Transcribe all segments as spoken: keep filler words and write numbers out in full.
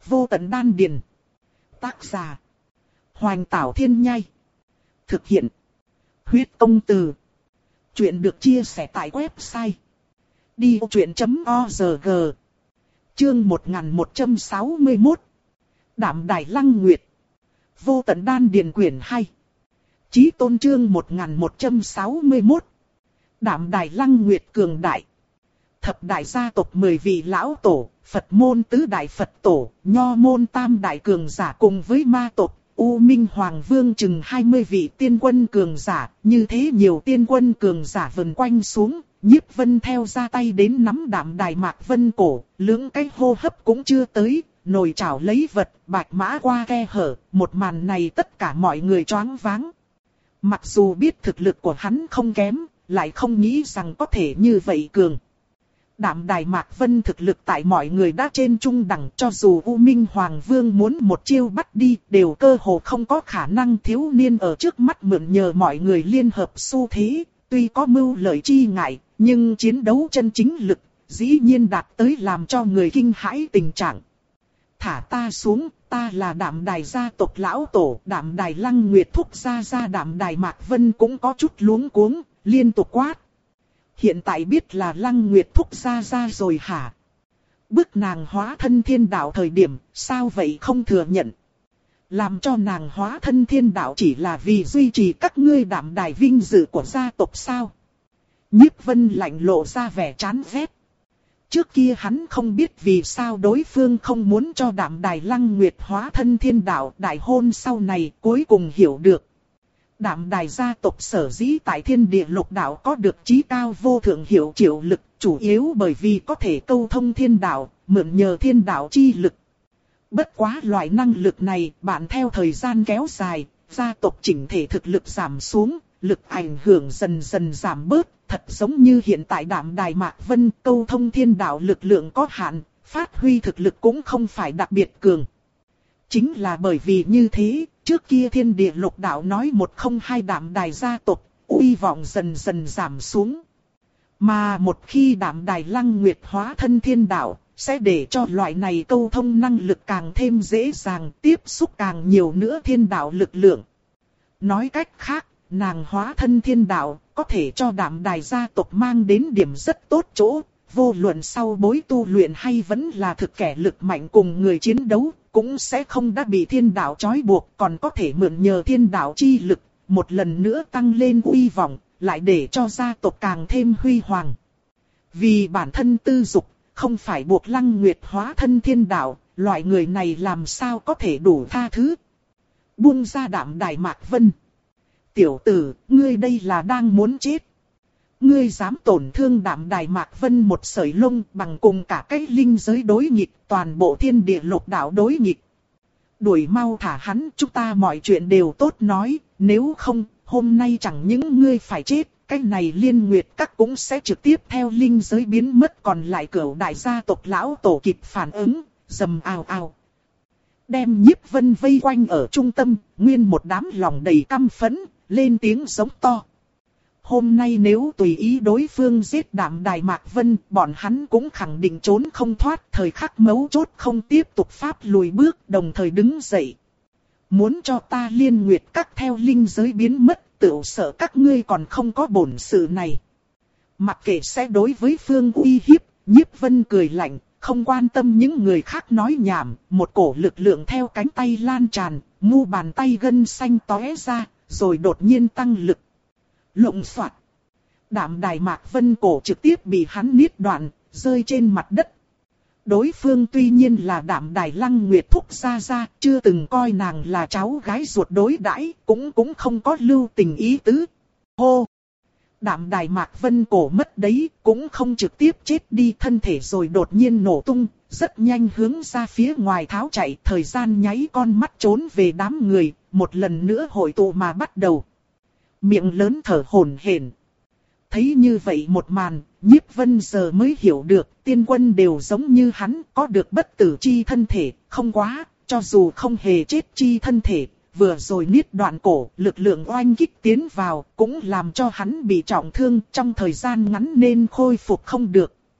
Vô tận đan điền. Tác giả. Hoành Tảo Thiên Nhai. Thực hiện. Huyết Công Từ. Chuyện được chia sẻ tại website đi vô chuyện chấm org. Chương một nghìn một trăm sáu mươi mốt. Đạm Đài Lăng Nguyệt. Vô tận đan điền quyển hai. Chí tôn chương một nghìn một trăm sáu mươi mốt. Đạm Đài Lăng Nguyệt cường đại. Thập đại gia tộc mười vị lão tổ, Phật môn tứ đại Phật tổ, Nho môn tam đại cường giả cùng với ma tộc, U Minh Hoàng Vương chừng hai mươi vị tiên quân cường giả, như thế nhiều tiên quân cường giả vần quanh xuống, Nhiếp Vân theo ra tay đến nắm Đạm Đài Mạc Vân cổ, lưỡng cái hô hấp cũng chưa tới, nồi chảo lấy vật, bạch mã qua khe hở, một màn này tất cả mọi người choáng váng. Mặc dù biết thực lực của hắn không kém, lại không nghĩ rằng có thể như vậy cường. Đạm Đài Mạc Vân thực lực tại mọi người đã trên trung đẳng, cho dù U Minh Hoàng Vương muốn một chiêu bắt đi, đều cơ hồ không có khả năng. Thiếu niên ở trước mắt mượn nhờ mọi người liên hợp xu thế, tuy có mưu lợi chi ngại, nhưng chiến đấu chân chính lực, dĩ nhiên đạt tới làm cho người kinh hãi tình trạng. Thả ta xuống, ta là Đạm Đài gia tộc lão tổ, Đạm Đài Lăng Nguyệt thúc gia gia. Đạm Đài Mạc Vân cũng có chút luống cuống, liên tục quát. Hiện tại biết là Lăng Nguyệt thúc gia gia rồi hả? Bức nàng hóa thân thiên đạo thời điểm, sao vậy không thừa nhận? Làm cho nàng hóa thân thiên đạo chỉ là vì duy trì các ngươi Đạm Đài vinh dự của gia tộc sao? Nhiếp Vân lạnh lộ ra vẻ chán ghét. Trước kia hắn không biết vì sao đối phương không muốn cho Đạm Đài Lăng Nguyệt hóa thân thiên đạo. Đại hôn sau này cuối cùng hiểu được. Đạm Đài gia tộc sở dĩ tại thiên địa lục đạo có được chí cao vô thượng hiệu triệu lực, chủ yếu bởi vì có thể câu thông thiên đạo, mượn nhờ thiên đạo chi lực. Bất quá loại năng lực này, bạn theo thời gian kéo dài, gia tộc chỉnh thể thực lực giảm xuống, lực ảnh hưởng dần dần giảm bớt, thật giống như hiện tại Đạm Đài Mạc Vân câu thông thiên đạo lực lượng có hạn, phát huy thực lực cũng không phải đặc biệt cường. Chính là bởi vì như thế, trước kia thiên địa lục đạo nói một không hai Đạm Đài gia tộc, uy vọng dần dần giảm xuống. Mà một khi Đạm Đài Lăng Nguyệt hóa thân thiên đạo, sẽ để cho loại này câu thông năng lực càng thêm dễ dàng, tiếp xúc càng nhiều nữa thiên đạo lực lượng. Nói cách khác, nàng hóa thân thiên đạo, có thể cho Đạm Đài gia tộc mang đến điểm rất tốt chỗ, vô luận sau bối tu luyện hay vẫn là thực kẻ lực mạnh cùng người chiến đấu, cũng sẽ không đã bị thiên đạo trói buộc, còn có thể mượn nhờ thiên đạo chi lực, một lần nữa tăng lên uy vọng, lại để cho gia tộc càng thêm huy hoàng. Vì bản thân tư dục, không phải buộc Lăng Nguyệt hóa thân thiên đạo, loại người này làm sao có thể đủ tha thứ. Buông ra Đạm Đài Mạc Vân. Tiểu tử, ngươi đây là đang muốn chết. Ngươi dám tổn thương Đạm Đài Mạc Vân một sợi lông bằng cùng cả cái linh giới đối nghịch, toàn bộ thiên địa lục đạo đối nghịch. Đuổi mau thả hắn, chúng ta mọi chuyện đều tốt nói, nếu không, hôm nay chẳng những ngươi phải chết, cái này Liên Nguyệt các cũng sẽ trực tiếp theo linh giới biến mất. Còn lại cửu đại gia tộc lão tổ kịp phản ứng, rầm ào ào. Đem Nhiếp Vân vây quanh ở trung tâm, nguyên một đám lòng đầy căm phẫn, lên tiếng giống to. Hôm nay nếu tùy ý đối phương giết Đạm Đài Mạc Vân, bọn hắn cũng khẳng định trốn không thoát. Thời khắc mấu chốt không tiếp tục pháp lùi bước, đồng thời đứng dậy. Muốn cho ta Liên Nguyệt các theo linh giới biến mất, tự sợ các ngươi còn không có bổn sự này. Mặc kệ sẽ đối với phương uy hiếp, Nhiếp Vân cười lạnh, không quan tâm những người khác nói nhảm. Một cổ lực lượng theo cánh tay lan tràn, mu bàn tay gân xanh tóe ra, rồi đột nhiên tăng lực. Lộng xoạt. Đạm Đài Mạc Vân cổ trực tiếp bị hắn niết đoạn, rơi trên mặt đất. Đối phương tuy nhiên là Đạm Đài Lăng Nguyệt thúc gia gia, chưa từng coi nàng là cháu gái ruột đối đãi, cũng cũng không có lưu tình ý tứ. Hô! Đạm Đài Mạc Vân cổ mất đấy, cũng không trực tiếp chết đi, thân thể rồi đột nhiên nổ tung, rất nhanh hướng ra phía ngoài tháo chạy. Thời gian nháy con mắt trốn về đám người, một lần nữa hội tụ mà bắt đầu. Miệng lớn thở hổn hển. Thấy như vậy một màn, Nhiếp Vân giờ mới hiểu được, tiên quân đều giống như hắn, có được bất tử chi thân thể, không quá, cho dù không hề chết chi thân thể, vừa rồi niết đoạn cổ, lực lượng oanh kích tiến vào, cũng làm cho hắn bị trọng thương, trong thời gian ngắn nên khôi phục không được.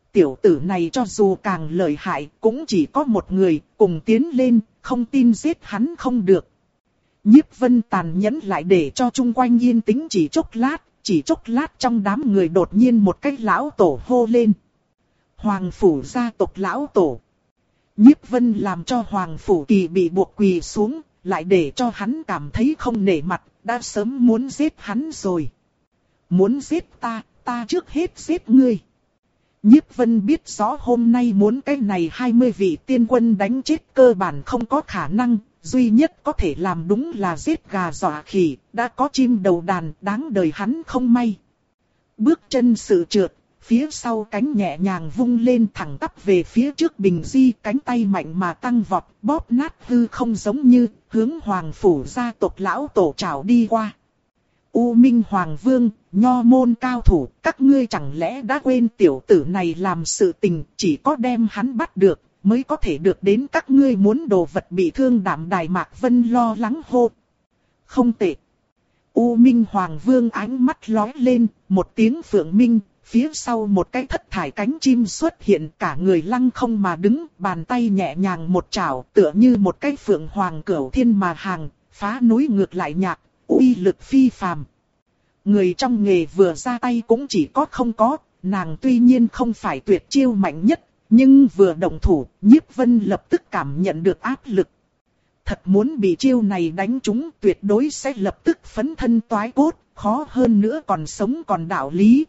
Tiểu tử này cho dù càng lợi hại cũng chỉ có một người, cùng tiến lên, không tin giết hắn không được. Nhiếp Vân tàn nhẫn lại để cho chung quanh yên tĩnh chỉ chốc lát, chỉ chốc lát trong đám người đột nhiên một cái lão tổ hô lên. Hoàng phủ gia tộc lão tổ. Nhiếp Vân làm cho Hoàng phủ Kỳ bị buộc quỳ xuống, lại để cho hắn cảm thấy không nể mặt, đã sớm muốn giết hắn rồi. Muốn giết ta, ta trước hết giết ngươi. Nhiếp Vân biết rõ hôm nay muốn cái này hai mươi vị tiên quân đánh chết cơ bản không có khả năng, duy nhất có thể làm đúng là giết gà dọa khỉ, đã có chim đầu đàn, đáng đời hắn không may. Bước chân sự trượt, phía sau cánh nhẹ nhàng vung lên thẳng tắp về phía trước Bình Di, cánh tay mạnh mà tăng vọt, bóp nát hư không giống như hướng Hoàng phủ gia tộc lão tổ trảo đi qua. U Minh Hoàng Vương, Nho môn cao thủ, các ngươi chẳng lẽ đã quên tiểu tử này làm sự tình, chỉ có đem hắn bắt được, mới có thể được đến các ngươi muốn đồ vật bị thương. Đạm Đài Mạc Vân lo lắng hô. Không tệ. U Minh Hoàng Vương ánh mắt lóe lên, một tiếng phượng minh, phía sau một cái thất thải cánh chim xuất hiện, cả người lăng không mà đứng, bàn tay nhẹ nhàng một chảo, tựa như một cái phượng hoàng cửu thiên mà hàng, phá núi ngược lại nhạc, uy lực phi phàm. Người trong nghề vừa ra tay cũng chỉ có không có, nàng tuy nhiên không phải tuyệt chiêu mạnh nhất, nhưng vừa động thủ, Nhiếp Vân lập tức cảm nhận được áp lực. Thật muốn bị chiêu này đánh trúng, tuyệt đối sẽ lập tức phấn thân toái cốt, khó hơn nữa còn sống còn đạo lý.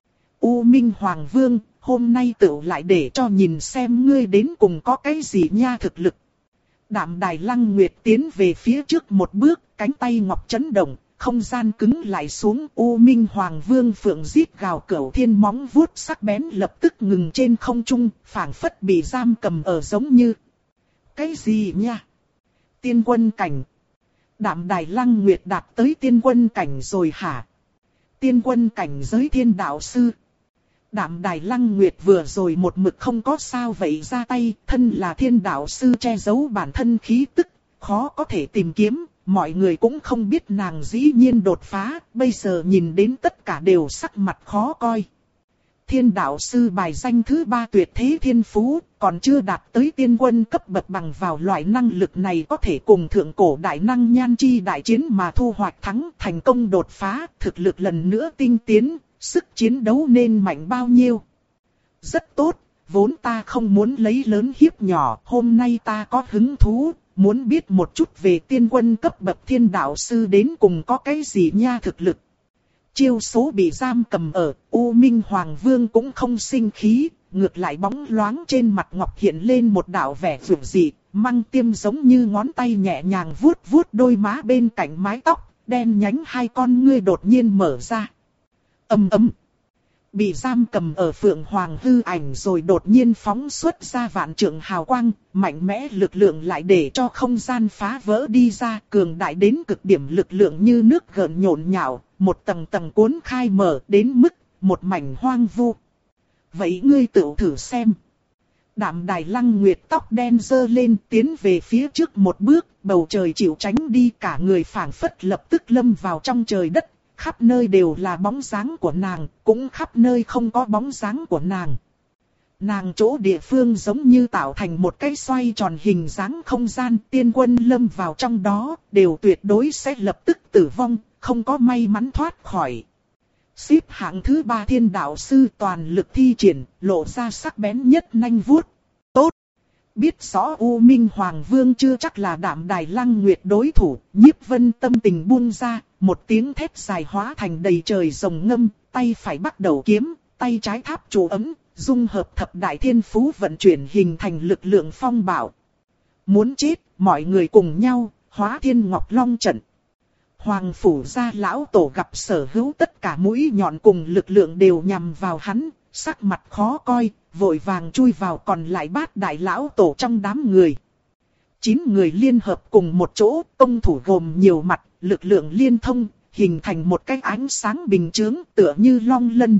U Minh Hoàng Vương, hôm nay tựu lại để cho nhìn xem ngươi đến cùng có cái gì nha thực lực. Đạm Đài Lăng Nguyệt tiến về phía trước một bước, cánh tay ngọc chấn động, không gian cứng lại xuống. U Minh Hoàng Vương phượng rít gào cửu thiên móng vuốt sắc bén lập tức ngừng trên không trung, phảng phất bị giam cầm ở giống như. Cái gì nha? Tiên quân cảnh. Đạm Đài Lăng Nguyệt đạt tới tiên quân cảnh rồi hả? Tiên quân cảnh giới thiên đạo sư. Đạm Đài Lăng Nguyệt vừa rồi một mực không có sao vậy ra tay, thân là thiên đạo sư che giấu bản thân khí tức, khó có thể tìm kiếm, mọi người cũng không biết nàng dĩ nhiên đột phá, bây giờ nhìn đến tất cả đều sắc mặt khó coi. Thiên đạo sư bài danh thứ ba tuyệt thế thiên phú, còn chưa đạt tới tiên quân cấp bậc, bằng vào loại năng lực này có thể cùng thượng cổ đại năng Nhan Chi đại chiến mà thu hoạch thắng, thành công đột phá, thực lực lần nữa tinh tiến. Sức chiến đấu nên mạnh bao nhiêu? Rất tốt, vốn ta không muốn lấy lớn hiếp nhỏ, hôm nay ta có hứng thú, muốn biết một chút về tiên quân cấp bậc thiên đạo sư đến cùng có cái gì nha thực lực. Chiêu số bị giam cầm ở, U Minh Hoàng Vương cũng không sinh khí, ngược lại bóng loáng trên mặt ngọc hiện lên một đạo vẻ vượt dị, măng tiêm giống như ngón tay nhẹ nhàng vuốt vuốt đôi má bên cạnh mái tóc, đen nhánh hai con ngươi đột nhiên mở ra. Ầm ầm. Bị giam cầm ở Phượng Hoàng hư ảnh rồi đột nhiên phóng xuất ra vạn trượng hào quang, mạnh mẽ lực lượng lại để cho không gian phá vỡ đi ra, cường đại đến cực điểm lực lượng như nước gợn nhộn nhạo, một tầng tầng cuốn khai mở đến mức một mảnh hoang vu. Vậy ngươi tự thử xem. Đạm Đài Lăng Nguyệt tóc đen dơ lên tiến về phía trước một bước, bầu trời chịu tránh đi, cả người phảng phất lập tức lâm vào trong trời đất. Khắp nơi đều là bóng dáng của nàng, cũng khắp nơi không có bóng dáng của nàng. Nàng chỗ địa phương giống như tạo thành một cái xoay tròn hình dáng không gian, tiên quân lâm vào trong đó, đều tuyệt đối sẽ lập tức tử vong, không có may mắn thoát khỏi. Xếp hạng thứ ba thiên đạo sư toàn lực thi triển, lộ ra sắc bén nhất nanh vuốt. Tốt! Biết rõ U Minh Hoàng Vương chưa chắc là Đạm Đài Lăng Nguyệt đối thủ, Nhiếp Vân tâm tình buông ra, một tiếng thét dài hóa thành đầy trời rồng ngâm, tay phải bắt đầu kiếm, tay trái tháp trụ ấm, dung hợp thập đại thiên phú vận chuyển hình thành lực lượng phong bạo. Muốn chết, mọi người cùng nhau, hóa thiên ngọc long trận. Hoàng phủ gia lão tổ gặp sở hữu tất cả mũi nhọn cùng lực lượng đều nhằm vào hắn, sắc mặt khó coi, vội vàng chui vào còn lại bát đại lão tổ trong đám người. Chín người liên hợp cùng một chỗ, công thủ gồm nhiều mặt, lực lượng liên thông, hình thành một cái ánh sáng bình chướng tựa như long lân.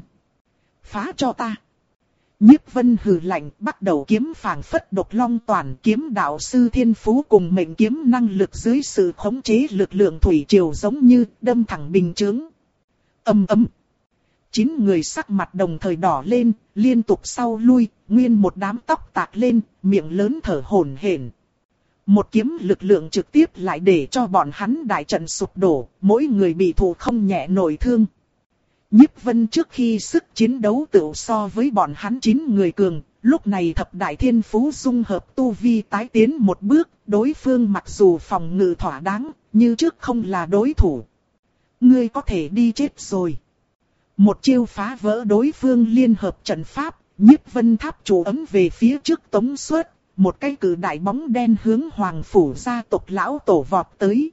Phá cho ta! Nhiếp Vân hừ lạnh, bắt đầu kiếm phảng phất độc long toàn, kiếm đạo sư thiên phú cùng mệnh kiếm năng lực dưới sự khống chế lực lượng thủy triều giống như đâm thẳng bình chướng. Ầm ầm. chín người sắc mặt đồng thời đỏ lên, liên tục sau lui, nguyên một đám tóc tạc lên, miệng lớn thở hổn hển. Một kiếm lực lượng trực tiếp lại để cho bọn hắn đại trận sụp đổ, mỗi người bị thụ không nhẹ nổi thương. Nhiếp Vân trước khi sức chiến đấu tự so với bọn hắn chín người cường, lúc này thập đại thiên phú dung hợp tu vi tái tiến một bước, đối phương mặc dù phòng ngự thỏa đáng, như trước không là đối thủ. Ngươi có thể đi chết rồi. Một chiêu phá vỡ đối phương liên hợp trận pháp, Nhiếp Vân tháp chủ ấm về phía trước tống xuất, một cái cử đại bóng đen hướng Hoàng phủ gia tộc lão tổ vọt tới.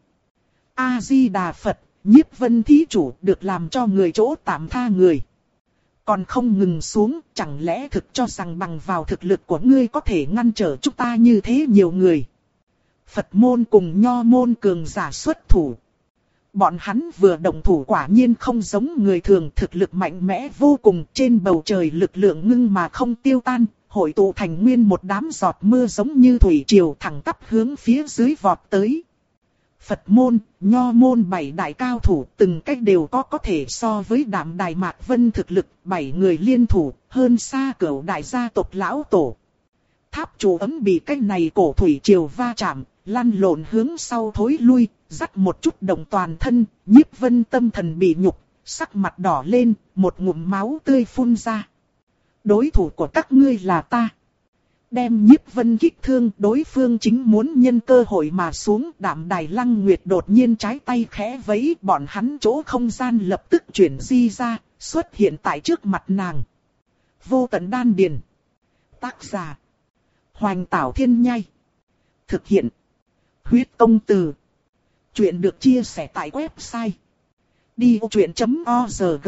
A Di Đà Phật, Nhiếp Vân thí chủ được làm cho người chỗ tạm tha người. Còn không ngừng xuống, chẳng lẽ thực cho rằng bằng vào thực lực của ngươi có thể ngăn trở chúng ta như thế nhiều người. Phật môn cùng Nho môn cường giả xuất thủ. Bọn hắn vừa động thủ quả nhiên không giống người thường, thực lực mạnh mẽ vô cùng, trên bầu trời lực lượng ngưng mà không tiêu tan, hội tụ thành nguyên một đám giọt mưa giống như thủy triều thẳng tắp hướng phía dưới vọt tới. Phật môn, Nho môn bảy đại cao thủ từng cách đều có có thể so với Đạm Đài Mạc Vân thực lực, bảy người liên thủ, hơn xa cửu đại gia tộc lão tổ. Tháp chủ ấm bị cách này cổ thủy triều va chạm, lăn lộn hướng sau thối lui, dắt một chút động toàn thân, Nhiếp Vân tâm thần bị nhục, sắc mặt đỏ lên, một ngụm máu tươi phun ra. Đối thủ của các ngươi là ta. Đem Nhiếp Vân kích thương, đối phương chính muốn nhân cơ hội mà xuống. Đạm Đài Lăng Nguyệt đột nhiên trái tay khẽ vẫy, bọn hắn chỗ không gian lập tức chuyển di ra, xuất hiện tại trước mặt nàng. Vô Tận Đan Điền. Tác giả Hoành Tảo Thiên Nhai. Thực hiện Huyết Công Từ. Chuyện được chia sẻ tại website đi ô chuyện chấm org.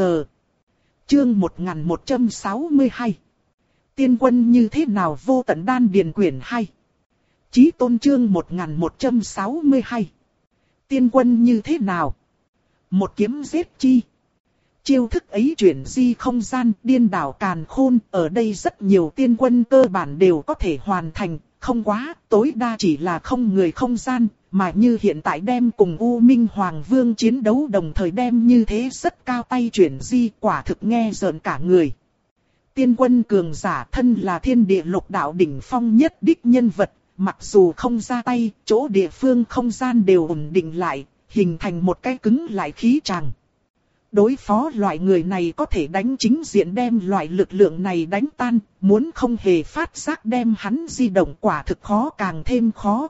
Chương một nghìn một trăm sáu mươi hai. Tiên quân như thế nào? Vô Tận Đan Điền quyển hai. Chí Tôn chương một nghìn một trăm sáu mươi hai. Tiên quân như thế nào? Một kiếm giết chi. Chiêu thức ấy chuyển di không gian, điên đảo càn khôn, ở đây rất nhiều tiên quân cơ bản đều có thể hoàn thành, không quá, tối đa chỉ là không người không gian, mà như hiện tại đem cùng U Minh Hoàng Vương chiến đấu đồng thời đem như thế rất cao tay chuyển di, quả thực nghe rợn cả người. Tiên quân cường giả thân là thiên địa lục đạo đỉnh phong nhất đích nhân vật, mặc dù không ra tay, chỗ địa phương không gian đều ổn định lại, hình thành một cái cứng lại khí tràng. Đối phó loại người này có thể đánh chính diện đem loại lực lượng này đánh tan, muốn không hề phát giác đem hắn di động quả thực khó càng thêm khó.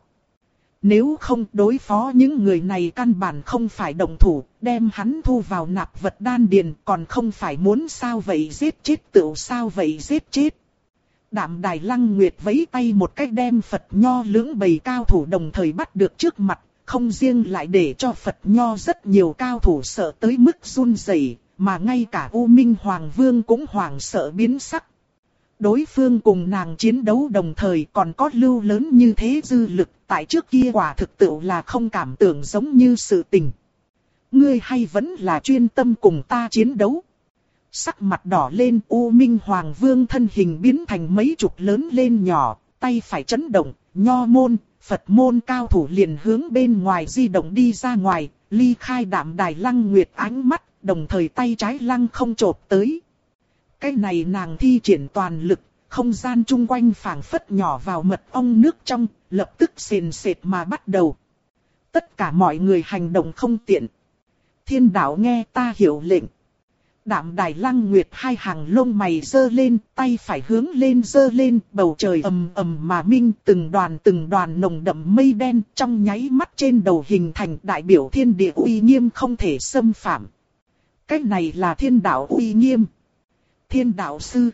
Nếu không đối phó những người này căn bản không phải động thủ, đem hắn thu vào nạp vật đan điền còn không phải muốn sao vậy giết chết tựu sao vậy giết chết. Đạm Đài Lăng Nguyệt vẫy tay một cách đem Phật Nho lưỡng bầy cao thủ đồng thời bắt được trước mặt, không riêng lại để cho Phật Nho rất nhiều cao thủ sợ tới mức run rẩy, mà ngay cả U Minh Hoàng Vương cũng hoảng sợ biến sắc. Đối phương cùng nàng chiến đấu đồng thời còn có lưu lớn như thế dư lực, tại trước kia quả thực tự là không cảm tưởng giống như sự tình. Ngươi hay vẫn là chuyên tâm cùng ta chiến đấu. Sắc mặt đỏ lên, U Minh Hoàng Vương thân hình biến thành mấy chục lớn lên nhỏ, tay phải chấn động, Nho môn, Phật môn cao thủ liền hướng bên ngoài di động đi ra ngoài, ly khai Đạm Đài Lăng Nguyệt ánh mắt, đồng thời tay trái lăng không chộp tới. Cái này nàng thi triển toàn lực, không gian chung quanh phảng phất nhỏ vào mật ong nước trong, lập tức sền sệt mà bắt đầu. Tất cả mọi người hành động không tiện. Thiên đạo nghe ta hiểu lệnh. Đạm Đài Lăng Nguyệt hai hàng lông mày giơ lên, tay phải hướng lên giơ lên, bầu trời ầm ầm mà minh, từng đoàn từng đoàn nồng đậm mây đen trong nháy mắt trên đầu hình thành đại biểu thiên địa uy nghiêm không thể xâm phạm. Cái này là thiên đạo uy nghiêm. Thiên đạo sư.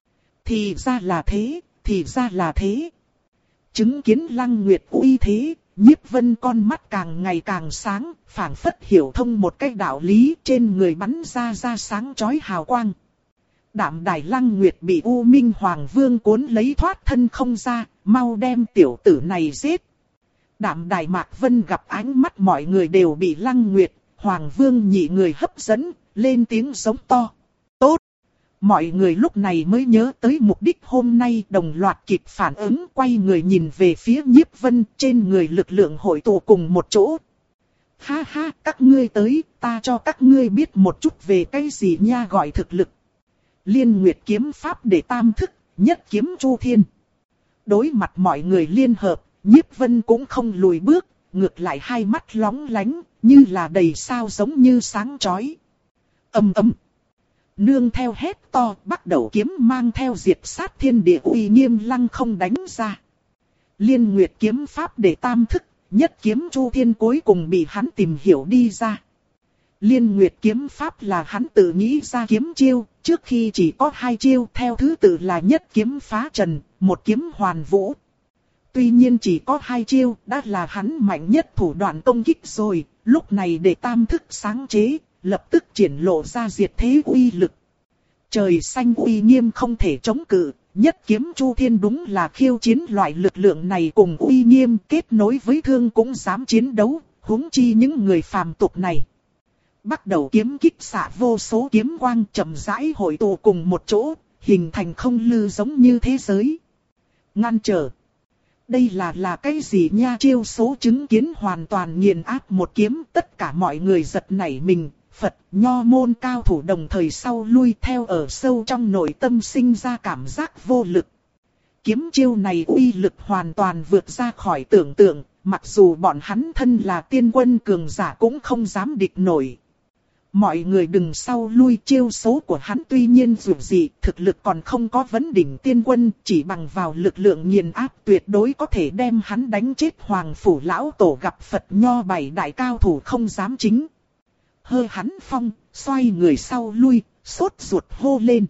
Thì ra là thế, thì ra là thế. Chứng kiến Lăng Nguyệt uy thế, Nhiếp Vân con mắt càng ngày càng sáng, phảng phất hiểu thông một cái đạo lý, trên người bắn ra ra sáng chói hào quang. Đạm Đài Lăng Nguyệt bị U Minh Hoàng Vương cuốn lấy thoát thân không ra, mau đem tiểu tử này giết. Đạm Đài Mạc Vân gặp ánh mắt mọi người đều bị Lăng Nguyệt, Hoàng Vương nhị người hấp dẫn, lên tiếng giống to. Tốt! Mọi người lúc này mới nhớ tới mục đích hôm nay, đồng loạt kịp phản ứng, quay người nhìn về phía Nhiếp Vân, trên người lực lượng hội tụ cùng một chỗ. Ha ha, các ngươi tới, ta cho các ngươi biết một chút về cái gì nha gọi thực lực. Liên Nguyệt kiếm pháp để tam thức, nhất kiếm chu thiên. Đối mặt mọi người liên hợp, Nhiếp Vân cũng không lùi bước, ngược lại hai mắt lóng lánh, như là đầy sao giống như sáng chói. Ầm ầm. Nương theo hét to, bắt đầu kiếm mang theo diệt sát thiên địa uy nghiêm lăng không đánh ra. Liên Nguyệt kiếm pháp để tam thức, nhất kiếm chu thiên cuối cùng bị hắn tìm hiểu đi ra. Liên Nguyệt kiếm pháp là hắn tự nghĩ ra kiếm chiêu, trước khi chỉ có hai chiêu theo thứ tự là nhất kiếm phá trần, một kiếm hoàn vũ. Tuy nhiên chỉ có hai chiêu đã là hắn mạnh nhất thủ đoạn công kích rồi, lúc này để tam thức sáng chế, lập tức triển lộ ra diệt thế uy lực. Trời xanh uy nghiêm không thể chống cự, nhất kiếm chu thiên đúng là khiêu chiến loại lực lượng này cùng uy nghiêm kết nối với thương cũng dám chiến đấu, huống chi những người phàm tục này. Bắt đầu kiếm kích xạ vô số kiếm quang chậm rãi hội tụ cùng một chỗ, hình thành không lư giống như thế giới. Ngăn trở. Đây là là cái gì nha, chiêu số chứng kiến hoàn toàn nghiền áp một kiếm, tất cả mọi người giật nảy mình, Phật, Nho môn cao thủ đồng thời sau lui theo ở sâu trong nội tâm sinh ra cảm giác vô lực. Kiếm chiêu này uy lực hoàn toàn vượt ra khỏi tưởng tượng, mặc dù bọn hắn thân là tiên quân cường giả cũng không dám địch nổi. Mọi người đừng sau lui, chiêu số của hắn tuy nhiên dù gì, thực lực còn không có vấn đỉnh tiên quân, chỉ bằng vào lực lượng nghiền áp tuyệt đối có thể đem hắn đánh chết. Hoàng phủ lão tổ gặp Phật Nho bảy đại cao thủ không dám chính. Hơi hắn phong, xoay người sau lui, sốt ruột hô lên.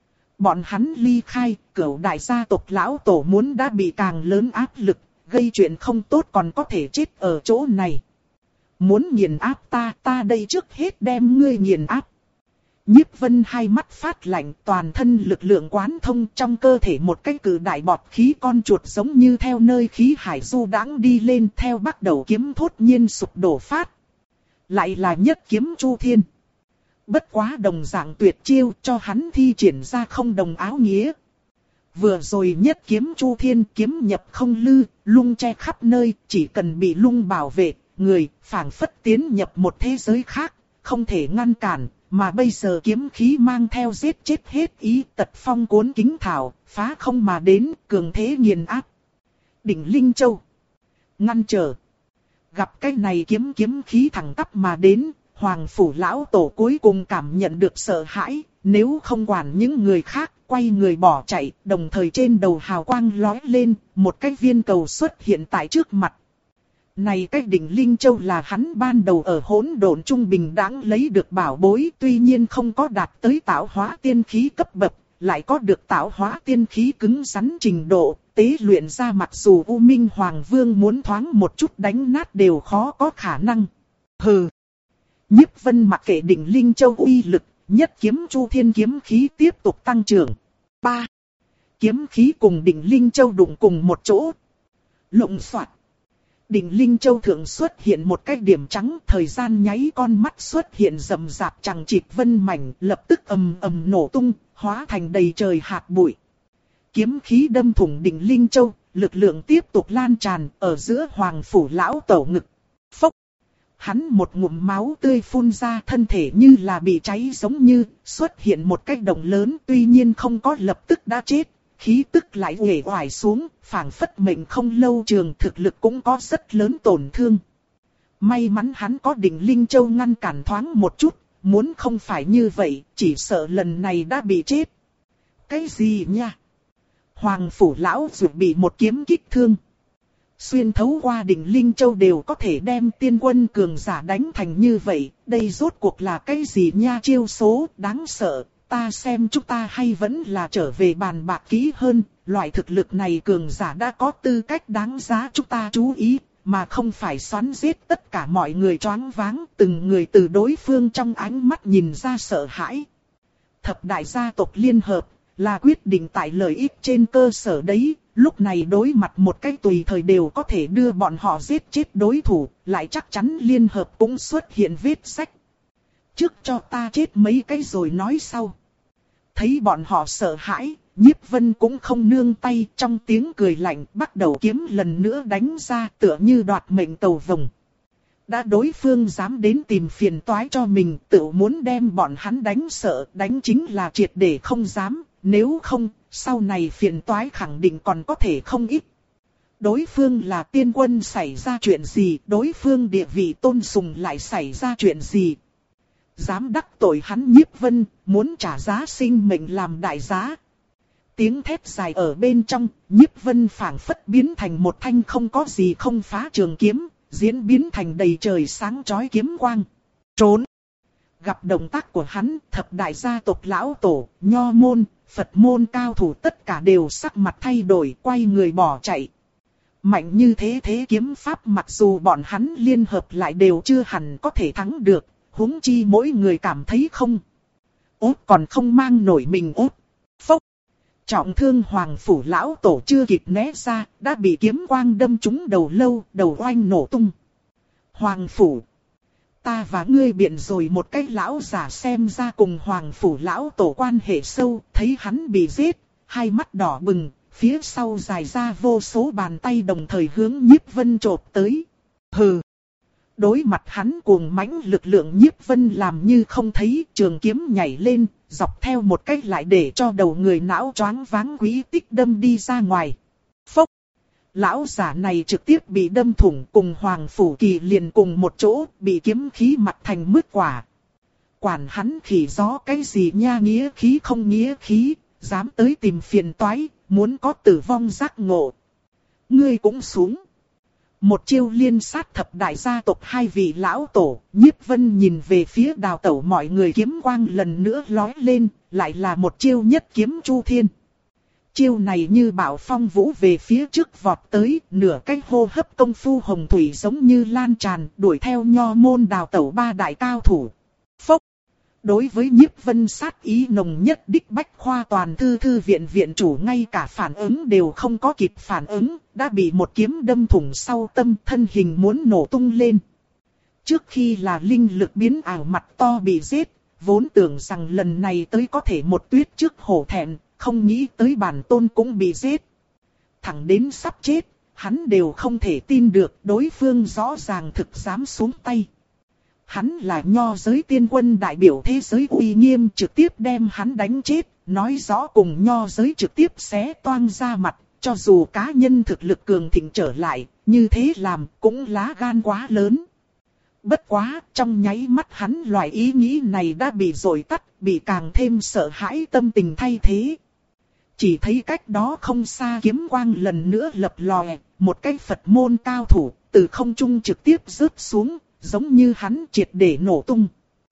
Bọn hắn ly khai, cửu đại gia tộc lão tổ muốn đã bị càng lớn áp lực, gây chuyện không tốt còn có thể chết ở chỗ này. Muốn nghiền áp ta, ta đây trước hết đem ngươi nghiền áp. Nhiếp Vân hai mắt phát lạnh, toàn thân lực lượng quán thông, trong cơ thể một cái cử đại bọt khí con chuột giống như theo nơi khí hải du đãng đi lên, theo bắt đầu kiếm thốt nhiên sụp đổ phát. Lại là nhất kiếm chu thiên. Bất quá đồng dạng tuyệt chiêu, cho hắn thi triển ra không đồng áo nghĩa. Vừa rồi nhất kiếm chu thiên, kiếm nhập không lư, lung che khắp nơi, chỉ cần bị lung bảo vệ, người phảng phất tiến nhập một thế giới khác, không thể ngăn cản, mà bây giờ kiếm khí mang theo giết chết hết ý, tật phong cuốn kính thảo, phá không mà đến, cường thế nghiền áp. Đỉnh Linh Châu ngăn trở. Gặp cái này kiếm kiếm khí thẳng tắp mà đến, Hoàng phủ lão tổ cuối cùng cảm nhận được sợ hãi, nếu không quản những người khác, quay người bỏ chạy, đồng thời trên đầu hào quang lóe lên, một cái viên cầu xuất hiện tại trước mặt. Này cái đỉnh Linh Châu là hắn ban đầu ở hỗn độn trung bình đáng lấy được bảo bối, tuy nhiên không có đạt tới tạo hóa tiên khí cấp bậc, lại có được tạo hóa tiên khí cứng rắn trình độ, tế luyện ra mặc dù U Minh Hoàng Vương muốn thoáng một chút đánh nát đều khó có khả năng. Hừ. Nhiếp Vân mặc kệ đỉnh Linh Châu uy lực, nhất kiếm chu thiên kiếm khí tiếp tục tăng trưởng. ba. Kiếm khí cùng đỉnh Linh Châu đụng cùng một chỗ. Lộng xoạt. Đỉnh Linh Châu thượng xuất hiện một cái điểm trắng, thời gian nháy con mắt xuất hiện rầm rạp chằng chịt vân mảnh, lập tức ầm ầm nổ tung, hóa thành đầy trời hạt bụi. Kiếm khí đâm thủng đỉnh Linh Châu, lực lượng tiếp tục lan tràn ở giữa Hoàng phủ lão tổ ngực. Phốc! Hắn một ngụm máu tươi phun ra, thân thể như là bị cháy giống như, xuất hiện một cái động lớn, tuy nhiên không có lập tức đã chết. Khí tức lại uể oải xuống, phảng phất mệnh không lâu trường, thực lực cũng có rất lớn tổn thương. May mắn hắn có đỉnh Linh Châu ngăn cản thoáng một chút, muốn không phải như vậy, chỉ sợ lần này đã bị chết. Cái gì nha? Hoàng phủ lão dù bị một kiếm kích thương. Xuyên thấu qua đỉnh Linh Châu đều có thể đem tiên quân cường giả đánh thành như vậy, đây rốt cuộc là cái gì nha, chiêu số đáng sợ. Ta xem chúng ta hay vẫn là trở về bàn bạc kỹ hơn, loại thực lực này cường giả đã có tư cách đáng giá chúng ta chú ý, mà không phải xoắn giết tất cả mọi người choáng váng, từng người từ đối phương trong ánh mắt nhìn ra sợ hãi. Thập đại gia tộc liên hợp, là quyết định tại lợi ích trên cơ sở đấy, lúc này đối mặt một cái tùy thời đều có thể đưa bọn họ giết chết đối thủ, lại chắc chắn liên hợp cũng xuất hiện vết sách. Trước cho ta chết mấy cái rồi nói sau. Thấy bọn họ sợ hãi, Nhiếp Vân cũng không nương tay, trong tiếng cười lạnh bắt đầu kiếm lần nữa đánh ra, tựa như đoạt mệnh tàu vồng. đã đối phương dám đến tìm phiền toái cho mình, tự muốn đem bọn hắn đánh sợ, đánh chính là triệt để không dám, nếu không, sau này phiền toái khẳng định còn có thể không ít. Đối phương là tiên quân xảy ra chuyện gì, đối phương địa vị tôn sùng lại xảy ra chuyện gì. Dám đắc tội hắn Nhiếp Vân, muốn trả giá sinh mệnh làm đại giá. Tiếng thét dài ở bên trong, Nhiếp Vân phảng phất biến thành một thanh không có gì không phá trường kiếm, diễn biến thành đầy trời sáng chói kiếm quang. Trốn! Gặp động tác của hắn, thập đại gia tộc lão tổ, nho môn, Phật môn cao thủ tất cả đều sắc mặt thay đổi, quay người bỏ chạy. Mạnh như thế thế kiếm pháp mặc dù bọn hắn liên hợp lại đều chưa hẳn có thể thắng được, huống chi mỗi người cảm thấy không. Út còn không mang nổi mình út. Phốc! Trọng thương hoàng phủ lão tổ chưa kịp né ra, đã bị kiếm quang đâm trúng đầu lâu, đầu oanh nổ tung. Hoàng phủ! Ta và ngươi biện rồi một cái lão giả xem ra cùng hoàng phủ lão tổ quan hệ sâu, thấy hắn bị giết, hai mắt đỏ bừng, phía sau dài ra vô số bàn tay đồng thời hướng Nhiếp Vân chộp tới. Hừ! Đối mặt hắn cuồng mãnh lực lượng Nhiếp Vân làm như không thấy, trường kiếm nhảy lên, dọc theo một cách lại để cho đầu người não choáng váng quý tích đâm đi ra ngoài. Phốc! Lão giả này trực tiếp bị đâm thủng, cùng Hoàng Phủ Kỳ liền cùng một chỗ, bị kiếm khí mặt thành mứt quả. Quản hắn khỉ gió cái gì nha, nghĩa khí không nghĩa khí, dám tới tìm phiền toái, muốn có tử vong giác ngộ. Ngươi cũng xuống. Một chiêu liên sát thập đại gia tộc hai vị lão tổ, Nhiếp Vân nhìn về phía đào tẩu mọi người, kiếm quang lần nữa lói lên, lại là một chiêu nhất kiếm chu thiên. Chiêu này như bão phong vũ về phía trước vọt tới, nửa cái hô hấp công phu hồng thủy giống như lan tràn, đuổi theo nho môn đào tẩu ba đại cao thủ. Phốc! Đối với Nhiếp Vân sát ý nồng nhất đích bách khoa toàn thư thư viện viện chủ ngay cả phản ứng đều không có kịp phản ứng, đã bị một kiếm đâm thủng sau tâm, thân hình muốn nổ tung lên. Trước khi là linh lực biến ảo mặt to bị giết, vốn tưởng rằng lần này tới có thể một tuyết trước hổ thẹn, không nghĩ tới bản tôn cũng bị giết. Thẳng đến sắp chết, hắn đều không thể tin được đối phương rõ ràng thực dám xuống tay. Hắn là nho giới tiên quân đại biểu thế giới uy nghiêm, trực tiếp đem hắn đánh chết, nói rõ cùng nho giới trực tiếp xé toang ra mặt, cho dù cá nhân thực lực cường thịnh trở lại, như thế làm cũng lá gan quá lớn. Bất quá, trong nháy mắt hắn loại ý nghĩ này đã bị dội tắt, bị càng thêm sợ hãi tâm tình thay thế. Chỉ thấy cách đó không xa kiếm quang lần nữa lập lòe, một cái Phật môn cao thủ, từ không trung trực tiếp rớt xuống, giống như hắn triệt để nổ tung.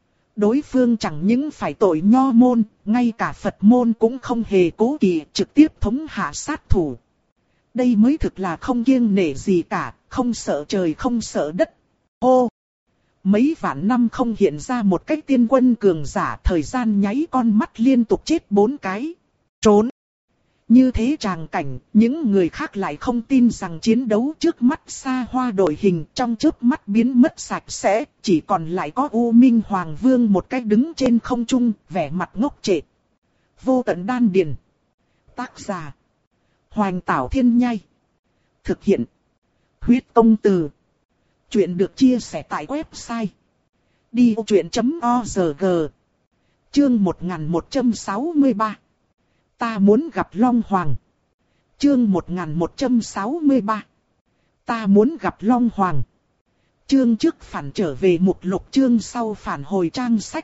Đối phương chẳng những phải tội nho môn, ngay cả Phật môn cũng không hề cố kỵ, trực tiếp thống hạ sát thủ. Đây mới thực là không kiêng nể gì cả, không sợ trời không sợ đất. Ô! Mấy vạn năm không hiện ra một cái tiên quân cường giả, thời gian nháy con mắt liên tục chết bốn cái. Trốn! Như thế tràng cảnh, những người khác lại không tin rằng chiến đấu trước mắt xa hoa đổi hình trong chớp mắt biến mất sạch sẽ, chỉ còn lại có U Minh Hoàng Vương một cách đứng trên không trung, vẻ mặt ngốc trệ. Vô tận đan điền. Tác giả: Hoành Tảo Thiên Nhai. Thực hiện: Huyết Công Từ. Chuyện được chia sẻ tại website đi vô chuyện chấm org. Chương một nghìn một trăm sáu mươi ba. Ta muốn gặp Long Hoàng. Chương một nghìn một trăm sáu mươi ba. Ta muốn gặp Long Hoàng. Chương trước phản trở về mục lục, chương sau phản hồi trang sách.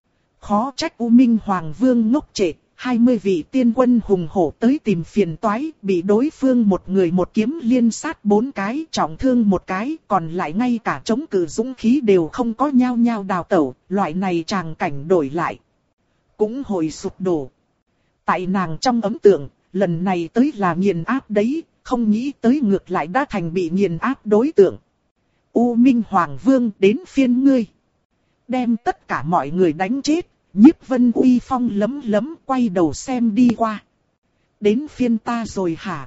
Khó trách U Minh Hoàng Vương ngốc trệ, hai mươi vị tiên quân hùng hổ tới tìm phiền toái, bị đối phương một người một kiếm liên sát bốn cái, trọng thương một cái, còn lại ngay cả chống cự dũng khí đều không có, nhao nhao đào tẩu, loại này tràng cảnh đổi lại cũng hồi sụp đổ. Tại nàng trong ấn tượng, lần này tới là nghiền áp đấy, không nghĩ tới ngược lại đã thành bị nghiền áp đối tượng. U Minh Hoàng Vương, đến phiên ngươi. Đem tất cả mọi người đánh chết, Nhiếp Vân uy phong lấm lấm, quay đầu xem đi qua. Đến phiên ta rồi hả?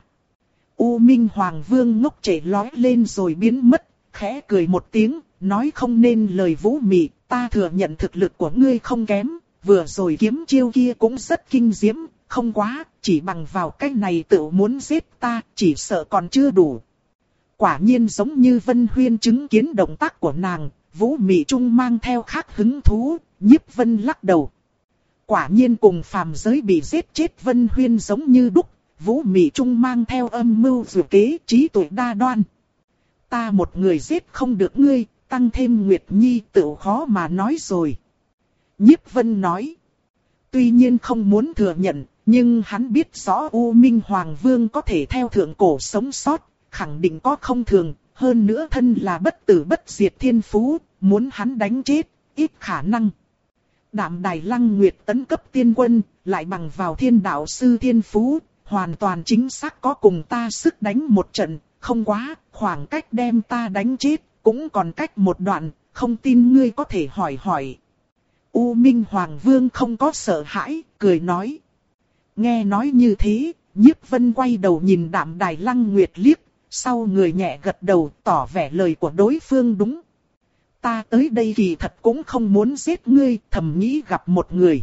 U Minh Hoàng Vương ngốc trệ lói lên rồi biến mất, khẽ cười một tiếng, nói không nên lời vũ mị, ta thừa nhận thực lực của ngươi không kém. Vừa rồi kiếm chiêu kia cũng rất kinh diễm, không quá, chỉ bằng vào cách này tự muốn giết ta, chỉ sợ còn chưa đủ. quả nhiên giống như Vân Huyên chứng kiến động tác của nàng, Vũ Mị Trung mang theo khác hứng thú, Nhiếp Vân lắc đầu. Quả nhiên cùng phàm giới bị giết chết Vân Huyên giống như đúc, Vũ Mị Trung mang theo âm mưu dự kế, trí tuệ đa đoan. Ta một người giết không được ngươi, tăng thêm Nguyệt Nhi tự khó mà nói rồi. Nhiếp Vân nói. Tuy nhiên không muốn thừa nhận, nhưng hắn biết rõ U Minh Hoàng Vương có thể theo thượng cổ sống sót, khẳng định có không thường, hơn nữa thân là bất tử bất diệt thiên phú, muốn hắn đánh chết, ít khả năng. Đạm Đài Lăng Nguyệt tấn cấp tiên quân, lại bằng vào thiên đạo sư thiên phú, hoàn toàn chính xác có cùng ta sức đánh một trận, không quá, khoảng cách đem ta đánh chết, cũng còn cách một đoạn, không tin ngươi có thể hỏi hỏi. U Minh Hoàng Vương không có sợ hãi, cười nói. Nghe nói như thế, Nhiếp Vân quay đầu nhìn Đạm Đài Lăng Nguyệt liếc, sau người nhẹ gật đầu tỏ vẻ lời của đối phương đúng. Ta tới đây kỳ thật cũng không muốn giết ngươi, thầm nghĩ gặp một người.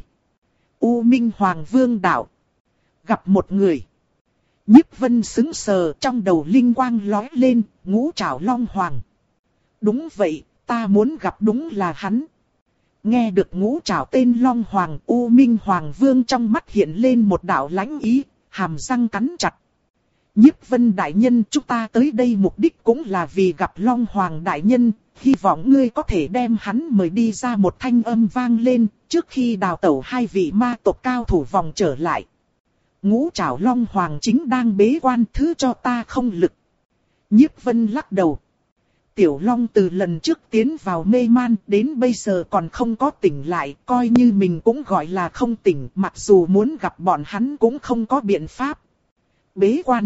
U Minh Hoàng Vương đạo. Gặp một người. Nhiếp Vân sững sờ, trong đầu linh quang lóe lên, Ngũ Trảo Long Hoàng. Đúng vậy, ta muốn gặp đúng là hắn. Nghe được Ngũ Trảo tên Long Hoàng, U Minh Hoàng Vương trong mắt hiện lên một đạo lãnh ý, hàm răng cắn chặt. Nhiếp Vân đại nhân, chúng ta tới đây mục đích cũng là vì gặp Long Hoàng đại nhân, hy vọng ngươi có thể đem hắn mời đi ra. Một thanh âm vang lên, trước khi đào tẩu hai vị ma tộc cao thủ vòng trở lại. Ngũ Trảo Long Hoàng chính đang bế quan, thứ cho ta không lực. Nhiếp Vân lắc đầu. Tiểu Long từ lần trước tiến vào mê man đến bây giờ còn không có tỉnh lại, coi như mình cũng gọi là không tỉnh, mặc dù muốn gặp bọn hắn cũng không có biện pháp. Bế quan.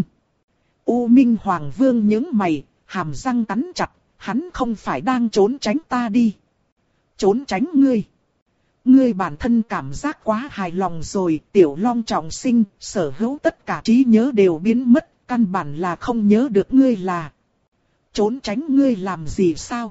U Minh Hoàng Vương nhướng mày, hàm răng cắn chặt, hắn không phải đang trốn tránh ta đi. Trốn tránh ngươi. Ngươi bản thân cảm giác quá hài lòng rồi, Tiểu Long trọng sinh, sở hữu tất cả trí nhớ đều biến mất, căn bản là không nhớ được ngươi là. Trốn tránh ngươi làm gì sao?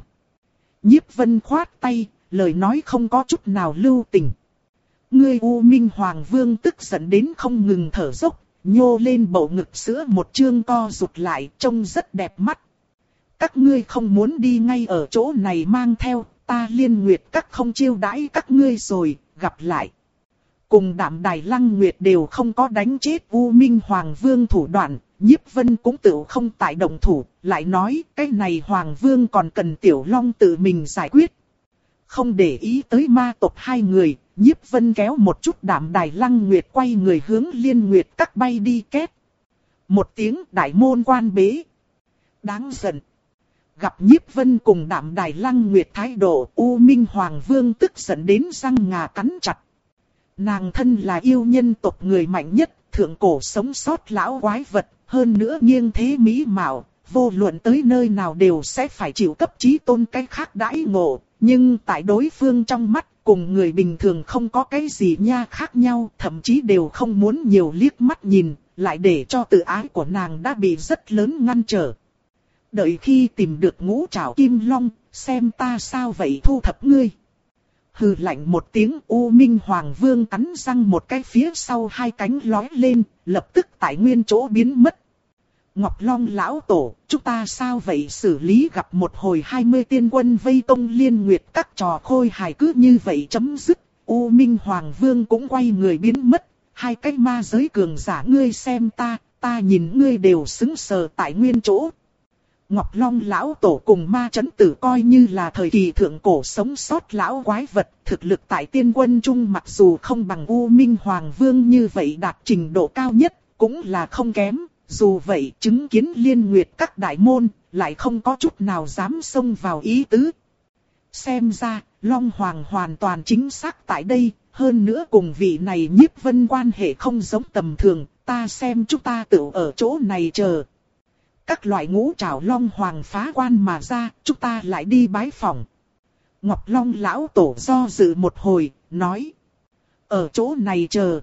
Nhiếp Vân khoát tay, lời nói không có chút nào lưu tình. Ngươi U Minh Hoàng Vương tức giận đến không ngừng thở dốc, nhô lên bầu ngực sữa một chương co rụt lại, trông rất đẹp mắt. Các ngươi không muốn đi ngay ở chỗ này mang theo, ta Liên Nguyệt các không chiêu đãi các ngươi rồi, gặp lại. Cùng Đạm Đài Lăng Nguyệt đều không có đánh chết U Minh Hoàng Vương thủ đoạn, Nhiếp Vân cũng tự không tại động thủ, lại nói cái này Hoàng Vương còn cần Tiểu Long tự mình giải quyết. Không để ý tới ma tộc hai người, Nhiếp Vân kéo một chút Đạm Đài Lăng Nguyệt quay người hướng Liên Nguyệt các bay đi két. Một tiếng đại môn quan bế. Đáng giận. Gặp Nhiếp Vân cùng Đạm Đài Lăng Nguyệt thái độ, U Minh Hoàng Vương tức giận đến răng ngà cắn chặt. Nàng thân là yêu nhân tộc người mạnh nhất, thượng cổ sống sót lão quái vật, hơn nữa nghiêng thế mỹ mạo, vô luận tới nơi nào đều sẽ phải chịu cấp chí tôn cái khác đãi ngộ, nhưng tại đối phương trong mắt, cùng người bình thường không có cái gì nha khác nhau, thậm chí đều không muốn nhiều liếc mắt nhìn, lại để cho tự ái của nàng đã bị rất lớn ngăn trở. Đợi khi tìm được Ngũ Trảo Kim Long, xem ta sao vậy thu thập ngươi. Hừ lạnh một tiếng, U Minh Hoàng Vương cắn răng một cái, phía sau hai cánh lói lên, lập tức tại nguyên chỗ biến mất. Ngọc Long lão tổ, chúng ta sao vậy xử lý? Gặp một hồi hai mươi tiên quân vây công Liên Nguyệt các, trò khôi hài cứ như vậy chấm dứt. U Minh Hoàng Vương cũng quay người biến mất. Hai cái ma giới cường giả, ngươi xem ta, ta nhìn ngươi đều sững sờ tại nguyên chỗ. Ngọc Long lão tổ cùng ma chấn tử coi như là thời kỳ thượng cổ sống sót lão quái vật, thực lực tại tiên quân trung mặc dù không bằng U Minh Hoàng Vương như vậy đạt trình độ cao nhất, cũng là không kém. Dù vậy, chứng kiến Liên Nguyệt các đại môn, lại không có chút nào dám xông vào ý tứ. Xem ra, Long Hoàng hoàn toàn chính xác tại đây, hơn nữa cùng vị này Nhiếp Vân quan hệ không giống tầm thường, ta xem chúng ta tự ở chỗ này chờ. Các loại Ngũ Trảo Long Hoàng phá quan mà ra, chúng ta lại đi bái phỏng. Ngọc Long lão tổ do dự một hồi, nói. Ở chỗ này chờ.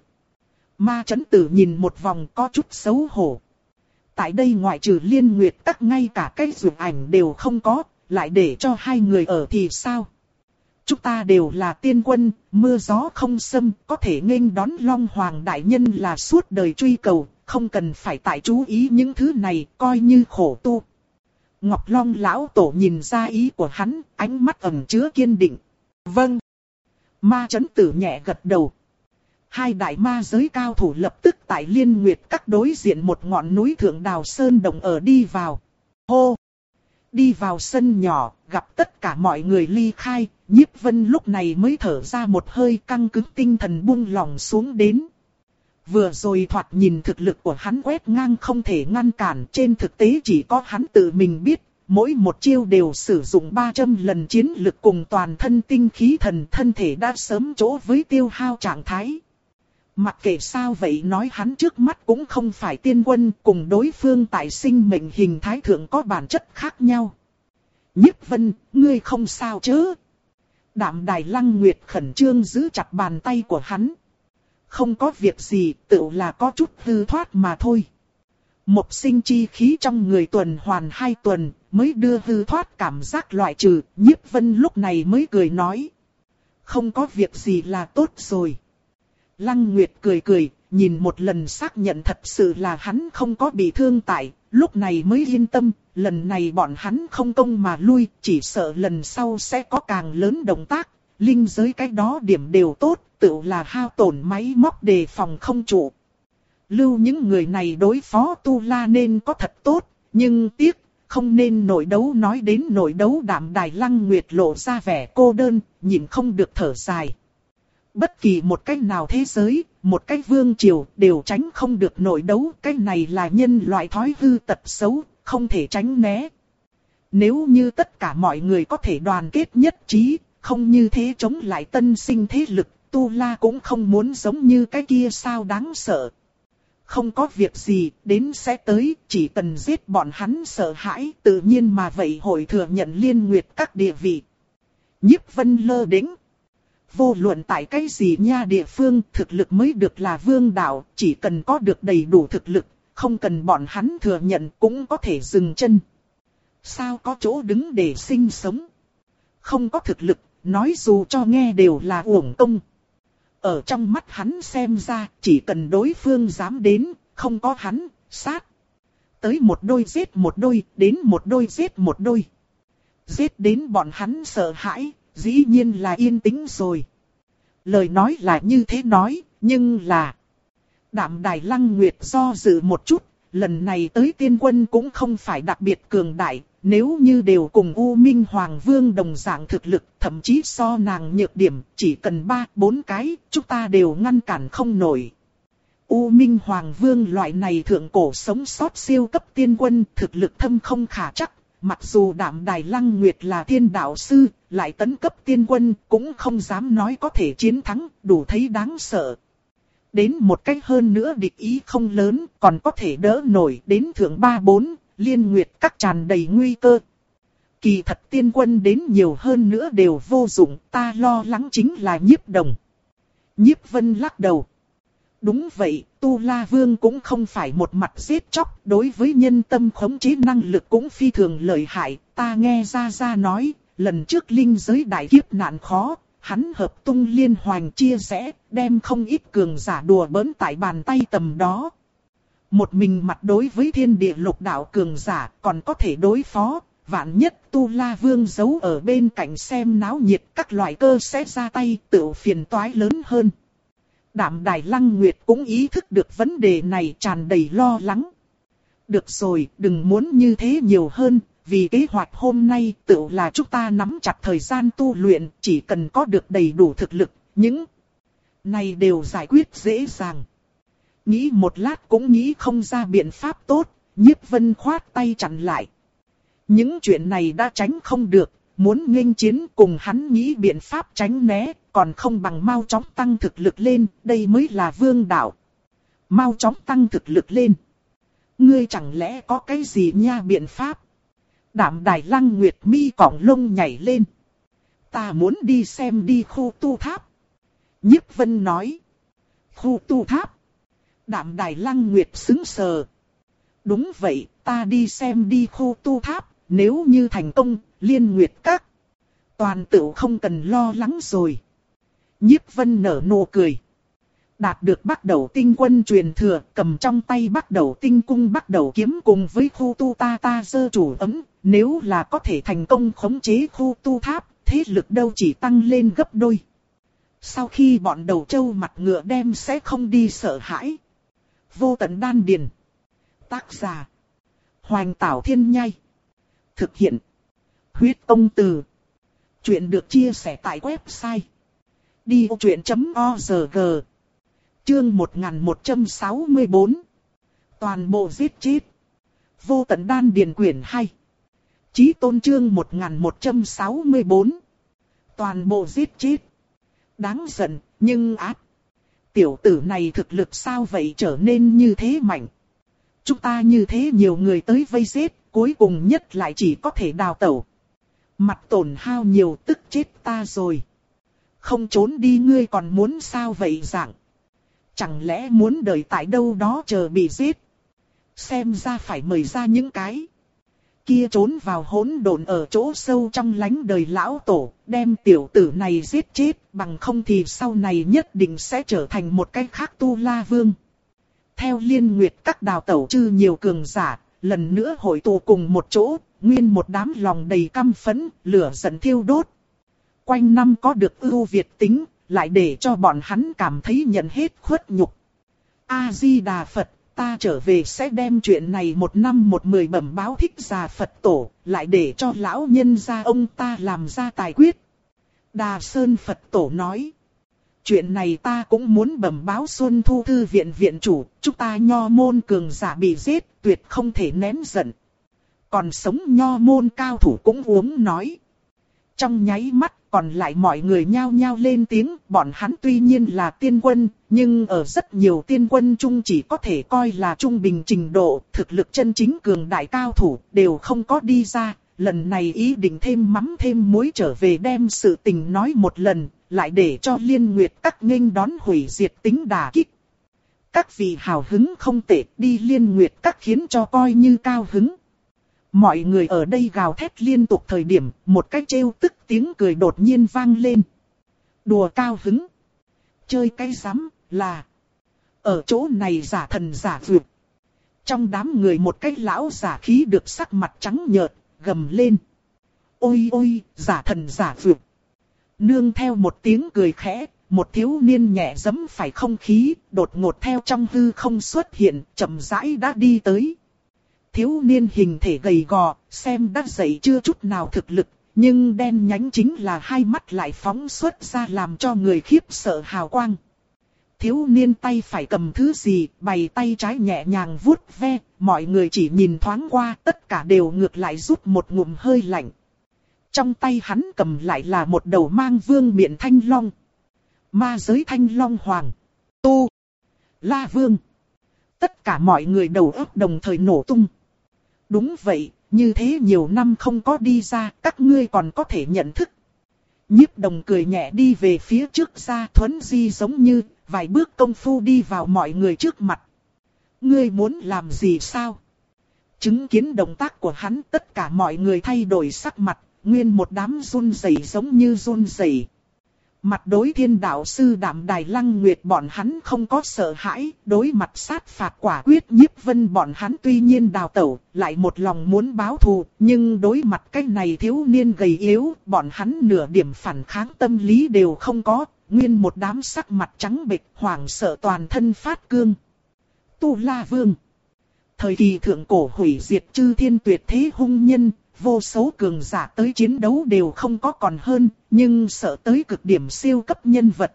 Ma chấn tử nhìn một vòng có chút xấu hổ. Tại đây ngoại trừ Liên Nguyệt các ngay cả cái dược ảnh đều không có, lại để cho hai người ở thì sao? Chúng ta đều là tiên quân, mưa gió không xâm, có thể nghênh đón Long Hoàng đại nhân là suốt đời truy cầu, không cần phải tại chú ý những thứ này, coi như khổ tu. Ngọc Long lão tổ nhìn ra ý của hắn, ánh mắt ẩn chứa kiên định. Vâng. Ma chấn tử nhẹ gật đầu. Hai đại ma giới cao thủ lập tức tại Liên Nguyệt Các đối diện một ngọn núi thượng đào sơn đồng ở đi vào. Hô! Đi vào sân nhỏ, gặp tất cả mọi người ly khai, Nhiếp Vân lúc này mới thở ra một hơi, căng cứng tinh thần buông lỏng xuống đến. Vừa rồi thoạt nhìn thực lực của hắn quét ngang không thể ngăn cản, trên thực tế chỉ có hắn tự mình biết, mỗi một chiêu đều sử dụng ba trăm lần chiến lực cùng toàn thân tinh khí thần, thân thể đã sớm chỗ với tiêu hao trạng thái. Mặc kệ sao vậy, nói hắn trước mắt cũng không phải tiên quân, cùng đối phương tại sinh mệnh hình thái thượng có bản chất khác nhau. Nhiếp Vân, ngươi không sao chứ? Đạm Đài Lăng Nguyệt khẩn trương giữ chặt bàn tay của hắn. Không có việc gì, tự là có chút hư thoát mà thôi. Một sinh chi khí trong người tuần hoàn hai tuần, mới đưa hư thoát cảm giác loại trừ, Nhiếp Vân lúc này mới cười nói. Không có việc gì là tốt rồi. Lăng Nguyệt cười cười, nhìn một lần xác nhận thật sự là hắn không có bị thương tại, lúc này mới yên tâm, lần này bọn hắn không công mà lui, chỉ sợ lần sau sẽ có càng lớn động tác, linh giới cái đó điểm đều tốt, tự là hao tổn máy móc đề phòng không trụ. Lưu những người này đối phó Tu La nên có thật tốt, nhưng tiếc, không nên nội đấu. Nói đến nội đấu, Đạm Đài Lăng Nguyệt lộ ra vẻ cô đơn, nhìn không được thở dài. Bất kỳ một cách nào thế giới, một cách vương triều đều tránh không được nội đấu, cái này là nhân loại thói hư tật xấu, không thể tránh né. Nếu như tất cả mọi người có thể đoàn kết nhất trí, không như thế chống lại tân sinh thế lực, Tu La cũng không muốn giống như cái kia sao đáng sợ. Không có việc gì, đến sẽ tới, chỉ cần giết bọn hắn sợ hãi, tự nhiên mà vậy hội thừa nhận Liên Nguyệt Các địa vị. Nhiếp Vân lơ đễnh. Vô luận tại cái gì nha địa phương, thực lực mới được là vương đạo, chỉ cần có được đầy đủ thực lực, không cần bọn hắn thừa nhận cũng có thể dừng chân. Sao có chỗ đứng để sinh sống? Không có thực lực, nói dù cho nghe đều là uổng công. Ở trong mắt hắn xem ra, chỉ cần đối phương dám đến, không có hắn, sát. Tới một đôi giết một đôi, đến một đôi giết một đôi. Giết đến bọn hắn sợ hãi, dĩ nhiên là yên tĩnh rồi. Lời nói là như thế nói, nhưng là... Đạm Đài Lăng Nguyệt do dự một chút, lần này tới tiên quân cũng không phải đặc biệt cường đại, nếu như đều cùng U Minh Hoàng Vương đồng dạng thực lực, thậm chí so nàng nhược điểm, chỉ cần ba, bốn cái, chúng ta đều ngăn cản không nổi. U Minh Hoàng Vương loại này thượng cổ sống sót siêu cấp tiên quân, thực lực thâm không khả chắc, mặc dù Đạm Đài Lăng Nguyệt là thiên đạo sư, lại tấn cấp tiên quân, cũng không dám nói có thể chiến thắng, đủ thấy đáng sợ. Đến một cách hơn nữa địch ý không lớn, còn có thể đỡ nổi, đến thượng ba bốn, Liên Nguyệt Các tràn đầy nguy cơ. Kỳ thật tiên quân đến nhiều hơn nữa đều vô dụng, ta lo lắng chính là Nhiếp Đồng. Nhiếp Vân lắc đầu. Đúng vậy, Tu La Vương cũng không phải một mặt giết chóc, đối với nhân tâm khống chế năng lực cũng phi thường lợi hại, ta nghe Gia Gia nói, lần trước linh giới đại kiếp nạn khó. Hắn hợp tung liên hoành chia sẻ, đem không ít cường giả đùa bỡn tại bàn tay tầm đó. Một mình mặt đối với thiên địa lục đạo cường giả còn có thể đối phó, vạn nhất Tu La Vương giấu ở bên cạnh xem náo nhiệt, các loại cơ sẽ ra tay, tự phiền toái lớn hơn. Đạm Đài Lăng Nguyệt cũng ý thức được vấn đề này, tràn đầy lo lắng. Được rồi, đừng muốn như thế nhiều hơn. Vì kế hoạch hôm nay tự là chúng ta nắm chặt thời gian tu luyện, chỉ cần có được đầy đủ thực lực, những này đều giải quyết dễ dàng. Nghĩ một lát cũng nghĩ không ra biện pháp tốt, Nhiếp Vân khoát tay chặn lại. Những chuyện này đã tránh không được, muốn nghênh chiến cùng hắn nghĩ biện pháp tránh né, còn không bằng mau chóng tăng thực lực lên, đây mới là vương đạo. Mau chóng tăng thực lực lên. Ngươi chẳng lẽ có cái gì nha biện pháp? Đạm Đài Lăng Nguyệt mi cong lông nhảy lên. Ta muốn đi xem đi khu tu tháp. Nhiếp Vân nói. Khu tu tháp. Đạm Đài Lăng Nguyệt sững sờ. Đúng vậy, ta đi xem đi khu tu tháp. Nếu như thành công, Liên Nguyệt Các. Toàn tự không cần lo lắng rồi. Nhiếp Vân nở nụ cười. Đạt được Bắc Đầu Tinh Quân truyền thừa, cầm trong tay Bắc Đầu Tinh Cung Bắc Đầu Kiếm cùng với khu tu ta ta giơ chủ ấm, nếu là có thể thành công khống chế khu tu tháp, thế lực đâu chỉ tăng lên gấp đôi. Sau khi bọn đầu trâu mặt ngựa đem sẽ không đi sợ hãi. Vô tận đan điền. Tác giả. Hoành Tảo Thiên Nhai. Thực hiện. Huyết Công Từ. Chuyện được chia sẻ tại website. đi vô chuyện chấm org. Chương một nghìn một trăm sáu mươi bốn. Toàn bộ giết chết. Vô tận đan điền quyển hai. Chí tôn chương một nghìn một trăm sáu mươi bốn. Toàn bộ giết chết. Đáng giận, nhưng ác. Tiểu tử này thực lực sao vậy trở nên như thế mạnh. Chúng ta như thế nhiều người tới vây giết, cuối cùng nhất lại chỉ có thể đào tẩu. Mặt tổn hao nhiều tức chết ta rồi. Không trốn đi ngươi còn muốn sao vậy dạng. Chẳng lẽ muốn đợi tại đâu đó chờ bị giết. Xem ra phải mời ra những cái kia trốn vào hỗn độn ở chỗ sâu trong lánh đời lão tổ, đem tiểu tử này giết chết, bằng không thì sau này nhất định sẽ trở thành một cái khác Tu La Vương. Theo Liên Nguyệt các đào tẩu chư nhiều cường giả, lần nữa hội tụ cùng một chỗ, nguyên một đám lòng đầy căm phẫn, lửa giận thiêu đốt. Quanh năm có được ưu việt tính, lại để cho bọn hắn cảm thấy nhận hết khuất nhục. A-di-đà Phật. Ta trở về sẽ đem chuyện này một năm một mười bẩm báo Thích Già Phật Tổ, lại để cho lão nhân gia ông ta làm ra tài quyết. Đà Sơn Phật Tổ nói. Chuyện này ta cũng muốn bẩm báo Xuân Thu Thư viện viện chủ, chúng ta nho môn cường giả bị giết, tuyệt không thể nén giận. Còn sống nho môn cao thủ cũng uống nói. Trong nháy mắt, còn lại mọi người nhao nhao lên tiếng, bọn hắn tuy nhiên là tiên quân, nhưng ở rất nhiều tiên quân chung chỉ có thể coi là trung bình trình độ, thực lực chân chính cường đại cao thủ, đều không có đi ra. Lần này ý định thêm mắm thêm muối trở về đem sự tình nói một lần, lại để cho Liên Nguyệt các nghênh đón hủy diệt tính đả kích. Các vị hào hứng không tệ, đi Liên Nguyệt các khiến cho coi như cao hứng. Mọi người ở đây gào thét liên tục thời điểm, một cái trêu tức tiếng cười đột nhiên vang lên. Đùa cao hứng. Chơi cái rắm là. Ở chỗ này giả thần giả vượt. Trong đám người một cái lão giả khí được sắc mặt trắng nhợt, gầm lên. Ôi ôi, giả thần giả vượt. Nương theo một tiếng cười khẽ, một thiếu niên nhẹ giẫm phải không khí, đột ngột theo trong hư không xuất hiện, chậm rãi đã đi tới. Thiếu niên hình thể gầy gò, xem đã dậy chưa chút nào thực lực, nhưng đen nhánh chính là hai mắt lại phóng xuất ra làm cho người khiếp sợ hào quang. Thiếu niên tay phải cầm thứ gì, bày tay trái nhẹ nhàng vuốt ve, mọi người chỉ nhìn thoáng qua, tất cả đều ngược lại rút một ngụm hơi lạnh. Trong tay hắn cầm lại là một đầu mang vương miện thanh long. Ma giới thanh long hoàng. Tu. La Vương. Tất cả mọi người đầu óc đồng thời nổ tung. Đúng vậy, như thế nhiều năm không có đi ra, các ngươi còn có thể nhận thức. Nhiếp Đồng cười nhẹ đi về phía trước ra, thuấn di giống như, vài bước công phu đi vào mọi người trước mặt. Ngươi muốn làm gì sao? Chứng kiến động tác của hắn, tất cả mọi người thay đổi sắc mặt, nguyên một đám run rẩy giống như run rẩy. Mặt đối Thiên Đạo Sư Đạm Đài Lăng Nguyệt bọn hắn không có sợ hãi, đối mặt sát phạt quả quyết Nhiếp Vân bọn hắn tuy nhiên đào tẩu, lại một lòng muốn báo thù, nhưng đối mặt cái này thiếu niên gầy yếu, bọn hắn nửa điểm phản kháng tâm lý đều không có, nguyên một đám sắc mặt trắng bệch, hoảng sợ toàn thân phát cương. Tu La Vương. Thời kỳ thượng cổ hủy diệt chư thiên tuyệt thế hung nhân. Vô số cường giả tới chiến đấu đều không có còn hơn, nhưng sợ tới cực điểm siêu cấp nhân vật.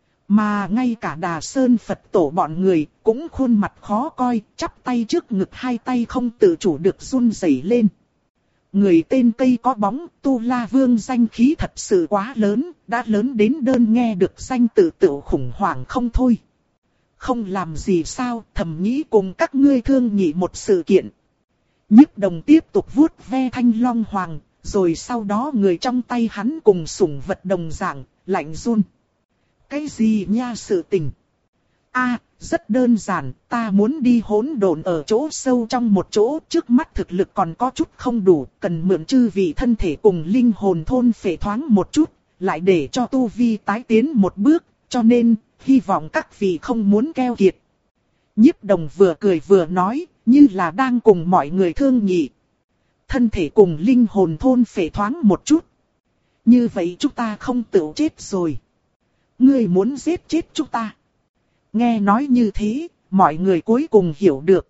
Mà ngay cả Đà Sơn Phật Tổ bọn người cũng khuôn mặt khó coi, chắp tay trước ngực hai tay không tự chủ được run rẩy lên. Người tên cây có bóng, Tu La Vương danh khí thật sự quá lớn, đã lớn đến đơn nghe được danh tự tự khủng hoảng không thôi. Không làm gì sao, thầm nghĩ cùng các ngươi thương nghị một sự kiện. Nhiếp Đồng tiếp tục vuốt ve thanh long hoàng, rồi sau đó người trong tay hắn cùng sủng vật đồng dạng, lạnh run. Cái gì nha sự tình? A, à, rất đơn giản, ta muốn đi hỗn độn ở chỗ sâu trong một chỗ, trước mắt thực lực còn có chút không đủ, cần mượn chư vị thân thể cùng linh hồn thôn phệ thoáng một chút, lại để cho tu vi tái tiến một bước, cho nên, hy vọng các vị không muốn keo kiệt. Nhiếp Đồng vừa cười vừa nói, như là đang cùng mọi người thương nghị. thân thể cùng linh hồn thôn phệ thoáng một chút. Như vậy chúng ta không tự chết rồi. Ngươi muốn giết chết chúng ta. Nghe nói như thế, mọi người cuối cùng hiểu được.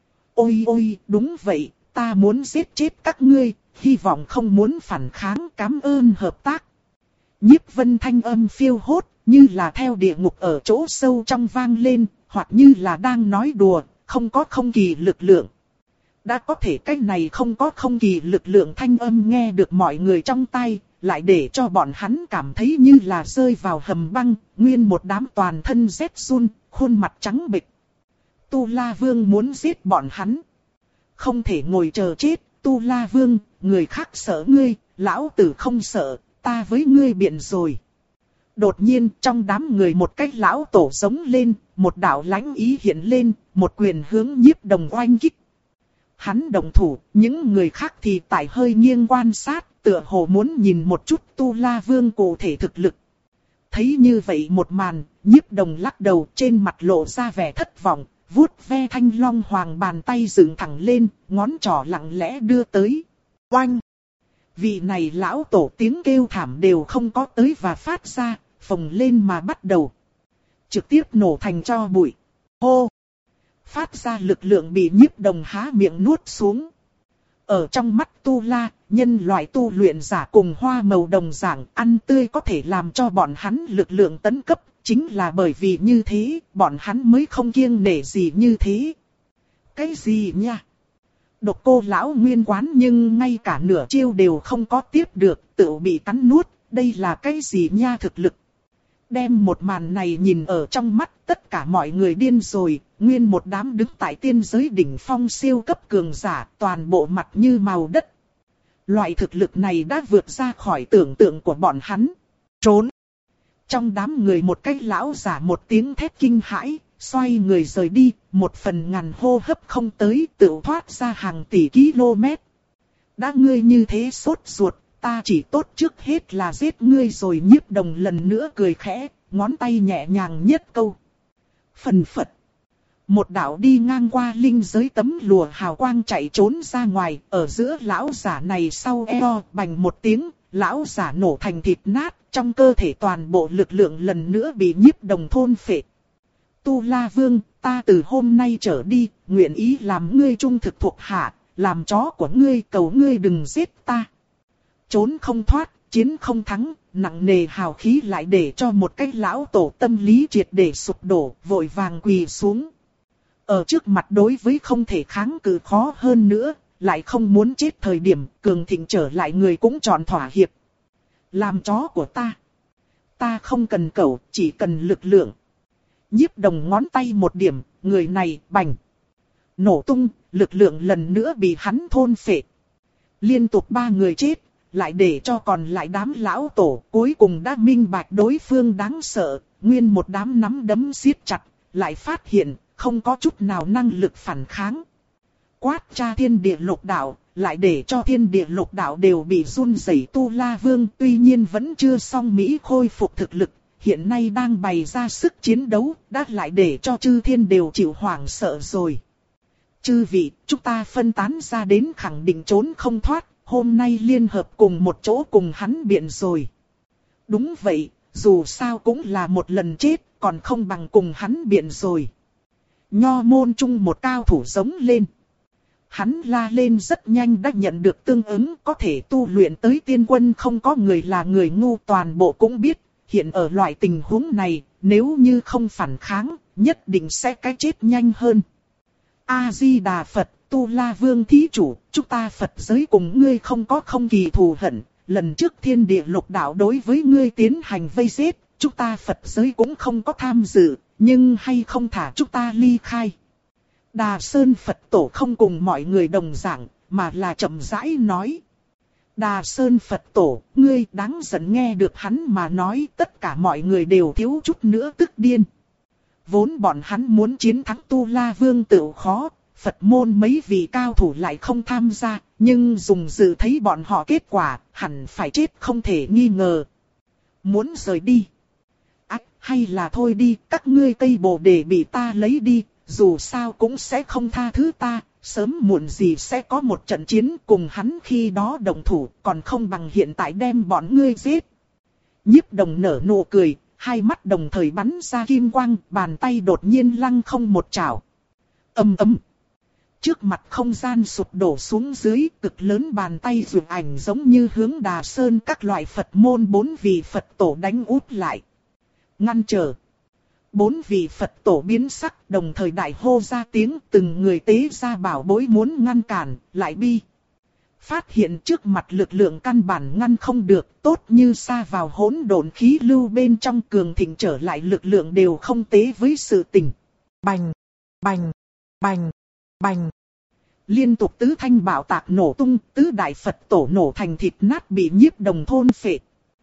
Ôi ôi, đúng vậy, ta muốn giết chết các ngươi, hy vọng không muốn phản kháng, cảm ơn hợp tác. Nhiếp Vân thanh âm phiêu hốt, như là theo địa ngục ở chỗ sâu trong vang lên, hoặc như là đang nói đùa, không có không kỳ lực lượng. Đã có thể cái này không có không kỳ lực lượng thanh âm nghe được mọi người trong tay, lại để cho bọn hắn cảm thấy như là rơi vào hầm băng, nguyên một đám toàn thân rét run, khuôn mặt trắng bệch. Tu La Vương muốn giết bọn hắn. Không thể ngồi chờ chết, Tu La Vương, người khác sợ ngươi, lão tử không sợ, ta với ngươi biện rồi. Đột nhiên trong đám người một cái lão tổ giống lên, một đạo lãnh ý hiện lên, một quyền hướng Nhiếp Đồng oanh kích. Hắn động thủ, những người khác thì tại hơi nghiêng quan sát, tựa hồ muốn nhìn một chút Tu La Vương cụ thể thực lực. Thấy như vậy một màn, Nhiếp Đồng lắc đầu, trên mặt lộ ra vẻ thất vọng, vuốt ve thanh long hoàng bàn tay dựng thẳng lên, ngón trỏ lặng lẽ đưa tới. Oanh! Vị này lão tổ tiếng kêu thảm đều không có tới và phát ra, phồng lên mà bắt đầu. Trực tiếp nổ thành tro bụi. Hô! Phát ra lực lượng bị Nhiếp Đồng há miệng nuốt xuống. Ở trong mắt Tu La, nhân loại tu luyện giả cùng hoa màu đồng dạng, ăn tươi có thể làm cho bọn hắn lực lượng tấn cấp. Chính là bởi vì như thế, bọn hắn mới không kiêng nể gì như thế. Cái gì nha? Độc Cô lão nguyên quán nhưng ngay cả nửa chiêu đều không có tiếp được, tự bị cắn nuốt, đây là cái gì nha thực lực? Đem một màn này nhìn ở trong mắt tất cả mọi người điên rồi, nguyên một đám đứng tại tiên giới đỉnh phong siêu cấp cường giả, toàn bộ mặt như màu đất. Loại thực lực này đã vượt ra khỏi tưởng tượng của bọn hắn. Trốn! Trong đám người một cái lão giả một tiếng thét kinh hãi, xoay người rời đi, một phần ngàn hô hấp không tới, tự thoát ra hàng tỷ km. Đã ngươi như thế sốt ruột, ta chỉ tốt trước hết là giết ngươi rồi. Nhiếp Đồng lần nữa cười khẽ, ngón tay nhẹ nhàng nhất câu. Phần phật. Một đạo đi ngang qua linh giới tấm lùa hào quang chạy trốn ra ngoài, ở giữa lão giả này sau eo, bành một tiếng, lão giả nổ thành thịt nát, trong cơ thể toàn bộ lực lượng lần nữa bị Nhiếp Đồng thôn phệ. Tu La Vương, ta từ hôm nay trở đi, nguyện ý làm ngươi trung thực thuộc hạ, làm chó của ngươi, cầu ngươi đừng giết ta. Trốn không thoát, chiến không thắng, nặng nề hào khí lại để cho một cái lão tổ tâm lý triệt để sụp đổ, vội vàng quỳ xuống. Ở trước mặt đối với không thể kháng cự khó hơn nữa, lại không muốn chết thời điểm, cường thịnh trở lại người cũng chọn thỏa hiệp. Làm chó của ta. Ta không cần cẩu, chỉ cần lực lượng. Nhiếp Đồng ngón tay một điểm, người này bành. Nổ tung, lực lượng lần nữa bị hắn thôn phệ. Liên tục ba người chết, lại để cho còn lại đám lão tổ cuối cùng đã minh bạch đối phương đáng sợ. Nguyên một đám nắm đấm siết chặt, lại phát hiện không có chút nào năng lực phản kháng. Quát tra thiên địa lục đạo, lại để cho thiên địa lục đạo đều bị run rẩy. Tu La Vương tuy nhiên vẫn chưa xong Mỹ khôi phục thực lực, hiện nay đang bày ra sức chiến đấu, đã lại để cho chư thiên đều chịu hoảng sợ rồi. Chư vị, chúng ta phân tán ra đến khẳng định trốn không thoát, hôm nay liên hợp cùng một chỗ cùng hắn biện rồi. Đúng vậy, dù sao cũng là một lần chết, còn không bằng cùng hắn biện rồi. Nho môn chung một cao thủ giống lên. Hắn la lên rất nhanh đã nhận được tương ứng, có thể tu luyện tới tiên quân không có người là người ngu, toàn bộ cũng biết. Hiện ở loại tình huống này, nếu như không phản kháng, nhất định sẽ cái chết nhanh hơn. A-di-đà Phật, Tu La Vương thí chủ, chúng ta Phật giới cùng ngươi không có không kỳ thù hận. Lần trước thiên địa lục đạo đối với ngươi tiến hành vây giết, chúng ta Phật giới cũng không có tham dự, nhưng hay không thả chúng ta ly khai. Đà Sơn Phật Tổ không cùng mọi người đồng dạng, mà là chậm rãi nói. Đà Sơn Phật Tổ, ngươi đáng giận. Nghe được hắn mà nói, tất cả mọi người đều thiếu chút nữa tức điên. Vốn bọn hắn muốn chiến thắng Tu La Vương tự khó, Phật môn mấy vị cao thủ lại không tham gia, nhưng dùng dự thấy bọn họ kết quả, hẳn phải chết không thể nghi ngờ. Muốn rời đi. Ách, hay là thôi đi, các ngươi cây bồ đề bị ta lấy đi, dù sao cũng sẽ không tha thứ ta, Sớm muộn gì sẽ có một trận chiến, cùng hắn khi đó động thủ, còn không bằng hiện tại đem bọn ngươi giết. Nhiếp Đồng nở nụ cười, hai mắt đồng thời bắn ra kim quang, bàn tay đột nhiên lăng không một chảo. Ầm ầm. Trước mặt không gian sụp đổ xuống dưới, cực lớn bàn tay dường ảnh giống như hướng Đà Sơn các loại Phật môn bốn vị Phật tổ đánh úp lại. Ngăn trở. Bốn vị Phật tổ biến sắc, đồng thời đại hô ra tiếng, từng người tế ra bảo bối muốn ngăn cản, lại bi. Phát hiện trước mặt lực lượng căn bản ngăn không được, tốt như sa vào hỗn độn khí lưu bên trong, cường thịnh trở lại lực lượng đều không tế với sự tình. Bành, bành, bành, bành. Liên tục tứ thanh bảo tạc nổ tung, tứ đại Phật tổ nổ thành thịt nát bị Nhiếp Đồng thôn phệ.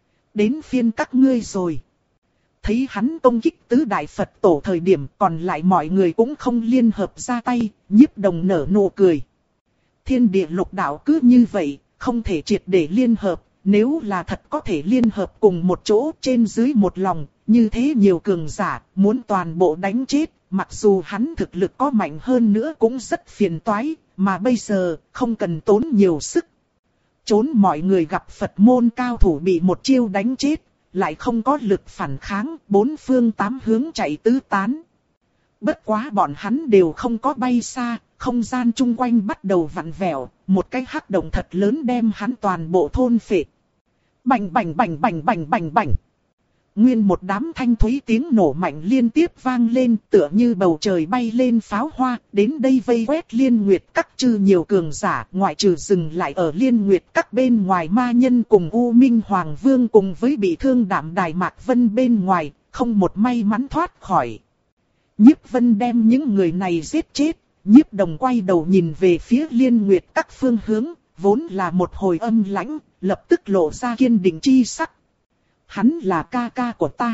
Đến phiên các ngươi rồi. Thấy hắn công kích tứ đại Phật tổ thời điểm, còn lại mọi người cũng không liên hợp ra tay, Nhiếp Đồng nở nụ cười. Thiên địa lục đạo cứ như vậy, không thể triệt để liên hợp, nếu là thật có thể liên hợp cùng một chỗ trên dưới một lòng, như thế nhiều cường giả, muốn toàn bộ đánh chết, mặc dù hắn thực lực có mạnh hơn nữa cũng rất phiền toái, mà bây giờ không cần tốn nhiều sức. Trốn mọi người gặp Phật môn cao thủ bị một chiêu đánh chết, lại không có lực phản kháng, bốn phương tám hướng chạy tứ tán. Bất quá bọn hắn đều không có bay xa, không gian chung quanh bắt đầu vặn vẹo, một cái hắc động thật lớn đem hắn toàn bộ thôn phệ. Bành bành bành bành bành bành bành. Nguyên một đám thanh thúy tiếng nổ mạnh liên tiếp vang lên, tựa như bầu trời bay lên pháo hoa, đến đây vây quét Liên Nguyệt Các trừ nhiều cường giả, ngoại trừ dừng lại ở Liên Nguyệt Các bên ngoài ma nhân cùng U Minh Hoàng Vương cùng với bị thương Đạm Đài Mạc Vân bên ngoài, không một may mắn thoát khỏi. Nhiếp Vân đem những người này giết chết, Nhiếp Đồng quay đầu nhìn về phía Liên Nguyệt Các phương hướng, vốn là một hồi âm lãnh, lập tức lộ ra kiên định chi sắc. Hắn là ca ca của ta.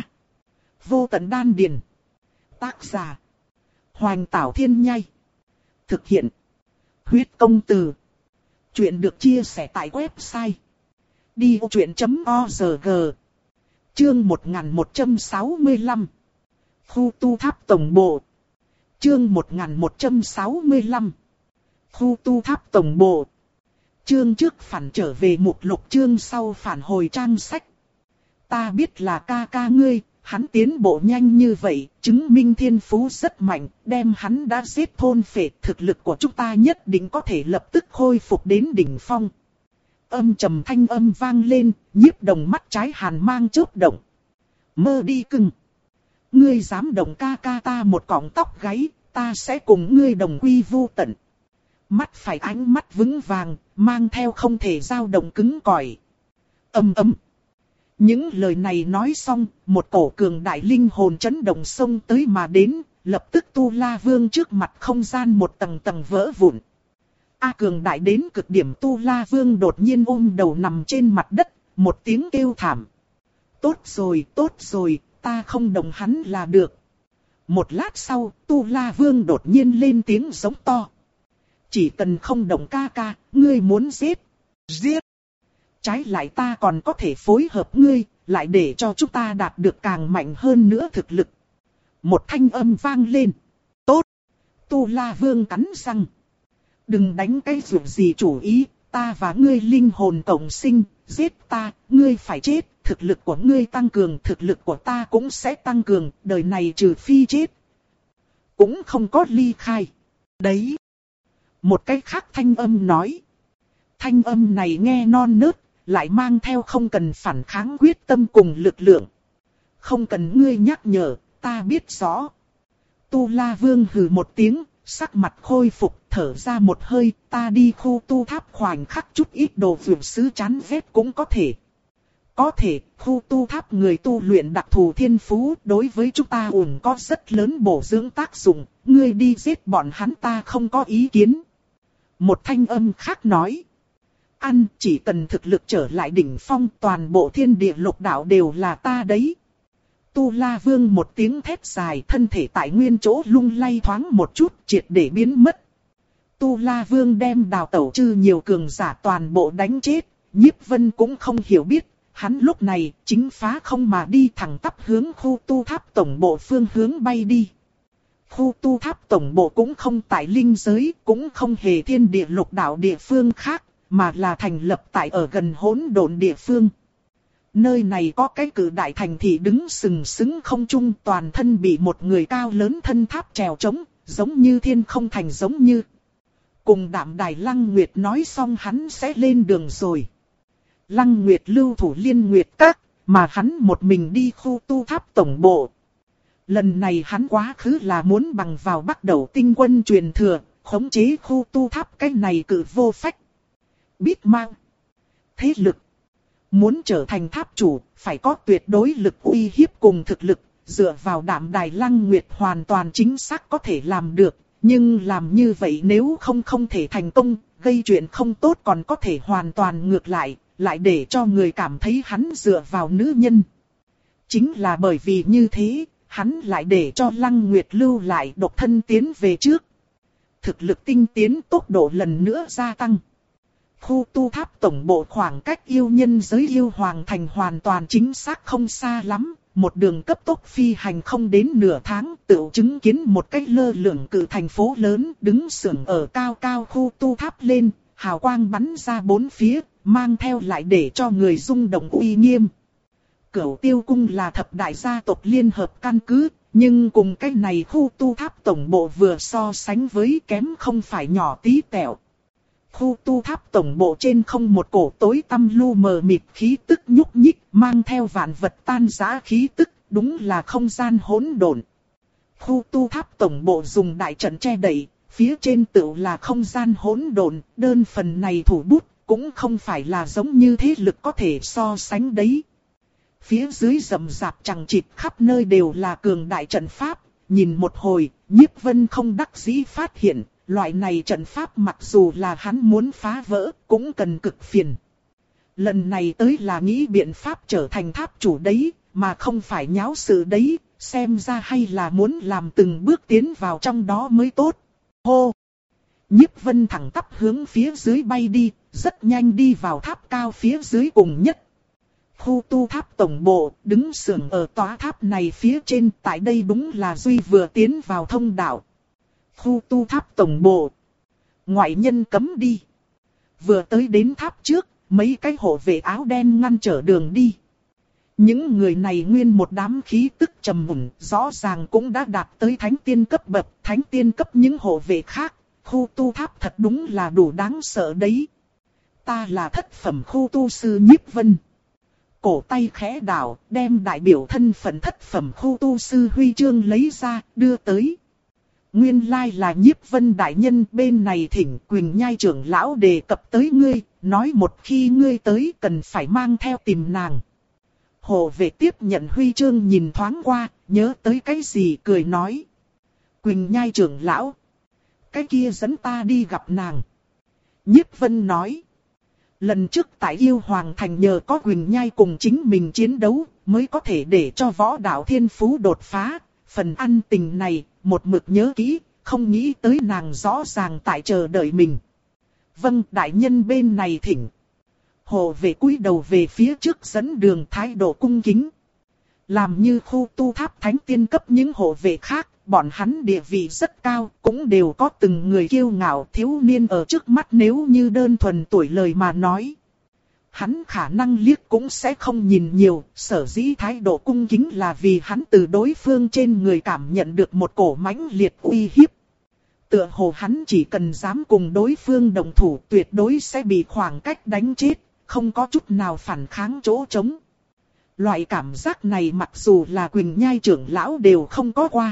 Vô Tận Đan Điền. Tác giả. Hoành Tảo Thiên Nhai. Thực hiện. Huyết Công Từ. Chuyện được chia sẻ tại website. đi ô chuyện chấm org. Chương một nghìn một trăm sáu mươi lăm. Khu tu tháp tổng bộ. Chương một nghìn một trăm sáu mươi lăm. Khu tu tháp tổng bộ. Chương trước phản trở về mục lục, chương sau phản hồi trang sách. Ta biết là ca ca ngươi, hắn tiến bộ nhanh như vậy, chứng minh thiên phú rất mạnh, đem hắn đã giết thôn phệ, thực lực của chúng ta nhất định có thể lập tức khôi phục đến đỉnh phong. Âm trầm thanh âm vang lên, Nhiếp Đồng mắt trái hàn mang chớp động. Mơ đi cưng. Ngươi dám động ca ca ta một cọng tóc gáy, ta sẽ cùng ngươi đồng quy vu tận. Mắt phải ánh mắt vững vàng, mang theo không thể dao động cứng cỏi. Ầm ầm. Những lời này nói xong, một cổ cường đại linh hồn chấn động xông tới mà đến, lập tức Tu La Vương trước mặt không gian một tầng tầng vỡ vụn. A cường đại đến cực điểm Tu La Vương đột nhiên ôm đầu nằm trên mặt đất, một tiếng kêu thảm. Tốt rồi, tốt rồi, ta không động hắn là được. Một lát sau, Tu La Vương đột nhiên lên tiếng giống to. Chỉ cần không động ca ca, ngươi muốn giết, giết. Trái lại ta còn có thể phối hợp ngươi, lại để cho chúng ta đạt được càng mạnh hơn nữa thực lực. Một thanh âm vang lên. Tốt. Tu La Vương cắn răng. Đừng đánh cái dù gì chủ ý, ta và ngươi linh hồn cộng sinh, giết ta, ngươi phải chết, thực lực của ngươi tăng cường, thực lực của ta cũng sẽ tăng cường, đời này trừ phi chết. Cũng không có ly khai. Đấy. Một cái khác thanh âm nói. Thanh âm này nghe non nớt, lại mang theo không cần phản kháng quyết tâm cùng lực lượng. Không cần ngươi nhắc nhở, ta biết rõ. Tu La Vương hừ một tiếng, sắc mặt khôi phục, thở ra một hơi, ta đi khu tu tháp khoảnh khắc chút ít đồ vượt sứ chán ghét cũng có thể. Có thể, khu tu tháp người tu luyện đặc thù thiên phú đối với chúng ta ổn có rất lớn bổ dưỡng tác dụng, ngươi đi giết bọn hắn ta không có ý kiến. Một thanh âm khác nói. Ăn, chỉ cần thực lực trở lại đỉnh phong, toàn bộ thiên địa lục đạo đều là ta đấy. Tu La Vương một tiếng thét dài, thân thể tại nguyên chỗ lung lay thoáng một chút, triệt để biến mất. Tu La Vương đem đào tẩu chư nhiều cường giả toàn bộ đánh chết, Nhiếp Vân cũng không hiểu biết, hắn lúc này chính phá không mà đi thẳng tắp hướng khu tu tháp tổng bộ phương hướng bay đi. Khu tu tháp tổng bộ cũng không tại linh giới, cũng không hề thiên địa lục đạo địa phương khác, mà là thành lập tại ở gần hỗn độn địa phương. Nơi này có cái cử đại thành thị đứng sừng sững không trung, toàn thân bị một người cao lớn thân tháp trèo trống, giống như thiên không thành giống như. Cùng Đạm Đài Lăng Nguyệt nói xong hắn sẽ lên đường rồi. Lăng Nguyệt lưu thủ Liên Nguyệt Các, mà hắn một mình đi khu tu tháp tổng bộ. Lần này hắn quá khứ là muốn bằng vào bắt đầu tinh quân truyền thừa, khống chế khu tu tháp cái này cự vô phách. Biết mang thế lực. Muốn trở thành tháp chủ, phải có tuyệt đối lực uy hiếp cùng thực lực, dựa vào Đạm Đài Lăng Nguyệt hoàn toàn chính xác có thể làm được. Nhưng làm như vậy nếu không không thể thành công, gây chuyện không tốt còn có thể hoàn toàn ngược lại, lại để cho người cảm thấy hắn dựa vào nữ nhân. Chính là bởi vì như thế, hắn lại để cho Lăng Nguyệt lưu lại độc thân tiến về trước. Thực lực tinh tiến tốc độ lần nữa gia tăng. Khu tu tháp tổng bộ khoảng cách yêu nhân giới yêu hoàng thành hoàn toàn chính xác không xa lắm. Một đường cấp tốc phi hành không đến nửa tháng, tự chứng kiến một cái lơ lửng cự thành phố lớn đứng sừng ở cao cao khu tu tháp lên, hào quang bắn ra bốn phía, mang theo lại để cho người rung động uy nghiêm. Cửu Tiêu Cung là thập đại gia tộc liên hợp căn cứ, nhưng cùng cái này khu tu tháp tổng bộ vừa so sánh với kém không phải nhỏ tí tẹo. Khu tu tháp tổng bộ trên không một cổ tối tăm lu mờ mịt khí tức nhúc nhích, mang theo vạn vật tan rã khí tức, đúng là không gian hỗn độn. Khu tu tháp tổng bộ dùng đại trận che đậy, phía trên tựu là không gian hỗn độn, đơn phần này thủ bút, cũng không phải là giống như thế lực có thể so sánh đấy. Phía dưới rậm rạp chằng chịt khắp nơi đều là cường đại trận pháp, nhìn một hồi, Nhiếp Vân không đắc dĩ phát hiện. Loại này trận pháp mặc dù là hắn muốn phá vỡ, cũng cần cực phiền. Lần này tới là nghĩ biện pháp trở thành tháp chủ đấy, mà không phải nháo sự đấy, xem ra hay là muốn làm từng bước tiến vào trong đó mới tốt. Hô! Nhiếp Vân thẳng tắp hướng phía dưới bay đi, rất nhanh đi vào tháp cao phía dưới cùng nhất. Khu tu tháp tổng bộ, đứng sừng ở tòa tháp này phía trên, tại đây đúng là Duy vừa tiến vào thông đạo. Khu tu tháp tổng bộ. Ngoại nhân cấm đi. Vừa tới đến tháp trước, mấy cái hộ vệ áo đen ngăn trở đường đi. Những người này nguyên một đám khí tức trầm mùn, rõ ràng cũng đã đạt tới thánh tiên cấp bậc, thánh tiên cấp những hộ vệ khác. Khu tu tháp thật đúng là đủ đáng sợ đấy. Ta là thất phẩm khu tu sư Nhiếp Vân. Cổ tay khẽ đảo, đem đại biểu thân phận thất phẩm khu tu sư huy chương lấy ra, đưa tới. Nguyên lai là Nhiếp Vân đại nhân, bên này thỉnh Quỳnh Nhai trưởng lão đề cập tới ngươi, nói một khi ngươi tới cần phải mang theo tìm nàng. Hộ vệ tiếp nhận huy chương nhìn thoáng qua, nhớ tới cái gì cười nói. Quỳnh Nhai trưởng lão, cái kia dẫn ta đi gặp nàng. Nhiếp Vân nói. Lần trước tại Yêu Hoàng Thành nhờ có Quỳnh Nhai cùng chính mình chiến đấu, mới có thể để cho võ đạo thiên phú đột phá. Phần ăn tình này, một mực nhớ kỹ, không nghĩ tới nàng rõ ràng tại chờ đợi mình. Vâng, đại nhân bên này thỉnh. Hộ vệ cúi đầu về phía trước dẫn đường, thái độ cung kính. Làm như khu tu tháp thánh tiên cấp những hộ vệ khác, bọn hắn địa vị rất cao, cũng đều có từng người kiêu ngạo thiếu niên ở trước mắt, nếu như đơn thuần tuổi lời mà nói. Hắn khả năng liếc cũng sẽ không nhìn nhiều, sở dĩ thái độ cung kính là vì hắn từ đối phương trên người cảm nhận được một cổ mãnh liệt uy hiếp. Tựa hồ hắn chỉ cần dám cùng đối phương đồng thủ tuyệt đối sẽ bị khoảng cách đánh chết, không có chút nào phản kháng chỗ trống. Loại cảm giác này mặc dù là Quỳnh Nhai trưởng lão đều không có qua.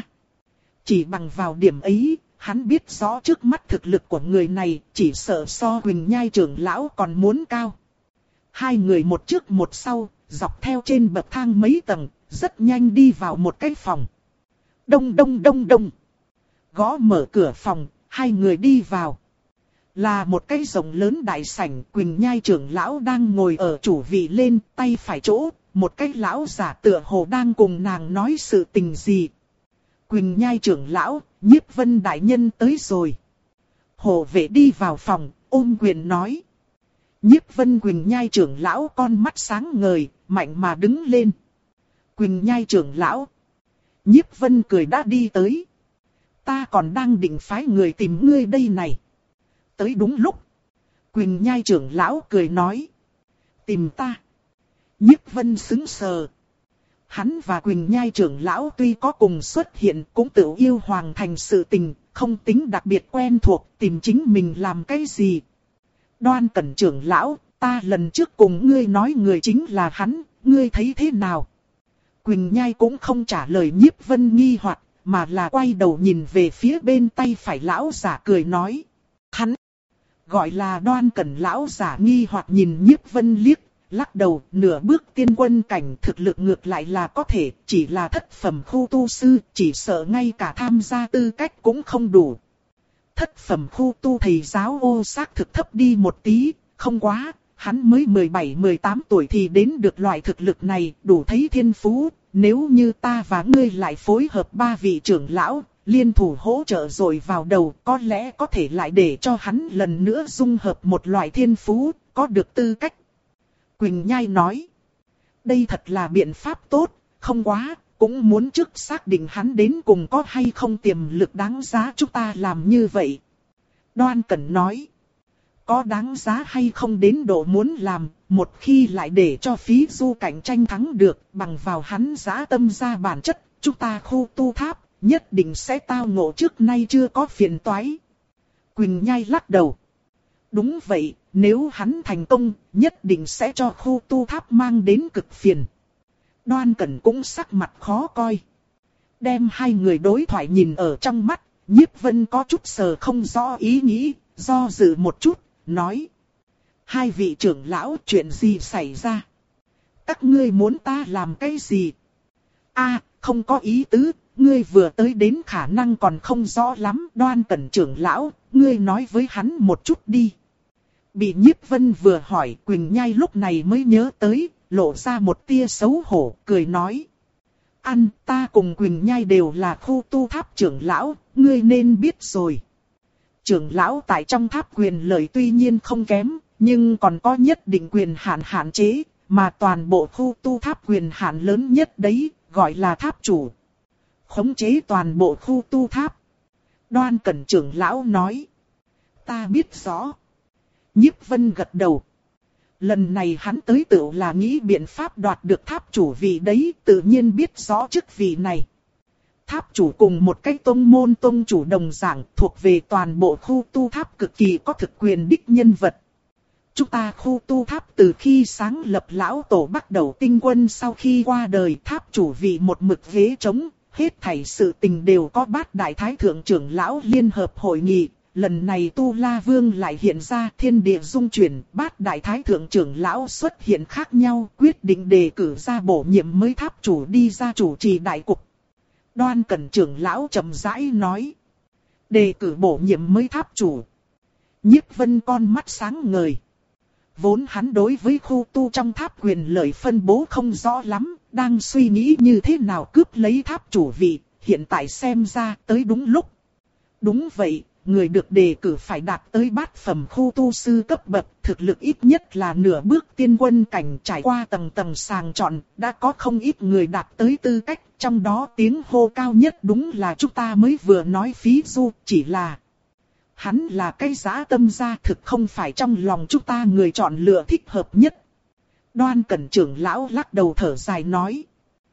Chỉ bằng vào điểm ấy, hắn biết rõ trước mắt thực lực của người này chỉ sợ so Quỳnh Nhai trưởng lão còn muốn cao. Hai người một trước một sau, dọc theo trên bậc thang mấy tầng, rất nhanh đi vào một cái phòng. Đông đông đông đông. Gõ mở cửa phòng, hai người đi vào. Là một cái rộng lớn đại sảnh, Quỳnh Nhai trưởng lão đang ngồi ở chủ vị lên, tay phải chỗ, một cái lão giả tựa hồ đang cùng nàng nói sự tình gì. Quỳnh Nhai trưởng lão, Nhiếp Vân đại nhân tới rồi. Hộ vệ đi vào phòng, ôm quyền nói. Nhiếp Vân Quỳnh Nhai trưởng lão con mắt sáng ngời, mạnh mà đứng lên. Quỳnh Nhai trưởng lão. Nhiếp Vân cười đã đi tới. Ta còn đang định phái người tìm ngươi đây này. Tới đúng lúc. Quỳnh Nhai trưởng lão cười nói. Tìm ta. Nhiếp Vân sững sờ. Hắn và Quỳnh Nhai trưởng lão tuy có cùng xuất hiện cũng tự yêu Hoàng Thành sự tình, không tính đặc biệt quen thuộc, tìm chính mình làm cái gì. Đoan Cẩn trưởng lão, ta lần trước cùng ngươi nói người chính là hắn, ngươi thấy thế nào? Quỳnh Nhai cũng không trả lời Nhiếp Vân nghi hoặc, mà là quay đầu nhìn về phía bên tay phải lão giả cười nói. Hắn, gọi là Đoan Cẩn lão giả nghi hoặc nhìn Nhiếp Vân liếc, lắc đầu, nửa bước tiên quân cảnh thực lực ngược lại là có thể, chỉ là thất phẩm khu tu sư, chỉ sợ ngay cả tham gia tư cách cũng không đủ. Thất phẩm khu tu thầy giáo ô xác thực thấp đi một tí, không quá, hắn mới mười bảy mười tám tuổi thì đến được loại thực lực này, đủ thấy thiên phú, nếu như ta và ngươi lại phối hợp ba vị trưởng lão, liên thủ hỗ trợ rồi vào đầu, có lẽ có thể lại để cho hắn lần nữa dung hợp một loại thiên phú, có được tư cách. Quỳnh Nhai nói, đây thật là biện pháp tốt, không quá, cũng muốn trước xác định hắn đến cùng có hay không tiềm lực đáng giá chúng ta làm như vậy. Đoan Cẩn nói, có đáng giá hay không đến độ muốn làm, một khi lại để cho phí du cạnh tranh thắng được, bằng vào hắn giá tâm ra bản chất, chúng ta khu tu tháp, nhất định sẽ tao ngộ trước nay chưa có phiền toái. Quỳnh Nhai lắc đầu. Đúng vậy, nếu hắn thành công, nhất định sẽ cho khu tu tháp mang đến cực phiền. Đoan Cẩn cũng sắc mặt khó coi. Đem hai người đối thoại nhìn ở trong mắt, Nhiếp Vân có chút sờ không rõ ý nghĩ, do dự một chút, nói. Hai vị trưởng lão, chuyện gì xảy ra? Các ngươi muốn ta làm cái gì? A, không có ý tứ, ngươi vừa tới đến khả năng còn không rõ lắm. Đoan Cẩn trưởng lão, ngươi nói với hắn một chút đi. Bị Nhiếp Vân vừa hỏi, Quỳnh Nhai lúc này mới nhớ tới, lộ ra một tia xấu hổ, cười nói. Ăn, ta cùng Quỳnh Nhai đều là khu tu tháp trưởng lão, ngươi nên biết rồi. Trưởng lão tại trong tháp quyền lợi tuy nhiên không kém, nhưng còn có nhất định quyền hạn hạn chế, mà toàn bộ khu tu tháp quyền hạn lớn nhất đấy, gọi là tháp chủ. Khống chế toàn bộ khu tu tháp. Đoan Cẩn trưởng lão nói. Ta biết rõ. Nhiếp Vân gật đầu. Lần này hắn tới tựu là nghĩ biện pháp đoạt được tháp chủ vị đấy, tự nhiên biết rõ chức vị này. Tháp chủ cùng một cái tông môn tông chủ đồng dạng thuộc về toàn bộ khu tu tháp cực kỳ có thực quyền đích nhân vật. Chúng ta khu tu tháp từ khi sáng lập lão tổ bắt đầu tinh quân sau khi qua đời, tháp chủ vị một mực ghế trống, hết thảy sự tình đều có bát đại thái thượng trưởng lão liên hợp hội nghị. Lần này Tu La Vương lại hiện ra, thiên địa dung chuyển, bát đại thái thượng trưởng lão xuất hiện khác nhau, quyết định đề cử ra bổ nhiệm mới tháp chủ đi ra chủ trì đại cục. Đoan Cẩn trưởng lão chậm rãi nói. Đề cử bổ nhiệm mới tháp chủ. Nhiếp Vân con mắt sáng ngời. Vốn hắn đối với khu tu trong tháp quyền lợi phân bố không rõ lắm, đang suy nghĩ như thế nào cướp lấy tháp chủ vị, hiện tại xem ra tới đúng lúc. Đúng vậy, người được đề cử phải đạt tới bát phẩm khu tu sư cấp bậc, thực lực ít nhất là nửa bước tiên quân cảnh, trải qua tầng tầng sàng chọn, đã có không ít người đạt tới tư cách, trong đó tiếng hô cao nhất đúng là chúng ta mới vừa nói Phí Du, chỉ là hắn là cái dã tâm gia thực không phải trong lòng chúng ta người chọn lựa thích hợp nhất. Đoan Cẩn trưởng lão lắc đầu thở dài nói.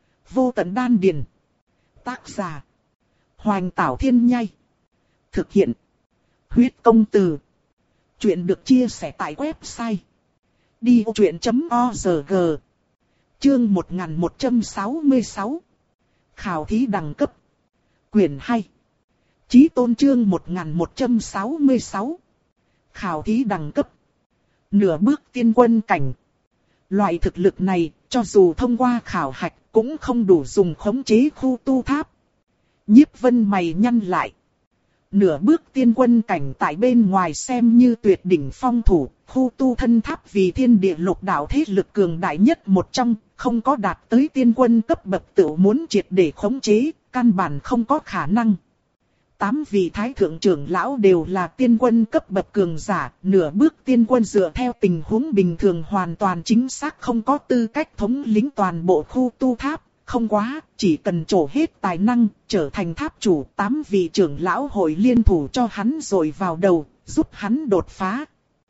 Vô Tận Đan Điền. Tác giả Hoành Tảo Thiên Nhai. Thực hiện Huyết Công Từ. Chuyện được chia sẻ tại website đi ô chuyện chấm org. Chương một nghìn một trăm sáu mươi sáu. Khảo thí đẳng cấp. Quyển hai. Chí Tôn chương một nghìn một trăm sáu mươi sáu. Khảo thí đẳng cấp. Nửa bước tiên quân cảnh. Loại thực lực này, cho dù thông qua khảo hạch, cũng không đủ dùng khống chế khu tu tháp. Nhiếp Vân mày nhăn lại. Nửa bước tiên quân cảnh tại bên ngoài xem như tuyệt đỉnh phong thủ, khu tu thân tháp vì thiên địa lục đạo thế lực cường đại nhất một trong, không có đạt tới tiên quân cấp bậc tự muốn triệt để khống chế, căn bản không có khả năng. Tám vị thái thượng trưởng lão đều là tiên quân cấp bậc cường giả, nửa bước tiên quân dựa theo tình huống bình thường hoàn toàn chính xác không có tư cách thống lĩnh toàn bộ khu tu tháp, không quá, chỉ cần trổ hết tài năng, trở thành tháp chủ, tám vị trưởng lão hội liên thủ cho hắn rồi vào đầu, giúp hắn đột phá.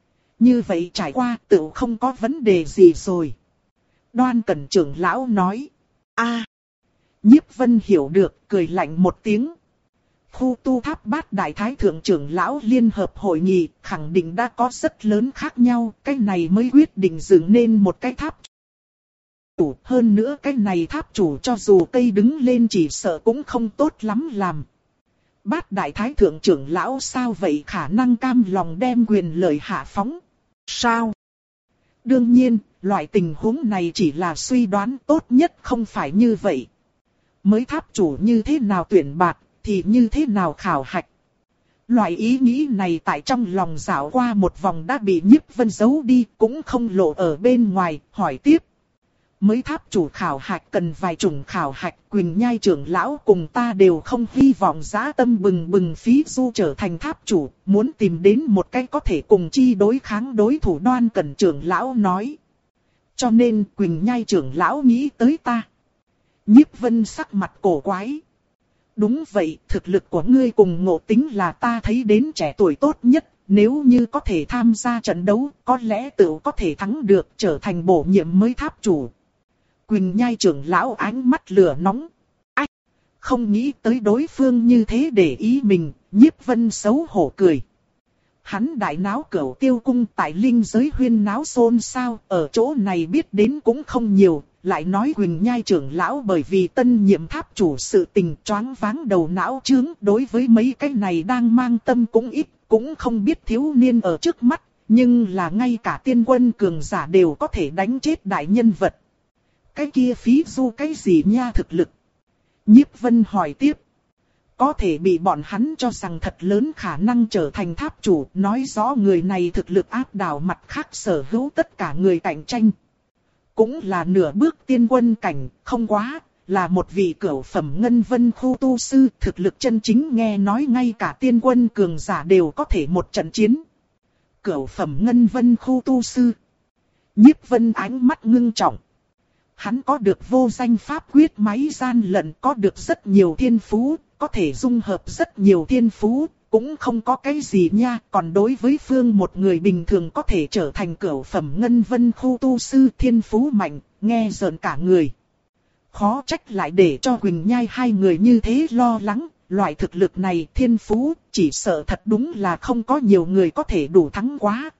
Như vậy trải qua tự không có vấn đề gì rồi. Đoan Cẩn trưởng lão nói. A. Nhiếp Vân hiểu được, cười lạnh một tiếng. Khu tu tháp bát đại thái thượng trưởng lão liên hợp hội nghị, khẳng định đã có rất lớn khác nhau, cái này mới quyết định dựng nên một cái tháp chủ. Hơn nữa cái này tháp chủ cho dù cây đứng lên chỉ sợ cũng không tốt lắm làm. Bát đại thái thượng trưởng lão sao vậy khả năng cam lòng đem quyền lợi hạ phóng? Sao? Đương nhiên, loại tình huống này chỉ là suy đoán, tốt nhất không phải như vậy. Mới tháp chủ như thế nào tuyển bạt, thì như thế nào khảo hạch. Loại ý nghĩ này tại trong lòng dạo qua một vòng đã bị Nhiếp Vân giấu đi, cũng không lộ ở bên ngoài, hỏi tiếp. Mới tháp chủ khảo hạch cần vài chủng khảo hạch, Quỳnh Nhai trưởng lão cùng ta đều không hy vọng dã tâm bừng bừng phí du trở thành tháp chủ, muốn tìm đến một cách có thể cùng chi đối kháng đối thủ. Đoan Cẩn trưởng lão nói. Cho nên Quỳnh Nhai trưởng lão nghĩ tới ta. Nhiếp Vân sắc mặt cổ quái. Đúng vậy, thực lực của ngươi cùng ngộ tính là ta thấy đến trẻ tuổi tốt nhất. Nếu như có thể tham gia trận đấu, có lẽ tự có thể thắng được, trở thành bổ nhiệm mới tháp chủ. Quỳnh Nhai trưởng lão ánh mắt lửa nóng. Ách! Không nghĩ tới đối phương như thế để ý mình, Nhiếp Vân xấu hổ cười. Hắn đại náo Cửu Tiêu cung tại linh giới huyên náo xôn xao, ở chỗ này biết đến cũng không nhiều, lại nói Quỳnh Nhai trưởng lão bởi vì tân nhiệm tháp chủ sự tình choáng váng đầu não chướng, đối với mấy cái này đang mang tâm cũng ít, cũng không biết thiếu niên ở trước mắt, nhưng là ngay cả tiên quân cường giả đều có thể đánh chết đại nhân vật. Cái kia phí du cái gì nha thực lực? Nhiếp Vân hỏi tiếp. Có thể bị bọn hắn cho rằng thật lớn khả năng trở thành tháp chủ, nói rõ người này thực lực áp đảo mặt khác sở hữu tất cả người cạnh tranh. Cũng là nửa bước tiên quân cảnh, không quá, là một vị cửu phẩm ngân vân khu tu sư, thực lực chân chính nghe nói ngay cả tiên quân cường giả đều có thể một trận chiến. Cửu phẩm ngân vân khu tu sư. Nhiếp Vân ánh mắt ngưng trọng. Hắn có được vô danh pháp quyết máy gian lận, có được rất nhiều thiên phú, có thể dung hợp rất nhiều thiên phú, cũng không có cái gì nha. Còn đối với phương một người bình thường có thể trở thành cửu phẩm ngân vân khu tu sư thiên phú mạnh, nghe rợn cả người. Khó trách lại để cho Quỳnh Nhai hai người như thế lo lắng, loại thực lực này thiên phú, chỉ sợ thật đúng là không có nhiều người có thể đủ thắng quá.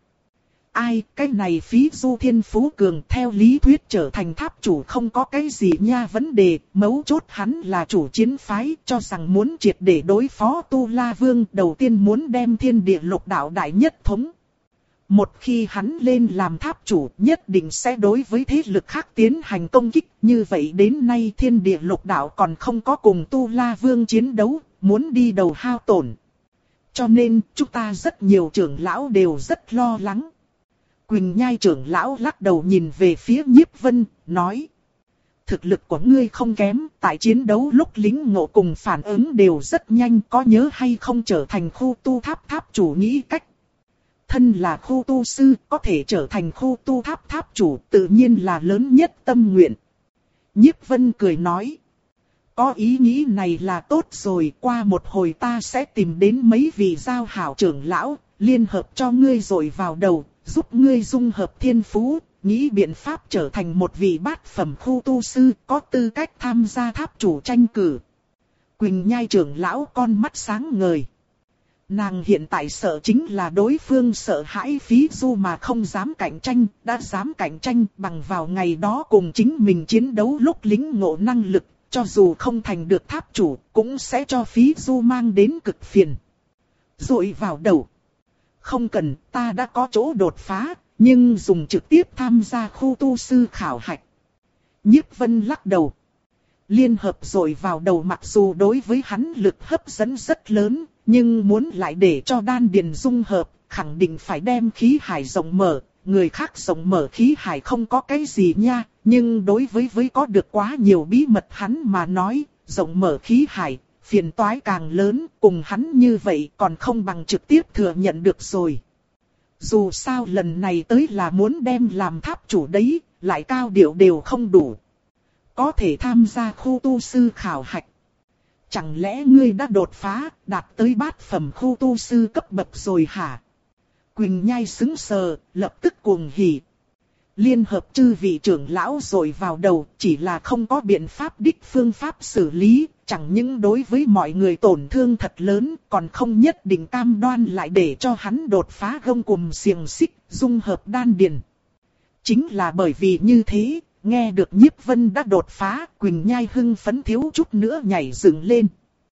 Ai, cái này phí du thiên phú cường theo lý thuyết trở thành tháp chủ không có cái gì nha vấn đề, mấu chốt hắn là chủ chiến phái, cho rằng muốn triệt để đối phó Tu La Vương, đầu tiên muốn đem thiên địa lục đạo đại nhất thống. Một khi hắn lên làm tháp chủ, nhất định sẽ đối với thế lực khác tiến hành công kích, như vậy đến nay thiên địa lục đạo còn không có cùng Tu La Vương chiến đấu, muốn đi đầu hao tổn. Cho nên, chúng ta rất nhiều trưởng lão đều rất lo lắng. Quỳnh Nhai trưởng lão lắc đầu nhìn về phía Nhiếp Vân, nói. Thực lực của ngươi không kém, tại chiến đấu lúc lính ngộ cùng phản ứng đều rất nhanh, có nhớ hay không trở thành khu tu tháp tháp chủ nghĩ cách. Thân là khu tu sư, có thể trở thành khu tu tháp tháp chủ, tự nhiên là lớn nhất tâm nguyện. Nhiếp Vân cười nói. Có ý nghĩ này là tốt rồi, qua một hồi ta sẽ tìm đến mấy vị giao hảo trưởng lão, liên hợp cho ngươi rồi vào đầu, giúp ngươi dung hợp thiên phú, nghĩ biện pháp trở thành một vị bát phẩm khu tu sư, có tư cách tham gia tháp chủ tranh cử. Quỳnh Nhai trưởng lão con mắt sáng ngời. Nàng hiện tại sợ chính là đối phương sợ hãi phí du mà không dám cạnh tranh, đã dám cạnh tranh bằng vào ngày đó cùng chính mình chiến đấu lúc lính ngộ năng lực, cho dù không thành được tháp chủ, cũng sẽ cho phí du mang đến cực phiền. Rồi vào đầu. Không cần, ta đã có chỗ đột phá, nhưng dùng trực tiếp tham gia khu tu sư khảo hạch. Nhiếp Vân lắc đầu. Liên hợp rồi vào đầu mặc dù đối với hắn lực hấp dẫn rất lớn, nhưng muốn lại để cho đan điền dung hợp, khẳng định phải đem khí hải rộng mở. Người khác rộng mở khí hải không có cái gì nha, nhưng đối với với có được quá nhiều bí mật hắn mà nói, rộng mở khí hải, phiền toái càng lớn, cùng hắn như vậy còn không bằng trực tiếp thừa nhận được rồi. Dù sao lần này tới là muốn đem làm tháp chủ đấy, lại cao điệu đều không đủ. có thể tham gia khu tu sư khảo hạch. Chẳng lẽ ngươi đã đột phá, đạt tới bát phẩm khu tu sư cấp bậc rồi hả? Quỳnh Nhai sững sờ, lập tức cuồng hỉ. Liên hợp chư vị trưởng lão rồi vào đầu, chỉ là không có biện pháp đích phương pháp xử lý, chẳng những đối với mọi người tổn thương thật lớn, còn không nhất định cam đoan lại để cho hắn đột phá gông cùm xiềng xích, dung hợp đan điền. Chính là bởi vì như thế, nghe được Nhiếp Vân đã đột phá, Quỳnh Nhai hưng phấn thiếu chút nữa nhảy dựng lên.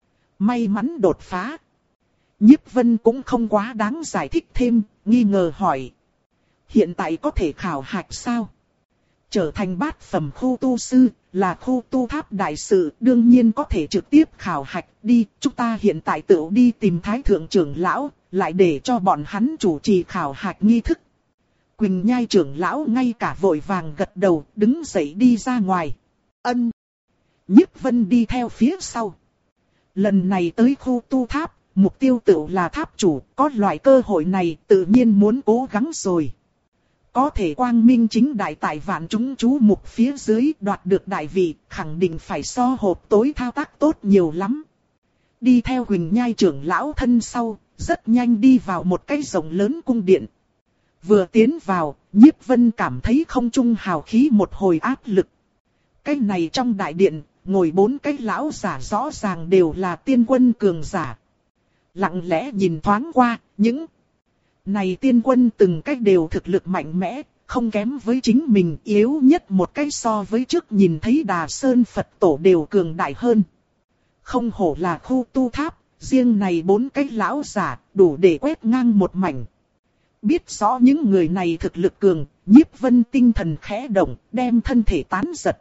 May mắn đột phá. Nhiếp Vân cũng không quá đáng giải thích thêm, nghi ngờ hỏi. Hiện tại có thể khảo hạch sao? Trở thành bát phẩm khu tu sư, là khu tu tháp đại sự, đương nhiên có thể trực tiếp khảo hạch. Đi, chúng ta hiện tại tự đi tìm Thái Thượng trưởng lão, lại để cho bọn hắn chủ trì khảo hạch nghi thức. Quỳnh Nhai trưởng lão ngay cả vội vàng gật đầu, đứng dậy đi ra ngoài. Ân. Nhiếp Vân đi theo phía sau. Lần này tới khu tu tháp, mục tiêu tự là tháp chủ, có loại cơ hội này tự nhiên muốn cố gắng rồi. Có thể quang minh chính đại tại vạn chúng chú mục phía dưới đoạt được đại vị, khẳng định phải so hộp tối thao tác tốt nhiều lắm. Đi theo Quỳnh Nhai trưởng lão thân sau, rất nhanh đi vào một cái rộng lớn cung điện. Vừa tiến vào, Nhiếp Vân cảm thấy không trung hào khí một hồi áp lực. Cái này trong đại điện, ngồi bốn cái lão giả rõ ràng đều là tiên quân cường giả. Lặng lẽ nhìn thoáng qua, những này tiên quân từng cách đều thực lực mạnh mẽ, không kém với chính mình, yếu nhất một cái so với trước nhìn thấy Đà Sơn Phật Tổ đều cường đại hơn. Không hổ là khu tu tháp, riêng này bốn cái lão giả đủ để quét ngang một mảnh. Biết rõ những người này thực lực cường, Nhiếp Vân tinh thần khẽ động, đem thân thể tán giật.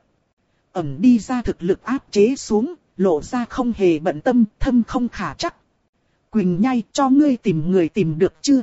Ẩn đi ra thực lực áp chế xuống, lộ ra không hề bận tâm, thâm không khả chắc. Quỳnh Nhai, cho ngươi tìm người tìm được chưa?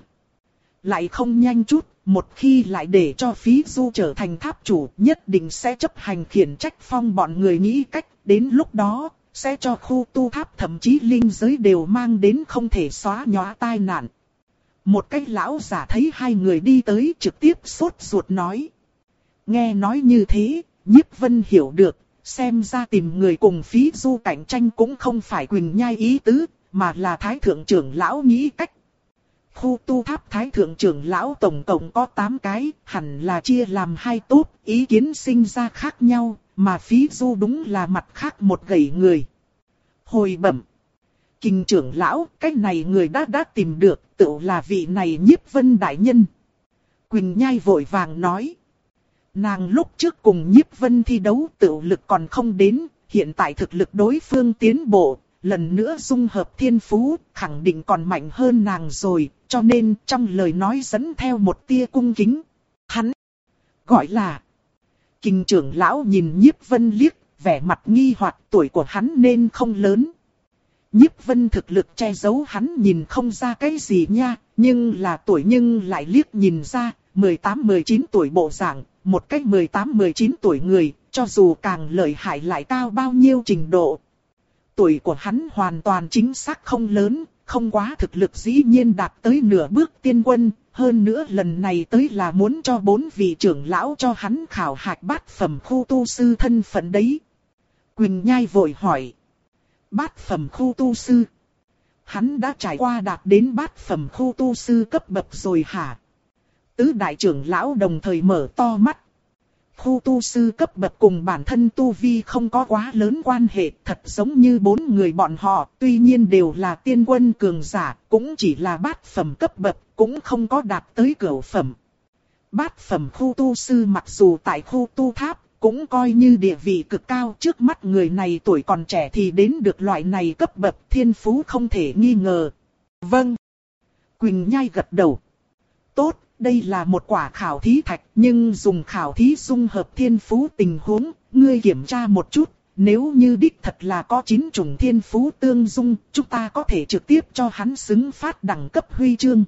Lại không nhanh chút, một khi lại để cho Phí Du trở thành tháp chủ, nhất định sẽ chấp hành khiển trách phong bọn người nghĩ cách, đến lúc đó, sẽ cho khu tu tháp thậm chí linh giới đều mang đến không thể xóa nhòa tai nạn. Một cái lão giả thấy hai người đi tới trực tiếp sốt ruột nói. Nghe nói như thế, Nhiếp Vân hiểu được, xem ra tìm người cùng Phí Du cạnh tranh cũng không phải Quỳnh Nhai ý tứ, mà là Thái Thượng trưởng lão nghĩ cách. Khu tu tháp Thái Thượng trưởng lão tổng cộng có tám cái, hẳn là chia làm hai tốt, ý kiến sinh ra khác nhau, mà Phí Du đúng là mặt khác một gầy người. Hồi bẩm. Kình trưởng lão, cái này người đã đã tìm được, tự là vị này Nhiếp Vân đại nhân. Quỳnh Nhai vội vàng nói. Nàng lúc trước cùng Nhiếp Vân thi đấu tự lực còn không đến, hiện tại thực lực đối phương tiến bộ, lần nữa dung hợp thiên phú, khẳng định còn mạnh hơn nàng rồi, cho nên trong lời nói dẫn theo một tia cung kính. Hắn gọi là Kình trưởng lão nhìn Nhiếp Vân liếc, vẻ mặt nghi hoặc, tuổi của hắn nên không lớn. Nhiếp Vân thực lực che giấu hắn nhìn không ra cái gì nha, nhưng là tuổi nhưng lại liếc nhìn ra, mười tám mười chín tuổi bộ dạng, một cách mười tám mười chín tuổi người, cho dù càng lợi hại lại cao bao nhiêu trình độ. Tuổi của hắn hoàn toàn chính xác không lớn, không quá thực lực dĩ nhiên đạt tới nửa bước tiên quân, hơn nữa lần này tới là muốn cho bốn vị trưởng lão cho hắn khảo hạch bát phẩm khu tu sư thân phận đấy. Quỳnh Nhai vội hỏi. Bát phẩm khu tu sư. Hắn đã trải qua đạt đến bát phẩm khu tu sư cấp bậc rồi hả? Tứ đại trưởng lão đồng thời mở to mắt. Khu tu sư cấp bậc cùng bản thân tu vi không có quá lớn quan hệ, thật giống như bốn người bọn họ, tuy nhiên đều là tiên quân cường giả, cũng chỉ là bát phẩm cấp bậc, cũng không có đạt tới cửu phẩm. Bát phẩm khu tu sư mặc dù tại khu tu tháp, cũng coi như địa vị cực cao, trước mắt người này tuổi còn trẻ thì đến được loại này cấp bậc, thiên phú không thể nghi ngờ. Vâng. Quỳnh Nhai gật đầu. Tốt, đây là một quả khảo thí thạch, nhưng dùng khảo thí dung hợp thiên phú tình huống, ngươi kiểm tra một chút, nếu như đích thật là có chín chủng thiên phú tương dung, chúng ta có thể trực tiếp cho hắn xứng phát đẳng cấp huy chương.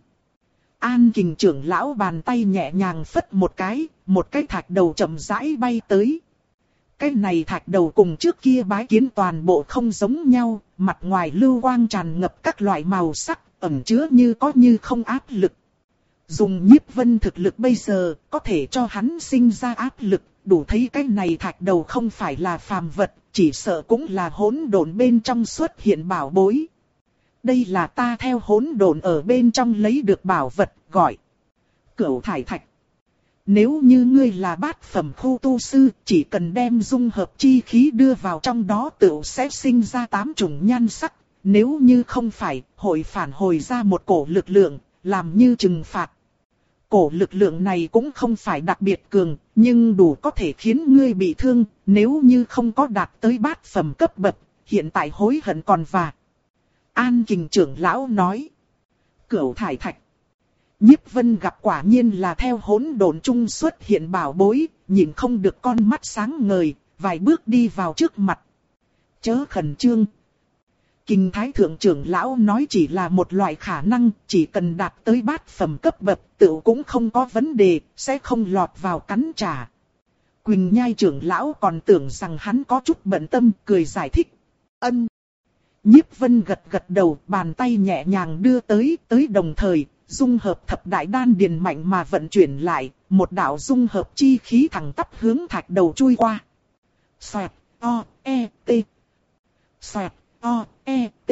An Kình trưởng lão bàn tay nhẹ nhàng phất một cái, một cái thạch đầu chậm rãi bay tới. Cái này thạch đầu cùng trước kia bái kiến toàn bộ không giống nhau, mặt ngoài lưu quang tràn ngập các loại màu sắc, ẩn chứa như có như không áp lực. Dùng Nhiếp Vân thực lực bây giờ, có thể cho hắn sinh ra áp lực, đủ thấy cái này thạch đầu không phải là phàm vật, chỉ sợ cũng là hỗn độn bên trong xuất hiện bảo bối. Đây là ta theo hỗn độn ở bên trong lấy được bảo vật, gọi Cửu Thải Thạch. Nếu như ngươi là bát phẩm khu tu sư, chỉ cần đem dung hợp chi khí đưa vào trong đó tựu sẽ sinh ra tám chủng nhan sắc. Nếu như không phải, hội phản hồi ra một cổ lực lượng, làm như trừng phạt. Cổ lực lượng này cũng không phải đặc biệt cường, nhưng đủ có thể khiến ngươi bị thương, nếu như không có đạt tới bát phẩm cấp bậc, hiện tại hối hận còn vả. An Kình trưởng lão nói. Cửu Thải Thạch. Nhiếp Vân gặp quả nhiên là theo hỗn độn chung xuất hiện bảo bối, nhìn không được con mắt sáng ngời, vài bước đi vào trước mặt. Chớ khẩn trương. Kinh Thái Thượng trưởng lão nói chỉ là một loại khả năng, chỉ cần đạt tới bát phẩm cấp bậc, tự cũng không có vấn đề, sẽ không lọt vào cắn trả. Quỳnh Nhai trưởng lão còn tưởng rằng hắn có chút bận tâm, cười giải thích. Ân. Nhiếp Vân gật gật đầu, bàn tay nhẹ nhàng đưa tới, tới đồng thời, dung hợp thập đại đan điền mạnh mà vận chuyển lại, một đạo dung hợp chi khí thẳng tắp hướng thạch đầu chui qua. Xoẹt, o, e, t. Xoẹt, o, e, t.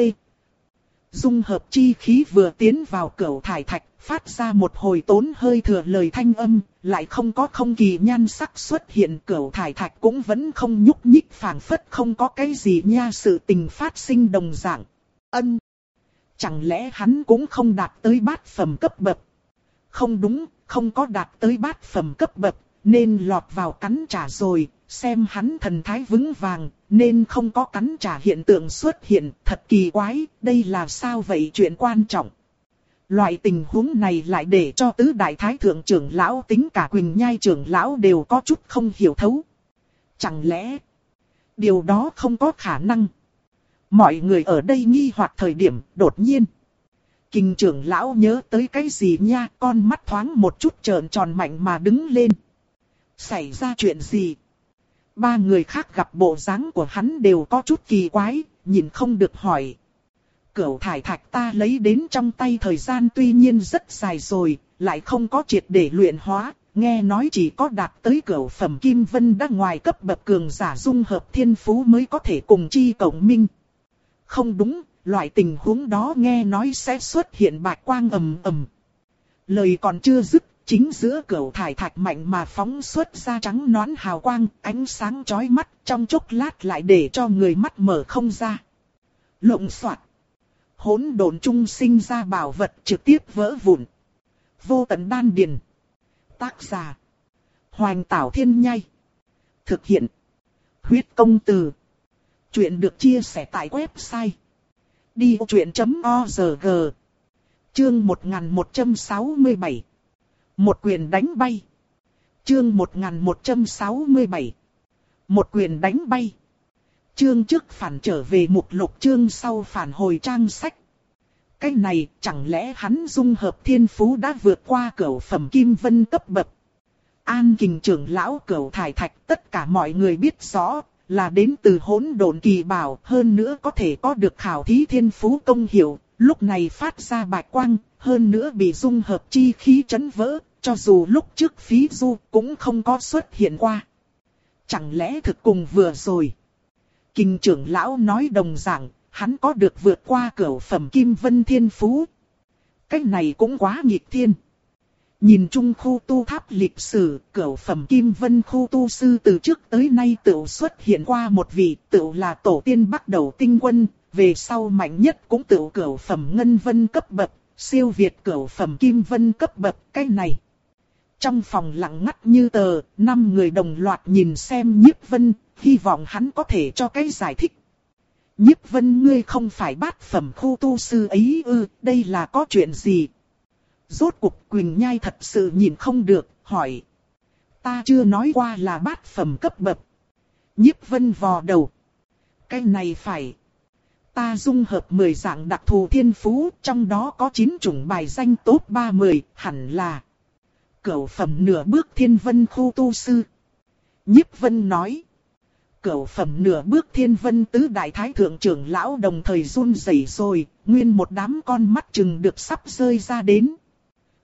Dung hợp chi khí vừa tiến vào cửu thải thạch, phát ra một hồi tốn hơi thừa lời thanh âm, lại không có không kỳ nhan sắc xuất hiện, cửu thải thạch cũng vẫn không nhúc nhích, phảng phất không có cái gì nha sự tình phát sinh đồng dạng. Ân. Chẳng lẽ hắn cũng không đạt tới bát phẩm cấp bậc? Không đúng, không có đạt tới bát phẩm cấp bậc, nên lọt vào cắn trả rồi, xem hắn thần thái vững vàng, nên không có cắn trả hiện tượng xuất hiện, thật kỳ quái, đây là sao vậy chuyện quan trọng. Loại tình huống này lại để cho tứ đại thái thượng trưởng lão tính cả Quỳnh Nhai trưởng lão đều có chút không hiểu thấu. Chẳng lẽ, điều đó không có khả năng. Mọi người ở đây nghi hoặc thời điểm, đột nhiên. Kình trưởng lão nhớ tới cái gì nha, con mắt thoáng một chút trợn tròn mạnh mà đứng lên. Xảy ra chuyện gì? Ba người khác gặp bộ dáng của hắn đều có chút kỳ quái, nhìn không được hỏi. Cửu thải thạch ta lấy đến trong tay thời gian tuy nhiên rất dài rồi, lại không có triệt để luyện hóa, nghe nói chỉ có đạt tới cửu phẩm kim vân đã ngoài cấp bậc cường giả dung hợp thiên phú mới có thể cùng chi cộng minh. Không đúng, loại tình huống đó nghe nói sẽ xuất hiện bạch quang ầm ầm. Lời còn chưa dứt, chính giữa cửu thải thạch mạnh mà phóng xuất ra trắng nõn hào quang, ánh sáng chói mắt, trong chốc lát lại để cho người mắt mở không ra. Lộng xoạt. Hỗn độn chung sinh ra bảo vật trực tiếp vỡ vụn. Vô tận đan điền. Tác giả. Hoành Tảo Thiên Nhai. Thực hiện. Huyết công từ. Chuyện được chia sẻ tại website đi ô chuyện chấm org. Chương một nghìn một trăm sáu mươi bảy. Một quyền đánh bay. Chương một nghìn một trăm sáu mươi bảy. Một quyền đánh bay. Chương trước phản trở về mục lục, chương sau phản hồi trang sách. Cái này chẳng lẽ hắn dung hợp thiên phú đã vượt qua cửu phẩm kim vân cấp bậc. An Kình trưởng lão cửu thải thạch tất cả mọi người biết rõ là đến từ hỗn độn kỳ bảo, hơn nữa có thể có được khảo thí thiên phú công hiệu, lúc này phát ra bạch quang, hơn nữa bị dung hợp chi khí chấn vỡ, cho dù lúc trước phí du cũng không có xuất hiện qua. Chẳng lẽ thực cùng vừa rồi? Kình trưởng lão nói đồng dạng, hắn có được vượt qua cửu phẩm kim vân thiên phú. Cái này cũng quá nghịch thiên. Nhìn chung khu tu tháp lịch sử, cửu phẩm kim vân khu tu sư từ trước tới nay tự xuất hiện qua một vị, tự là tổ tiên bắt đầu tinh quân, về sau mạnh nhất cũng tự cửu phẩm ngân vân cấp bậc, siêu việt cửu phẩm kim vân cấp bậc, cái này. Trong phòng lặng ngắt như tờ, năm người đồng loạt nhìn xem Nhiếp Vân, hy vọng hắn có thể cho cái giải thích. Nhiếp Vân, ngươi không phải bát phẩm khu tu sư ấy ư, đây là có chuyện gì? Rốt cuộc Quỳnh Nhai thật sự nhìn không được, hỏi. Ta chưa nói qua là bát phẩm cấp bậc. Nhiếp Vân vò đầu. Cái này phải. Ta dung hợp mười dạng đặc thù thiên phú, trong đó có chín chủng bài danh top ba mươi, hẳn là cửu phẩm nửa bước thiên vân khu tu sư. Nhiếp Vân nói. Cửu phẩm nửa bước thiên vân tứ đại thái thượng trưởng lão đồng thời run rẩy rồi, nguyên một đám con mắt chừng được sắp rơi ra đến.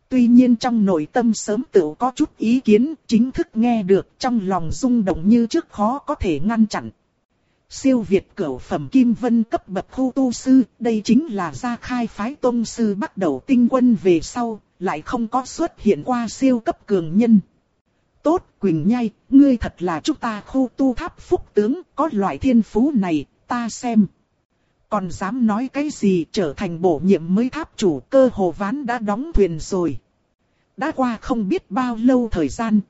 tuy nhiên trong nội tâm sớm tự có chút ý kiến, chính thức nghe được trong lòng rung động như trước khó có thể ngăn chặn. Siêu việt cửu phẩm kim vân cấp bậc khu tu sư, đây chính là gia khai phái tông sư bắt đầu tinh quân về sau, lại không có xuất hiện qua siêu cấp cường nhân. Tốt, Quỳnh Nhai, ngươi thật là chúng ta khu tu tháp phúc tướng, có loại thiên phú này, ta xem. Còn dám nói cái gì, trở thành bổ nhiệm mới tháp chủ, cơ hồ ván đã đóng thuyền rồi. Đã qua không biết bao lâu thời gian.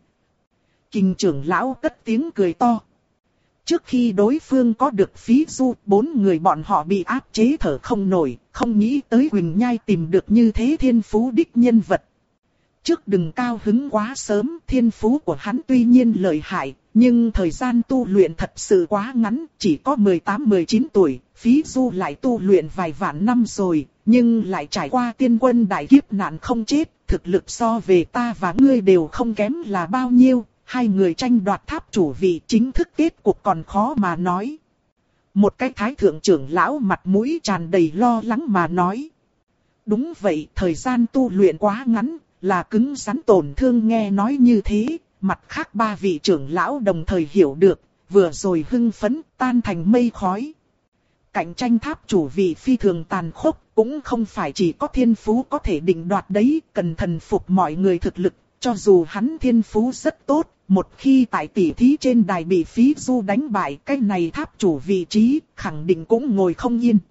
Kình trưởng lão cất tiếng cười to. Trước khi đối phương có được phí du, bốn người bọn họ bị áp chế thở không nổi, không nghĩ tới Quỳnh Nhai tìm được như thế thiên phú đích nhân vật. Trước đừng cao hứng quá sớm, thiên phú của hắn tuy nhiên lợi hại, nhưng thời gian tu luyện thật sự quá ngắn, chỉ có mười tám mười chín tuổi, phí du lại tu luyện vài vạn năm rồi, nhưng lại trải qua tiên quân đại kiếp nạn không chết, thực lực so về ta và ngươi đều không kém là bao nhiêu, hai người tranh đoạt tháp chủ vị chính thức kết cục còn khó mà nói. Một cái thái thượng trưởng lão mặt mũi tràn đầy lo lắng mà nói. Đúng vậy, thời gian tu luyện quá ngắn, là cứng rắn tổn thương nghe nói như thế, mặt khác ba vị trưởng lão đồng thời hiểu được, vừa rồi hưng phấn tan thành mây khói. Cạnh tranh tháp chủ vị phi thường tàn khốc, cũng không phải chỉ có thiên phú có thể định đoạt đấy, cần thần phục mọi người thực lực, cho dù hắn thiên phú rất tốt, một khi tại tỷ thí trên đài bị phí du đánh bại, cái này tháp chủ vị trí, khẳng định cũng ngồi không yên.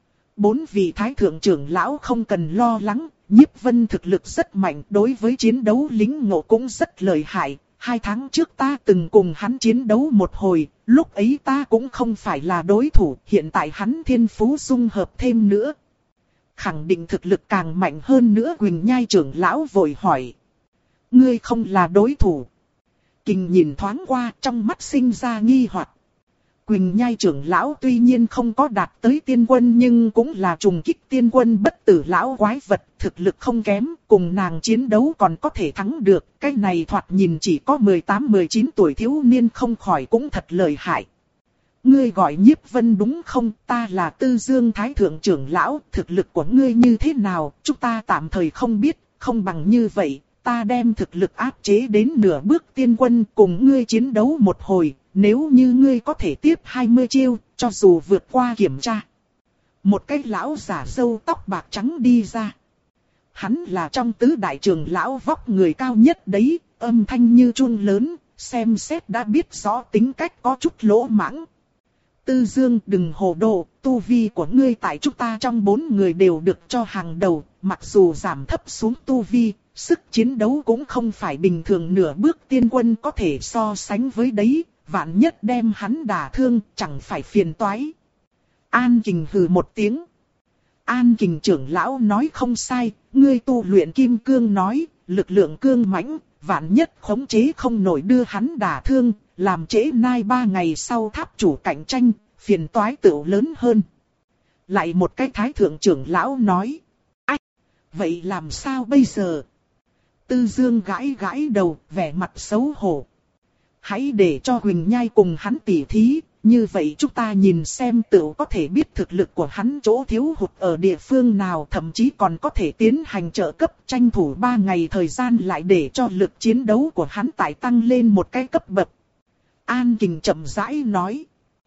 Bốn vị thái thượng trưởng lão không cần lo lắng, Nhiếp Vân thực lực rất mạnh, đối với chiến đấu lính ngộ cũng rất lợi hại. Hai tháng trước ta từng cùng hắn chiến đấu một hồi, lúc ấy ta cũng không phải là đối thủ, hiện tại hắn thiên phú dung hợp thêm nữa. Khẳng định thực lực càng mạnh hơn nữa. Quỳnh Nhai trưởng lão vội hỏi. Ngươi không là đối thủ. Kình nhìn thoáng qua, trong mắt sinh ra nghi hoặc. Quỳnh Nhai trưởng lão tuy nhiên không có đạt tới tiên quân nhưng cũng là trùng kích tiên quân bất tử lão quái vật, thực lực không kém, cùng nàng chiến đấu còn có thể thắng được, cái này thoạt nhìn chỉ có mười tám mười chín tuổi thiếu niên không khỏi cũng thật lợi hại. Ngươi gọi Nhiếp Vân đúng không, ta là Tư Dương Thái Thượng trưởng lão, thực lực của ngươi như thế nào, chúng ta tạm thời không biết, không bằng như vậy, ta đem thực lực áp chế đến nửa bước tiên quân cùng ngươi chiến đấu một hồi. Nếu như ngươi có thể tiếp hai mươi chiêu, cho dù vượt qua kiểm tra. Một cái lão giả râu tóc bạc trắng đi ra. Hắn là trong tứ đại trưởng lão vóc người cao nhất đấy, âm thanh như chuông lớn, xem xét đã biết rõ tính cách có chút lỗ mãng. Tư Dương đừng hồ đồ, tu vi của ngươi tại chúng ta trong bốn người đều được cho hàng đầu, mặc dù giảm thấp xuống tu vi, sức chiến đấu cũng không phải bình thường nửa bước tiên quân có thể so sánh với đấy. Vạn nhất đem hắn đả thương, chẳng phải phiền toái. An Kình hừ một tiếng. An Kình trưởng lão nói không sai, ngươi tu luyện kim cương nói, lực lượng cương mãnh, vạn nhất khống chế không nổi đưa hắn đả thương, làm trễ nai ba ngày sau tháp chủ cạnh tranh, phiền toái tựu lớn hơn. Lại một cái thái thượng trưởng lão nói. Ách, vậy làm sao bây giờ? Tư Dương gãi gãi đầu, vẻ mặt xấu hổ. Hãy để cho Quỳnh Nhai cùng hắn tỉ thí, như vậy chúng ta nhìn xem tựu có thể biết thực lực của hắn chỗ thiếu hụt ở địa phương nào, thậm chí còn có thể tiến hành trợ cấp, tranh thủ ba ngày thời gian lại để cho lực chiến đấu của hắn tại tăng lên một cái cấp bậc. An Kình chậm rãi nói.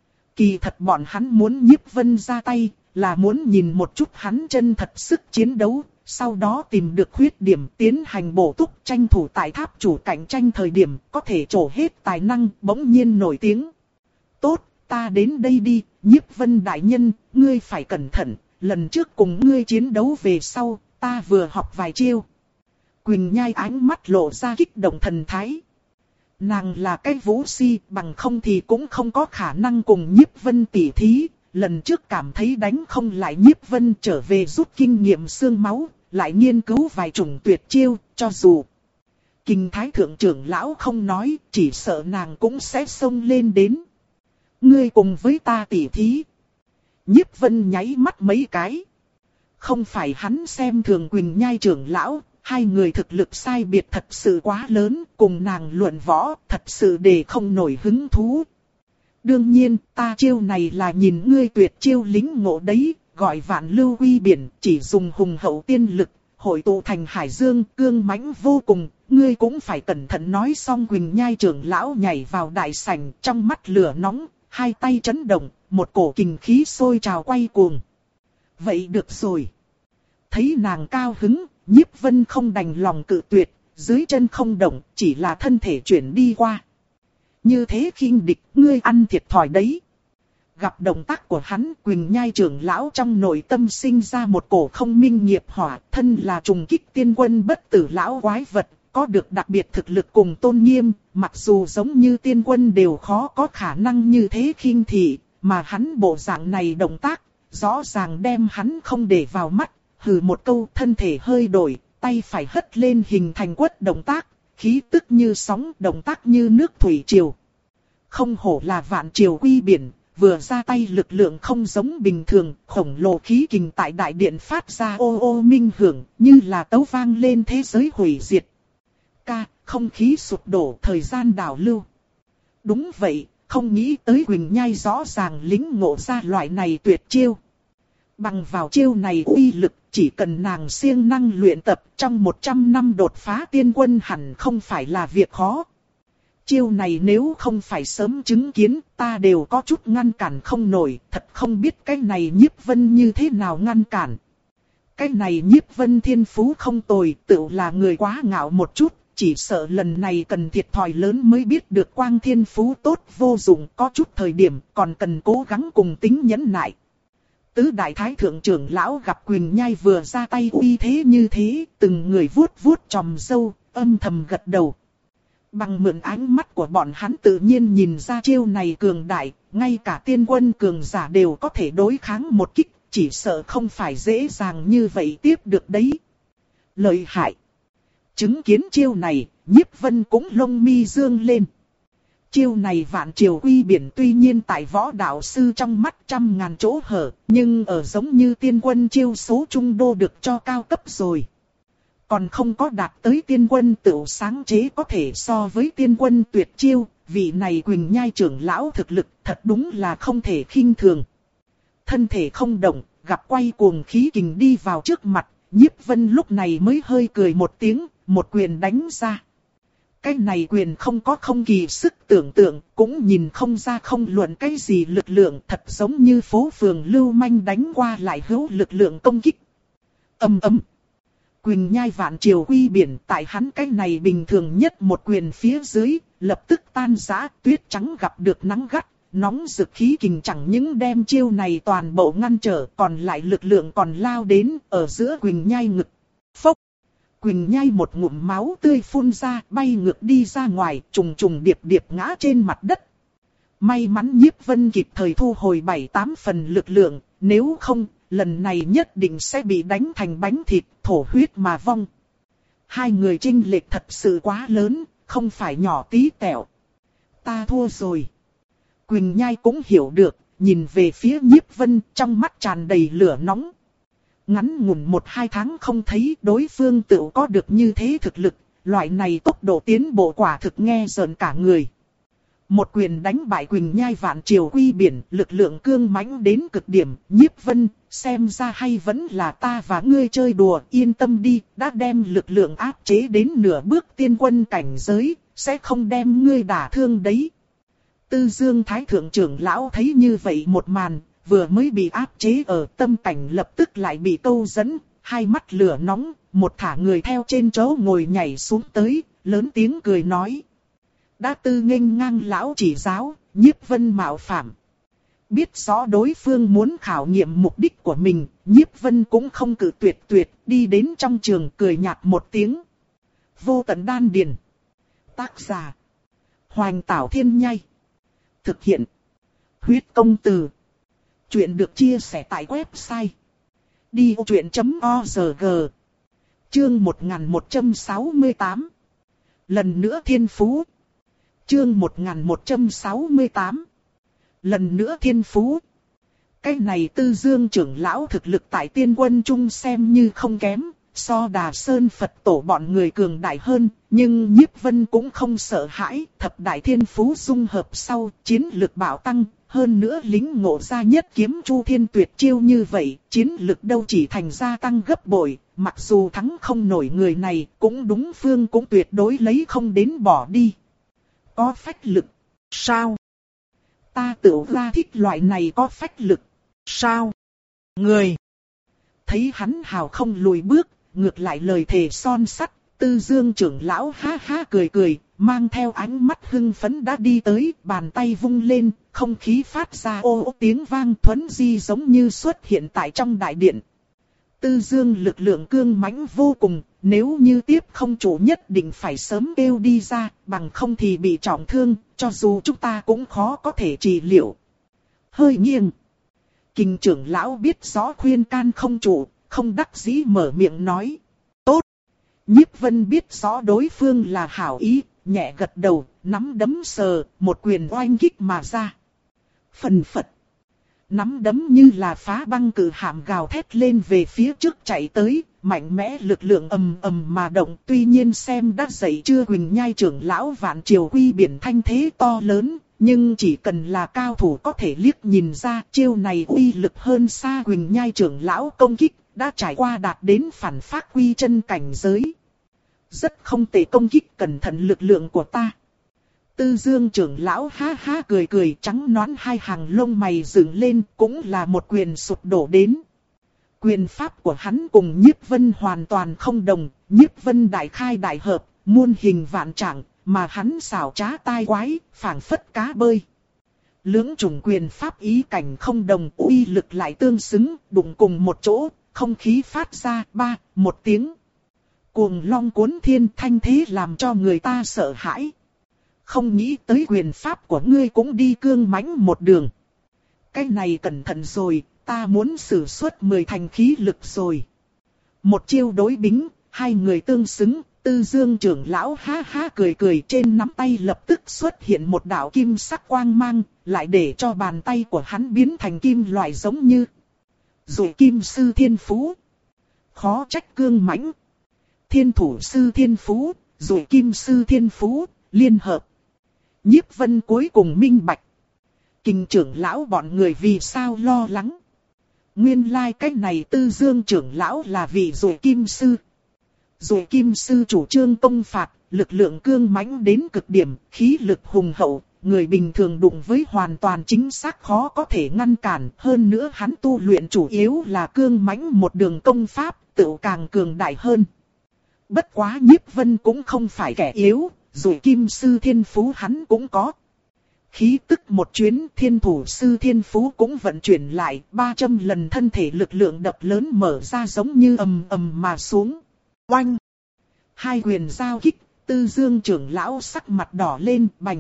Kỳ thật bọn hắn muốn Nhiếp Vân ra tay, là muốn nhìn một chút hắn chân thật sức chiến đấu. Sau đó tìm được khuyết điểm tiến hành bổ túc, tranh thủ tại tháp chủ cạnh tranh thời điểm có thể trổ hết tài năng, bỗng nhiên nổi tiếng. Tốt, ta đến đây đi, Nhiếp Vân đại nhân, ngươi phải cẩn thận, lần trước cùng ngươi chiến đấu về sau, ta vừa học vài chiêu. Quỳnh Nhai ánh mắt lộ ra kích động thần thái. Nàng là cái vũ si, bằng không thì cũng không có khả năng cùng Nhiếp Vân tỉ thí. Lần trước cảm thấy đánh không lại Nhiếp Vân trở về rút kinh nghiệm xương máu, lại nghiên cứu vài chủng tuyệt chiêu, cho dù Kình Thái Thượng trưởng lão không nói, chỉ sợ nàng cũng sẽ xông lên đến. Ngươi cùng với ta tỉ thí. Nhiếp Vân nháy mắt mấy cái. Không phải hắn xem thường Quỳnh Nhai trưởng lão, hai người thực lực sai biệt thật sự quá lớn, cùng nàng luận võ, thật sự để không nổi hứng thú. Đương nhiên, ta chiêu này là nhìn ngươi tuyệt chiêu lính ngộ đấy, gọi vạn lưu quy biển, chỉ dùng hùng hậu tiên lực, hội tụ thành hải dương, cương mãnh vô cùng, ngươi cũng phải cẩn thận nói. Xong Quỳnh Nhai trưởng lão nhảy vào đại sảnh, trong mắt lửa nóng, hai tay chấn động, một cổ kình khí sôi trào quay cuồng. Vậy được rồi. Thấy nàng cao hứng, Nhiếp Vân không đành lòng cự tuyệt, dưới chân không động, chỉ là thân thể chuyển đi qua. Như thế khinh địch, ngươi ăn thiệt thòi đấy. Gặp động tác của hắn, Quỳnh Nhai trưởng lão trong nội tâm sinh ra một cổ không minh nghiệp hỏa, thân là trùng kích tiên quân bất tử lão quái vật, có được đặc biệt thực lực cùng tôn nghiêm, mặc dù giống như tiên quân đều khó có khả năng như thế khinh thị, mà hắn bộ dạng này động tác, rõ ràng đem hắn không để vào mắt, hừ một câu, thân thể hơi đổi, tay phải hất lên hình thành quất động tác, khí tức như sóng, động tác như nước thủy triều. Không hổ là vạn triều quy biển, vừa ra tay lực lượng không giống bình thường, khổng lồ khí kình tại đại điện phát ra ô ô minh hưởng, như là tấu vang lên thế giới hủy diệt. Ca, không khí sụp đổ, thời gian đảo lưu. Đúng vậy, không nghĩ tới Quỳnh Nhai rõ ràng lính ngộ ra loại này tuyệt chiêu. Bằng vào chiêu này uy lực, chỉ cần nàng siêng năng luyện tập trong một trăm năm đột phá tiên quân hẳn không phải là việc khó. Chiêu này nếu không phải sớm chứng kiến, ta đều có chút ngăn cản không nổi, thật không biết cái này Nhiếp Vân như thế nào ngăn cản. Cái này Nhiếp Vân thiên phú không tồi, tự là người quá ngạo một chút, chỉ sợ lần này cần thiệt thòi lớn mới biết được quang thiên phú tốt vô dụng, có chút thời điểm còn cần cố gắng cùng tính nhẫn nại. Tứ đại thái thượng trưởng lão gặp Quỳnh Nhai vừa ra tay uy thế như thế, từng người vuốt vuốt chòm râu, âm thầm gật đầu. Bằng mượn ánh mắt của bọn hắn tự nhiên nhìn ra chiêu này cường đại, ngay cả tiên quân cường giả đều có thể đối kháng một kích, chỉ sợ không phải dễ dàng như vậy tiếp được đấy. Lợi hại. Chứng kiến chiêu này, Nhiếp Vân cũng lông mi dương lên. Chiêu này vạn triều quy biển tuy nhiên tại võ đạo sư trong mắt trăm ngàn chỗ hở, nhưng ở giống như tiên quân chiêu số trung đô được cho cao cấp rồi. Còn không có đạt tới tiên quân tự sáng chế có thể so với tiên quân tuyệt chiêu, vị này Quỳnh Nhai trưởng lão thực lực thật đúng là không thể khinh thường. Thân thể không động, gặp quay cuồng khí kình đi vào trước mặt, Nhiếp Vân lúc này mới hơi cười một tiếng, một quyền đánh ra. Cái này quyền không có không kỳ sức tưởng tượng, cũng nhìn không ra không luận cái gì lực lượng, thật giống như phố phường lưu manh đánh qua lại hữu lực lượng công kích. Âm ầm. Quỳnh Nhai vạn triều quy biển tại hắn cái này bình thường nhất một quyền phía dưới, lập tức tan rã, tuyết trắng gặp được nắng gắt, nóng rực khí kình chẳng những đem chiêu này toàn bộ ngăn trở, còn lại lực lượng còn lao đến ở giữa Quỳnh Nhai ngực. Phốc! Quỳnh Nhai một ngụm máu tươi phun ra, bay ngược đi ra ngoài, trùng trùng điệp điệp ngã trên mặt đất. May mắn Nhiếp Vân kịp thời thu hồi bảy tám phần lực lượng, nếu không, lần này nhất định sẽ bị đánh thành bánh thịt, thổ huyết mà vong. Hai người chênh lệch thật sự quá lớn, không phải nhỏ tí tẹo. Ta thua rồi. Quỳnh Nhai cũng hiểu được, nhìn về phía Nhiếp Vân trong mắt tràn đầy lửa nóng. Ngắn ngủn một hai tháng không thấy đối phương tự có được như thế thực lực, loại này tốc độ tiến bộ quả thực nghe rợn cả người. Một quyền đánh bại Quỳnh Nhai vạn triều quy biển, lực lượng cương mãnh đến cực điểm, Nhiếp Vân, xem ra hay vẫn là ta và ngươi chơi đùa, yên tâm đi, đã đem lực lượng áp chế đến nửa bước tiên quân cảnh giới, sẽ không đem ngươi đả thương đấy. Tư Dương Thái Thượng trưởng lão thấy như vậy một màn, vừa mới bị áp chế ở tâm cảnh lập tức lại bị câu dẫn, hai mắt lửa nóng, một thả người theo trên chỗ ngồi nhảy xuống tới, lớn tiếng cười nói. Đã tư nghênh ngang lão chỉ giáo, Nhiếp Vân mạo phạm. Biết rõ đối phương muốn khảo nghiệm mục đích của mình, Nhiếp Vân cũng không cự tuyệt tuyệt, đi đến trong trường cười nhạt một tiếng. Vô tận đan điền. Tác giả. Hoành Tảo Thiên Nhai. Thực hiện. Huyết Công Từ. Chuyện được chia sẻ tại website. đi ô chuyện chấm org. Chương một nghìn một trăm sáu mươi tám. Lần nữa thiên phú. Chương một nghìn một trăm sáu mươi tám. Lần nữa thiên phú. Cái này Tư Dương trưởng lão thực lực tại tiên quân trung xem như không kém, so Đà Sơn Phật tổ bọn người cường đại hơn, nhưng Nhiếp Vân cũng không sợ hãi, thập đại thiên phú dung hợp sau, chiến lực bạo tăng, hơn nữa lính ngộ ra nhất kiếm Chu Thiên tuyệt chiêu như vậy, chiến lực đâu chỉ thành gia tăng gấp bội, mặc dù thắng không nổi người này, cũng đúng phương cũng tuyệt đối lấy không đến bỏ đi. Có phách lực. Sao? Ta tự ra thích loại này có phách lực. Sao? Người. Thấy hắn hào không lùi bước, ngược lại lời thề son sắt, Tư Dương trưởng lão ha ha cười cười, mang theo ánh mắt hưng phấn đã đi tới, bàn tay vung lên, không khí phát ra ô ô tiếng vang thuấn di giống như xuất hiện tại trong đại điện. Tư Dương lực lượng cương mãnh vô cùng, nếu như tiếp không chủ nhất định phải sớm kêu đi ra, bằng không thì bị trọng thương, cho dù chúng ta cũng khó có thể trị liệu. Hơi nghiêng. Kình trưởng lão biết rõ khuyên can không chủ, không đắc dĩ mở miệng nói. Tốt. Nhiếp Vân biết rõ đối phương là hảo ý, nhẹ gật đầu, nắm đấm sờ, một quyền oanh kích mà ra. Phần phật. Nắm đấm như là phá băng cự hàm gào thét lên về phía trước chạy tới, mạnh mẽ lực lượng ầm ầm mà động. Tuy nhiên xem đã dậy chưa Huỳnh Nhai trưởng lão vạn triều quy biển thanh thế to lớn, nhưng chỉ cần là cao thủ có thể liếc nhìn ra chiêu này uy lực hơn xa Huỳnh Nhai trưởng lão công kích, đã trải qua đạt đến phản phát quy chân cảnh giới. Rất không tệ công kích, cẩn thận lực lượng của ta. Tư Dương trưởng lão ha ha cười cười, trắng nõn hai hàng lông mày dựng lên, cũng là một quyền sụp đổ đến. Quyền pháp của hắn cùng Nhiếp Vân hoàn toàn không đồng, Nhiếp Vân đại khai đại hợp, muôn hình vạn trạng, mà hắn xảo trá tai quái, phảng phất cá bơi. Lưỡng chủng quyền pháp ý cảnh không đồng, uy lực lại tương xứng, đụng cùng một chỗ, không khí phát ra ba, một tiếng. Cuồng long cuốn thiên, thanh thế làm cho người ta sợ hãi. Không nghĩ tới quyền pháp của ngươi cũng đi cương mãnh một đường. Cái này cẩn thận rồi, ta muốn sử xuất mười thành khí lực rồi. Một chiêu đối bính, hai người tương xứng, Tư Dương trưởng lão ha ha cười cười, trên nắm tay lập tức xuất hiện một đạo kim sắc quang mang, lại để cho bàn tay của hắn biến thành kim loại giống như Dụ Kim Sư Thiên Phú. Khó trách cương mãnh. Thiên Thủ Sư Thiên Phú, Dụ Kim Sư Thiên Phú, liên hợp. Nhiếp Vân cuối cùng minh bạch. Kình trưởng lão bọn người vì sao lo lắng. Nguyên lai like cái này Tư Dương trưởng lão là vị Dụ Kim Sư. Dụ Kim Sư chủ trương công phạt, lực lượng cương mãnh đến cực điểm, khí lực hùng hậu, người bình thường đụng với hoàn toàn chính xác khó có thể ngăn cản. Hơn nữa hắn tu luyện chủ yếu là cương mãnh một đường công pháp, tự càng cường đại hơn. Bất quá Nhiếp Vân cũng không phải kẻ yếu, Dụ Kim Sư Thiên Phú hắn cũng có. Khí tức một chuyến, Thiên Thủ Sư Thiên Phú cũng vận chuyển lại, ba trăm lần thân thể lực lượng đập lớn mở ra giống như ầm ầm mà xuống. Oanh! Hai quyền giao kích, Tư Dương trưởng lão sắc mặt đỏ lên, bành.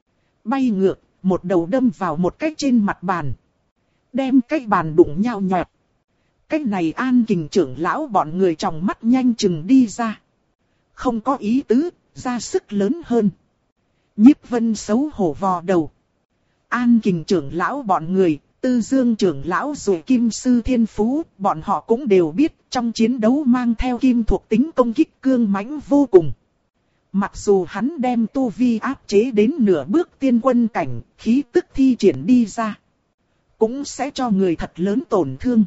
Bay ngược, một đầu đâm vào một cái trên mặt bàn. Đem cái bàn đụng nhau nhọt. Cái này An Kình trưởng lão bọn người trong mắt nhanh chừng đi ra. Không có ý tứ, ra sức lớn hơn. Nhiếp Vân xấu hổ vò đầu. An Kình trưởng lão bọn người, Tư Dương trưởng lão rồi Kim Sư Thiên Phú, bọn họ cũng đều biết trong chiến đấu mang theo kim thuộc tính công kích cương mãnh vô cùng. Mặc dù hắn đem tu vi áp chế đến nửa bước tiên quân cảnh, khí tức thi triển đi ra, cũng sẽ cho người thật lớn tổn thương.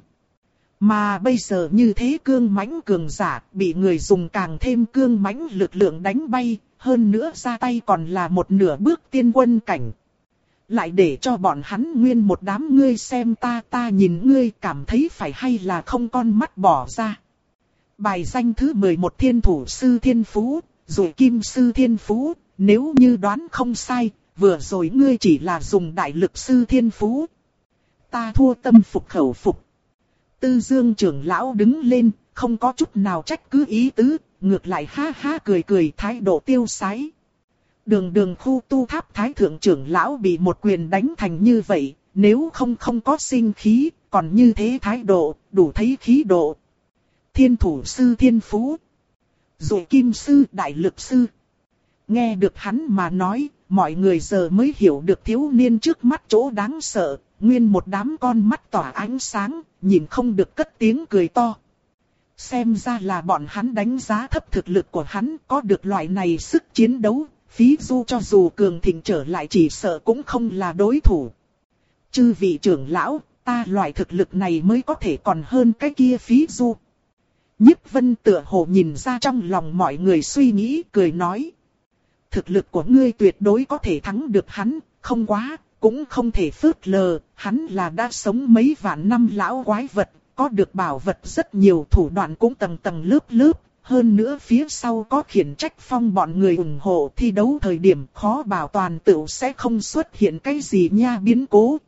Mà bây giờ như thế cương mãnh cường giả bị người dùng càng thêm cương mãnh lực lượng đánh bay, hơn nữa ra tay còn là một nửa bước tiên quân cảnh. Lại để cho bọn hắn nguyên một đám ngươi xem ta ta nhìn ngươi cảm thấy phải hay là không con mắt bỏ ra. Bài danh thứ mười một Thiên Thủ Sư Thiên Phú, rồi Kim Sư Thiên Phú, nếu như đoán không sai, vừa rồi ngươi chỉ là dùng Đại Lực Sư Thiên Phú. Ta thua tâm phục khẩu phục. Tư Dương trưởng lão đứng lên, không có chút nào trách cứ ý tứ, ngược lại ha ha cười cười thái độ tiêu sái. Đường đường khu tu tháp thái thượng trưởng lão bị một quyền đánh thành như vậy, nếu không không có sinh khí, còn như thế thái độ, đủ thấy khí độ. Thiên Thủ Sư Thiên Phú, Dụ Kim Sư Đại Lực Sư. Nghe được hắn mà nói, mọi người giờ mới hiểu được thiếu niên trước mắt chỗ đáng sợ, nguyên một đám con mắt tỏa ánh sáng, nhìn không được cất tiếng cười to. Xem ra là bọn hắn đánh giá thấp thực lực của hắn, có được loại này sức chiến đấu, Phí Du cho dù cường thịnh trở lại chỉ sợ cũng không là đối thủ. Chư vị trưởng lão, ta loại thực lực này mới có thể còn hơn cái kia Phí Du. Nhiếp Vân tựa hồ nhìn ra trong lòng mọi người suy nghĩ, cười nói. Thực lực của ngươi tuyệt đối có thể thắng được hắn, không quá, cũng không thể phớt lờ, hắn là đã sống mấy vạn năm lão quái vật, có được bảo vật rất nhiều, thủ đoạn cũng tầng tầng lớp lớp. Hơn nữa phía sau có khiển trách phong bọn người ủng hộ, thi đấu thời điểm khó bảo toàn tựu sẽ không xuất hiện cái gì nha biến cố.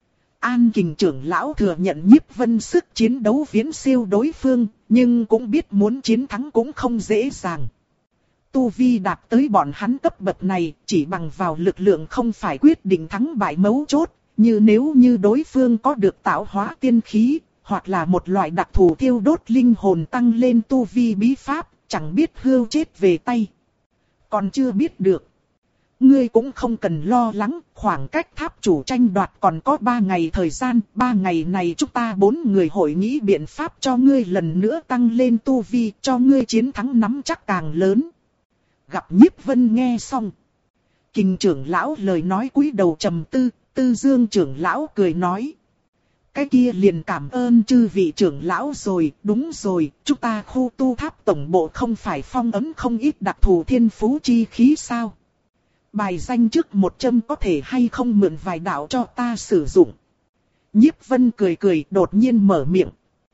An Kình trưởng lão thừa nhận Nhiếp Vân sức chiến đấu viễn siêu đối phương, nhưng cũng biết muốn chiến thắng cũng không dễ dàng. Tu vi đạt tới bọn hắn cấp bậc này, chỉ bằng vào lực lượng không phải quyết định thắng bại mấu chốt, như nếu như đối phương có được tạo hóa tiên khí, hoặc là một loại đặc thù thiêu đốt linh hồn tăng lên tu vi bí pháp, chẳng biết hưu chết về tay. Còn chưa biết được. Ngươi cũng không cần lo lắng, khoảng cách tháp chủ tranh đoạt còn có ba ngày thời gian, ba ngày này chúng ta bốn người hội nghĩ biện pháp cho ngươi lần nữa tăng lên tu vi, cho ngươi chiến thắng nắm chắc càng lớn. Gặp Nhiếp Vân nghe xong. Kình trưởng lão lời nói cúi đầu trầm tư, Tư Dương trưởng lão cười nói. Cái kia liền cảm ơn chư vị trưởng lão rồi, đúng rồi, chúng ta khu tu tháp tổng bộ không phải phong ấn không ít đặc thù thiên phú chi khí sao? Bài danh trước một châm có thể hay không mượn vài đạo cho ta sử dụng? Nhiếp Vân cười cười đột nhiên mở miệng.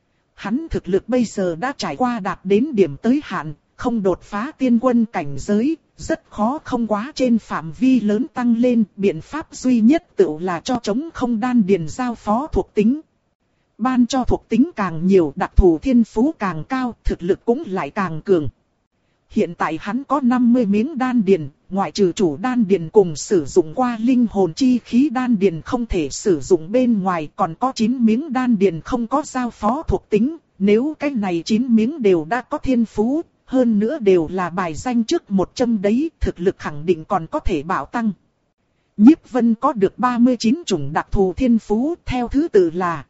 Hắn thực lực bây giờ đã trải qua đạt đến điểm tới hạn, không đột phá tiên quân cảnh giới, rất khó không quá trên phạm vi lớn tăng lên, biện pháp duy nhất tự là cho chống không đan điền giao phó thuộc tính. Ban cho thuộc tính càng nhiều, đặc thù thiên phú càng cao, thực lực cũng lại càng cường. Hiện tại hắn có năm mươi miếng đan điền, ngoại trừ chủ đan điền cùng sử dụng qua linh hồn chi khí đan điền không thể sử dụng bên ngoài, còn có chín miếng đan điền không có giao phó thuộc tính, nếu cái này chín miếng đều đã có thiên phú. Hơn nữa đều là bài danh trước một châm đấy, thực lực khẳng định còn có thể bảo tăng. Nhiếp Vân có được ba mươi chín chủng đặc thù thiên phú, theo thứ tự là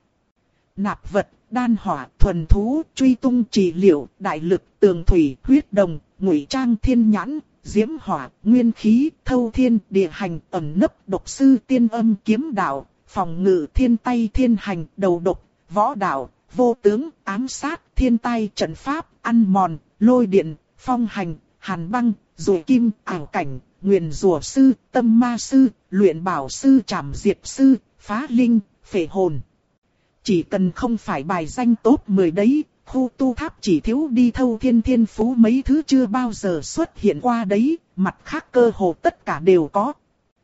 nạp vật, đan hỏa, thuần thú, truy tung trị liệu, đại lực, tường thủy, huyết đồng, ngụy trang, thiên nhãn, diễm hỏa, nguyên khí, thâu thiên, địa hành, ẩn nấp, độc sư, tiên âm, kiếm đạo, phòng ngự, thiên tay, thiên hành, đầu độc, võ đạo, vô tướng, ám sát, thiên tai, trận pháp, ăn mòn, lôi điện, phong hành, hàn băng, dụ kim, ảo cảnh, nguyền rủa sư, tâm ma sư, luyện bảo sư, trảm diệt sư, phá linh, phệ hồn. Chỉ cần không phải bài danh top mười đấy, khu tu tháp chỉ thiếu đi thâu thiên thiên phú mấy thứ chưa bao giờ xuất hiện qua đấy, mặt khác cơ hồ tất cả đều có.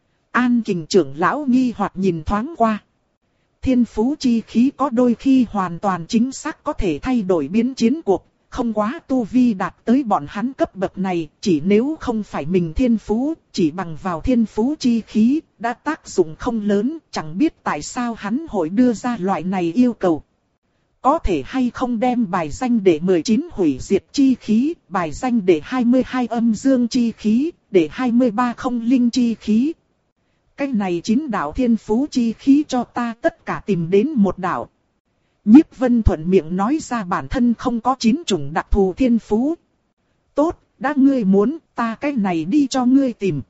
An Kình trưởng lão nghi hoặc nhìn thoáng qua. Thiên phú chi khí có đôi khi hoàn toàn chính xác có thể thay đổi biến chiến cuộc. Không quá tu vi đạt tới bọn hắn cấp bậc này, chỉ nếu không phải mình thiên phú, chỉ bằng vào thiên phú chi khí, đã tác dụng không lớn, chẳng biết tại sao hắn hội đưa ra loại này yêu cầu. Có thể hay không đem bài danh để mười chín hủy diệt chi khí, bài danh để hai mươi hai âm dương chi khí, để hai mươi ba không linh chi khí. Cái này chín đạo thiên phú chi khí cho ta tất cả tìm đến một đạo. Nhiếp Vân thuận miệng nói ra bản thân không có chín chủng đặc thù thiên phú. Tốt, đã ngươi muốn, ta cái này đi cho ngươi tìm.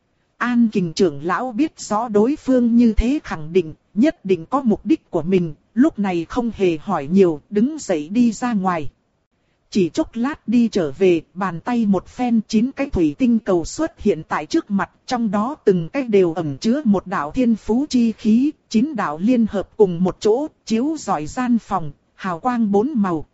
An Kình trưởng lão biết rõ đối phương như thế khẳng định, nhất định có mục đích của mình, lúc này không hề hỏi nhiều, đứng dậy đi ra ngoài. Chỉ chốc lát đi trở về, bàn tay một phen chín cái thủy tinh cầu xuất hiện tại trước mặt, trong đó từng cái đều ẩn chứa một đạo thiên phú chi khí, chín đạo liên hợp cùng một chỗ, chiếu rọi gian phòng, hào quang bốn màu.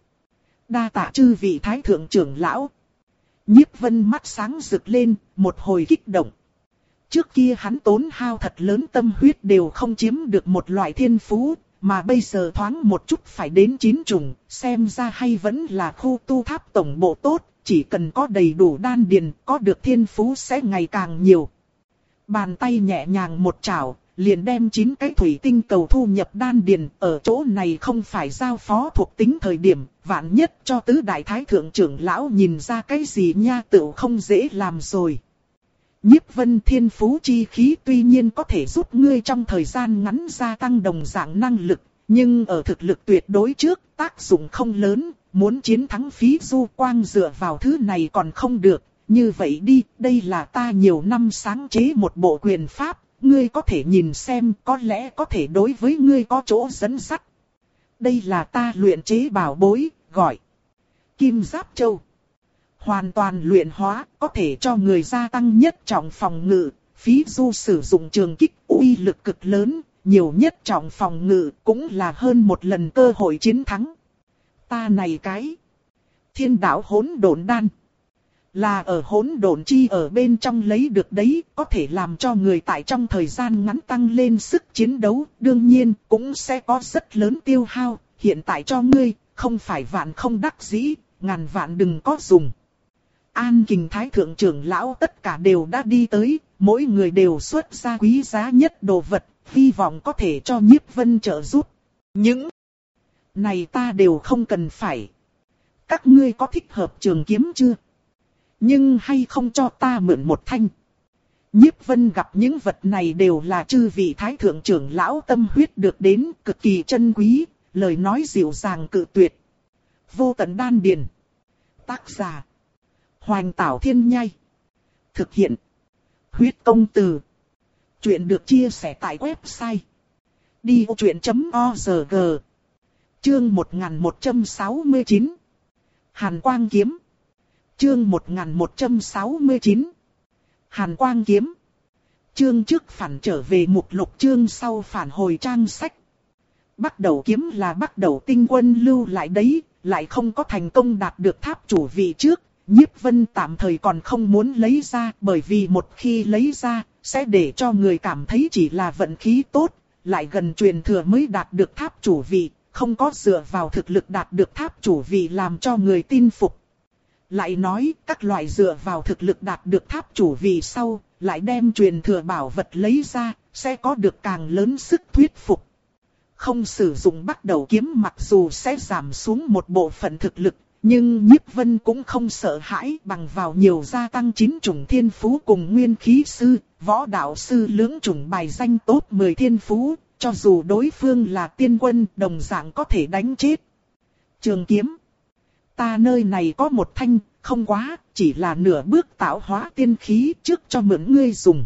Đa tạ chư vị thái thượng trưởng lão. Nhiếp Vân mắt sáng rực lên, một hồi kích động. Trước kia hắn tốn hao thật lớn tâm huyết đều không chiếm được một loại thiên phú. Mà bây giờ thoáng một chút phải đến chín chủng, xem ra hay vẫn là khu tu tháp tổng bộ tốt, chỉ cần có đầy đủ đan điền, có được thiên phú sẽ ngày càng nhiều. Bàn tay nhẹ nhàng một chảo, liền đem chín cái thủy tinh cầu thu nhập đan điền, ở chỗ này không phải giao phó thuộc tính thời điểm, vạn nhất cho tứ đại thái thượng trưởng lão nhìn ra cái gì nha tựu không dễ làm rồi. Nhiếp Vân thiên phú chi khí tuy nhiên có thể giúp ngươi trong thời gian ngắn gia tăng đồng dạng năng lực, nhưng ở thực lực tuyệt đối trước tác dụng không lớn, muốn chiến thắng phí du quang dựa vào thứ này còn không được, như vậy đi, đây là ta nhiều năm sáng chế một bộ quyền pháp, ngươi có thể nhìn xem có lẽ có thể đối với ngươi có chỗ dẫn dắt. Đây là ta luyện chế bảo bối, gọi Kim Giáp Châu. Hoàn toàn luyện hóa, có thể cho người gia tăng nhất trọng phòng ngự, phí du sử dụng trường kích uy lực cực lớn, nhiều nhất trọng phòng ngự cũng là hơn một lần cơ hội chiến thắng. Ta này cái Thiên Đạo Hỗn Độn Đan là ở hỗn độn chi ở bên trong lấy được đấy, có thể làm cho người tại trong thời gian ngắn tăng lên sức chiến đấu, đương nhiên cũng sẽ có rất lớn tiêu hao, hiện tại cho ngươi, không phải vạn không đắc dĩ, ngàn vạn đừng có dùng. An Kình Thái Thượng trưởng lão tất cả đều đã đi tới, mỗi người đều xuất ra quý giá nhất đồ vật, hy vọng có thể cho Nhiếp Vân trợ giúp. Những này ta đều không cần phải. Các ngươi có thích hợp trường kiếm chưa? Nhưng hay không cho ta mượn một thanh? Nhiếp Vân gặp những vật này đều là chư vị Thái Thượng trưởng lão tâm huyết được đến, cực kỳ chân quý, lời nói dịu dàng cự tuyệt. Vô Tận Đan Điền. Tác giả Hoành Tảo Thiên Nhai. Thực hiện Huyết Công Từ. Chuyện được chia sẻ tại website đi ô chuyện chấm org. Chương một nghìn một trăm sáu mươi chín. Hàn Quang Kiếm. Chương một nghìn một trăm sáu mươi chín. Hàn Quang Kiếm. Chương trước phản trở về mục lục, chương sau phản hồi trang sách. Bắt đầu kiếm là bắt đầu tinh quân lưu lại đấy, lại không có thành công đạt được tháp chủ vị trước. Nhiếp Vân tạm thời còn không muốn lấy ra, bởi vì một khi lấy ra, sẽ để cho người cảm thấy chỉ là vận khí tốt, lại gần truyền thừa mới đạt được tháp chủ vị, không có dựa vào thực lực đạt được tháp chủ vị làm cho người tin phục. Lại nói, các loại dựa vào thực lực đạt được tháp chủ vị sau, lại đem truyền thừa bảo vật lấy ra, sẽ có được càng lớn sức thuyết phục. Không sử dụng bắt đầu kiếm mặc dù sẽ giảm xuống một bộ phận thực lực, nhưng Nhiếp Vân cũng không sợ hãi, bằng vào nhiều gia tăng chín chủng thiên phú cùng nguyên khí sư, võ đạo sư lưỡng chủng bài danh top mười thiên phú, cho dù đối phương là tiên quân đồng dạng có thể đánh chết. Trường kiếm. Ta nơi này có một thanh, không quá, chỉ là nửa bước tạo hóa tiên khí, trước cho mượn ngươi dùng.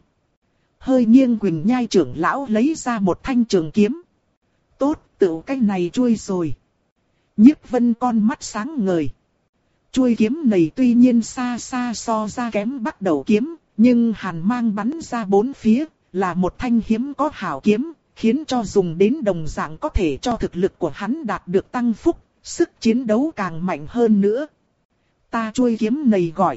Hơi nghiêng Quỳnh Nhai trưởng lão lấy ra một thanh trường kiếm. Tốt, tựu cái này chui rồi. Nhiếp Vân con mắt sáng ngời. Chuôi kiếm này tuy nhiên xa xa so ra kém bắt đầu kiếm, nhưng hàn mang bắn ra bốn phía, là một thanh hiếm có hảo kiếm, khiến cho dùng đến đồng dạng có thể cho thực lực của hắn đạt được tăng phúc, sức chiến đấu càng mạnh hơn nữa. Ta chuôi kiếm này gọi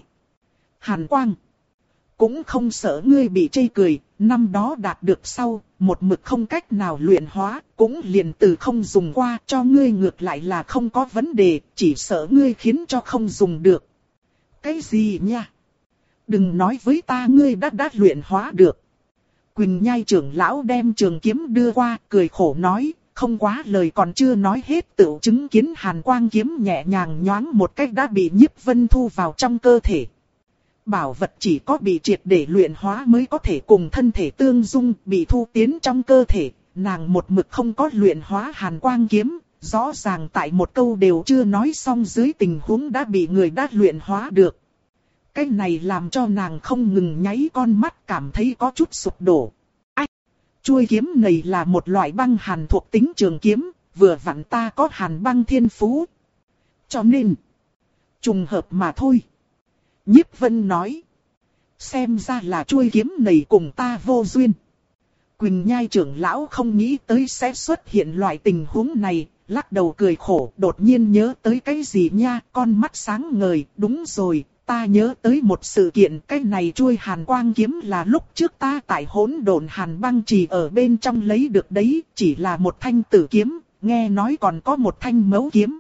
Hàn Quang. Cũng không sợ ngươi bị chê cười, năm đó đạt được sau, một mực không cách nào luyện hóa, cũng liền từ không dùng qua, cho ngươi ngược lại là không có vấn đề, chỉ sợ ngươi khiến cho không dùng được. Cái gì nha? Đừng nói với ta ngươi đã đã luyện hóa được. Quỳnh Nhai trưởng lão đem trường kiếm đưa qua, cười khổ nói, không quá lời còn chưa nói hết, tự chứng kiến Hàn Quang kiếm nhẹ nhàng nhoáng một cách đã bị Nhiếp Vân thu vào trong cơ thể. Bảo vật chỉ có bị triệt để luyện hóa mới có thể cùng thân thể tương dung, bị thu tiến trong cơ thể, nàng một mực không có luyện hóa Hàn Quang kiếm, rõ ràng tại một câu đều chưa nói xong dưới tình huống đã bị người đã luyện hóa được. Cái này làm cho nàng không ngừng nháy con mắt, cảm thấy có chút sụp đổ. Ách! Chuôi kiếm này là một loại băng hàn thuộc tính trường kiếm, vừa vặn ta có hàn băng thiên phú. Cho nên, trùng hợp mà thôi. Nhiếp Vân nói. Xem ra là chuôi kiếm này cùng ta vô duyên. Quỳnh Nhai trưởng lão không nghĩ tới sẽ xuất hiện loại tình huống này, lắc đầu cười khổ, đột nhiên nhớ tới cái gì nha, con mắt sáng ngời, đúng rồi, ta nhớ tới một sự kiện, cái này chuôi Hàn Quang kiếm là lúc trước ta tại hỗn độn Hàn Băng Trì ở bên trong lấy được đấy, chỉ là một thanh tử kiếm, nghe nói còn có một thanh mấu kiếm.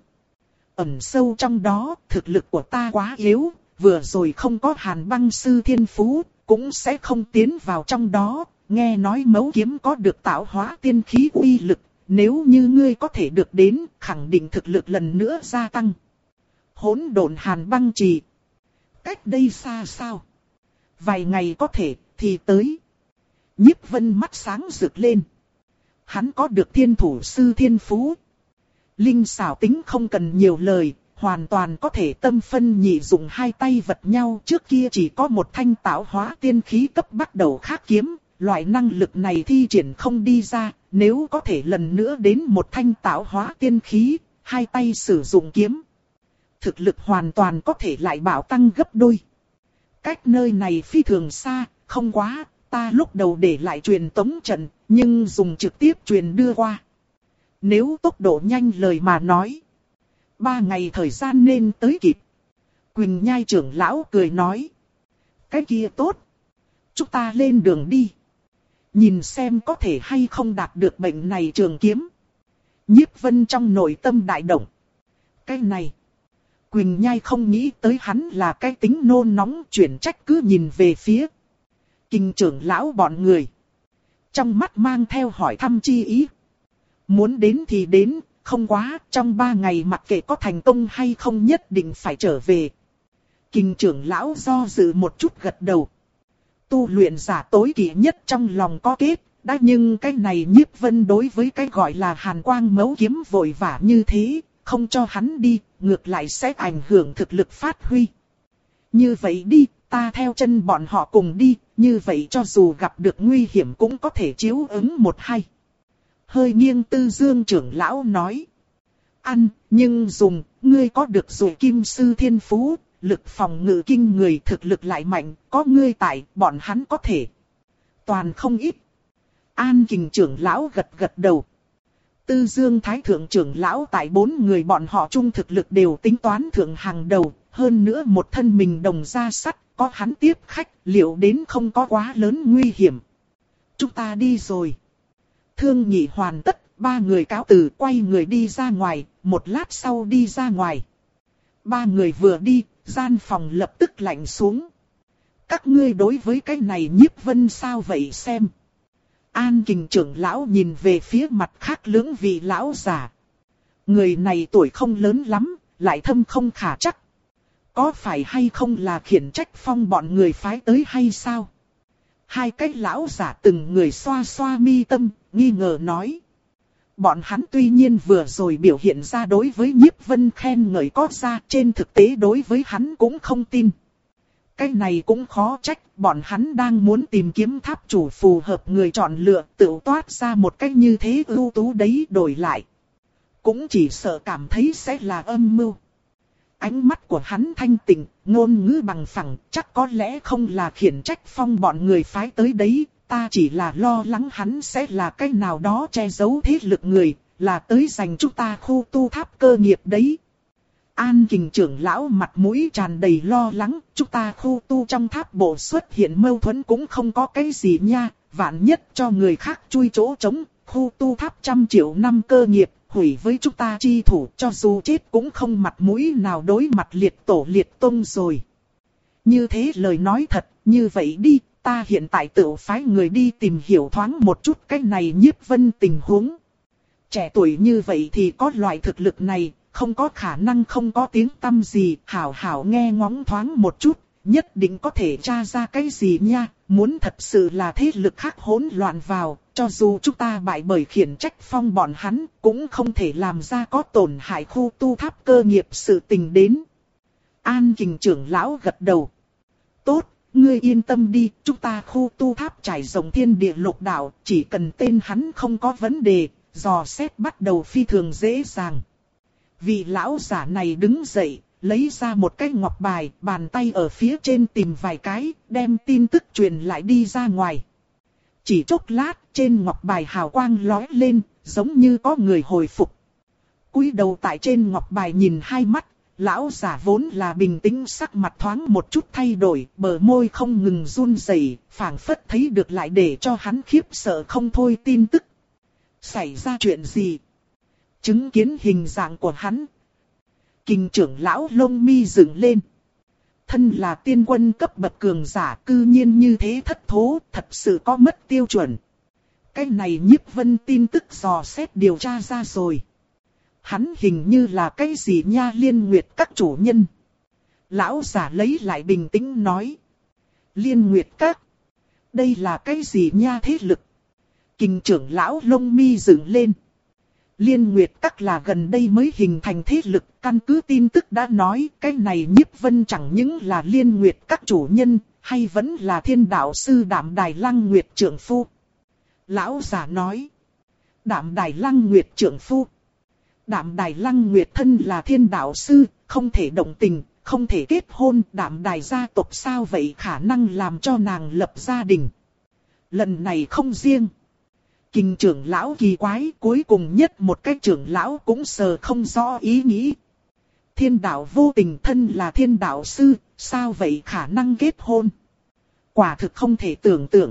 Ẩn sâu trong đó, thực lực của ta quá yếu. Vừa rồi không có Hàn Băng sư thiên phú, cũng sẽ không tiến vào trong đó, nghe nói mấu kiếm có được tạo hóa tiên khí uy lực, nếu như ngươi có thể được đến, khẳng định thực lực lần nữa gia tăng. Hỗn độn Hàn Băng Trì. Cách đây xa sao? Vài ngày có thể, thì tới. Nhiếp Vân mắt sáng rực lên. Hắn có được thiên thủ sư thiên phú. Linh xảo tính không cần nhiều lời. Hoàn toàn có thể tâm phân nhị dụng hai tay vật nhau, trước kia chỉ có một thanh tạo hóa tiên khí cấp bắt đầu khác kiếm, loại năng lực này thi triển không đi ra, nếu có thể lần nữa đến một thanh tạo hóa tiên khí, hai tay sử dụng kiếm. thực lực hoàn toàn có thể lại bảo tăng gấp đôi. Cách nơi này phi thường xa, không quá, ta lúc đầu để lại truyền tống trận, nhưng dùng trực tiếp truyền đưa qua. Nếu tốc độ nhanh lời mà nói, ba ngày thời gian nên tới kịp. Quỳnh Nhai trưởng lão cười nói. Cái kia tốt. Chúng ta lên đường đi. Nhìn xem có thể hay không đạt được bệnh này trường kiếm. Nhiếp Vân trong nội tâm đại động. Cái này. Quỳnh Nhai không nghĩ tới hắn là cái tính nôn nóng, chuyển trách cứ nhìn về phía Kình trưởng lão bọn người. Trong mắt mang theo hỏi thăm chi ý. Muốn đến thì đến, không quá, trong ba ngày mặc kệ có thành công hay không nhất định phải trở về. Kình trưởng lão do dự một chút gật đầu. Tu luyện giả tối kỵ nhất trong lòng có kết, đã nhưng cái này Nhiếp Vân đối với cái gọi là hàn quang mấu kiếm vội vã như thế, không cho hắn đi, ngược lại sẽ ảnh hưởng thực lực phát huy. Như vậy đi, ta theo chân bọn họ cùng đi, như vậy cho dù gặp được nguy hiểm cũng có thể chiếu ứng một hai. Hơi nghiêng Tư Dương trưởng lão nói. Ăn, nhưng dùng, ngươi có được rồi kim sư thiên phú, lực phòng ngự kinh người, thực lực lại mạnh, có ngươi tại, bọn hắn có thể. Toàn không ít. An Kình trưởng lão gật gật đầu. Tư Dương Thái Thượng trưởng lão tại bốn người bọn họ chung thực lực đều tính toán thượng hàng đầu, hơn nữa một thân mình đồng ra sắt, có hắn tiếp khách, liệu đến không có quá lớn nguy hiểm. Chúng ta đi rồi. Thương nhị hoàn tất, ba người cáo từ quay người đi ra ngoài, một lát sau đi ra ngoài. Ba người vừa đi, gian phòng lập tức lạnh xuống. Các ngươi đối với cái này Nhiếp Vân sao vậy xem. An Kình trưởng lão nhìn về phía mặt khác lưỡng vị lão già. Người này tuổi không lớn lắm, lại thâm không khả chắc. Có phải hay không là khiển trách phong bọn người phái tới hay sao? Hai cái lão giả từng người xoa xoa mi tâm, nghi ngờ nói. Bọn hắn tuy nhiên vừa rồi biểu hiện ra đối với Nhiếp Vân khen ngợi có ra, trên thực tế đối với hắn cũng không tin. Cái này cũng khó trách, bọn hắn đang muốn tìm kiếm tháp chủ phù hợp người chọn lựa, tự toát ra một cách như thế ưu tú đấy đổi lại. Cũng chỉ sợ cảm thấy sẽ là âm mưu. Ánh mắt của hắn thanh tịnh, ngôn ngữ bằng phẳng, chắc có lẽ không là khiển trách phong bọn người phái tới đấy, ta chỉ là lo lắng hắn sẽ là cái nào đó che giấu thế lực người, là tới giành chúng ta khu tu tháp cơ nghiệp đấy. An Kình trưởng lão mặt mũi tràn đầy lo lắng, chúng ta khu tu trong tháp bộ xuất hiện mâu thuẫn cũng không có cái gì nha, vạn nhất cho người khác chui chỗ trống, khu tu tháp trăm triệu năm cơ nghiệp, hủy với chúng ta chi thủ, cho dù chết cũng không mặt mũi nào đối mặt liệt tổ liệt tông rồi. Như thế lời nói thật, như vậy đi, ta hiện tại tự phái người đi tìm hiểu thoáng một chút cái này Nhiếp Vân tình huống. Trẻ tuổi như vậy thì có loại thực lực này, không có khả năng không có tiếng tăm gì, hảo hảo nghe ngóng thoáng một chút, nhất định có thể tra ra cái gì nha, muốn thật sự là thế lực khác hỗn loạn vào, cho dù chúng ta bại bởi khiển trách phong bọn hắn, cũng không thể làm ra có tổn hại khu tu tháp cơ nghiệp sự tình đến. An Kình trưởng lão gật đầu. Tốt, ngươi yên tâm đi, chúng ta khu tu tháp trải rộng thiên địa lục đạo, chỉ cần tên hắn không có vấn đề, dò xét bắt đầu phi thường dễ dàng. Vị lão giả này đứng dậy, lấy ra một cái ngọc bài, bàn tay ở phía trên tìm vài cái, đem tin tức truyền lại đi ra ngoài. Chỉ chốc lát, trên ngọc bài hào quang lóe lên, giống như có người hồi phục. Cúi đầu tại trên ngọc bài nhìn hai mắt, lão giả vốn là bình tĩnh sắc mặt thoáng một chút thay đổi, bờ môi không ngừng run rẩy, phảng phất thấy được lại để cho hắn khiếp sợ không thôi tin tức. Xảy ra chuyện gì? Chứng kiến hình dạng của hắn. Kình trưởng lão lông mi dựng lên. Thân là tiên quân cấp bậc cường giả, cư nhiên như thế thất thố, thật sự có mất tiêu chuẩn. Cái này Nhiếp Vân tin tức dò xét điều tra ra rồi. Hắn hình như là cái gì nha, Liên Nguyệt các chủ nhân. Lão giả lấy lại bình tĩnh nói. Liên Nguyệt các. Đây là cái gì nha thế lực? Kình trưởng lão lông mi dựng lên. Liên Nguyệt các là gần đây mới hình thành thế lực, căn cứ tin tức đã nói, cái này Nhiếp Vân chẳng những là Liên Nguyệt các chủ nhân, hay vẫn là thiên đạo sư Đạm Đài Lăng Nguyệt trưởng phu. Lão giả nói, Đạm Đài Lăng Nguyệt trưởng phu. Đạm Đài Lăng Nguyệt thân là thiên đạo sư, không thể động tình, không thể kết hôn, Đạm Đài gia tộc sao vậy khả năng làm cho nàng lập gia đình. Lần này không riêng Kình trưởng lão kỳ quái, cuối cùng nhất một cái trưởng lão cũng sờ không rõ ý nghĩ. Thiên đạo vô tình thân là thiên đạo sư, sao vậy khả năng kết hôn? Quả thực không thể tưởng tượng.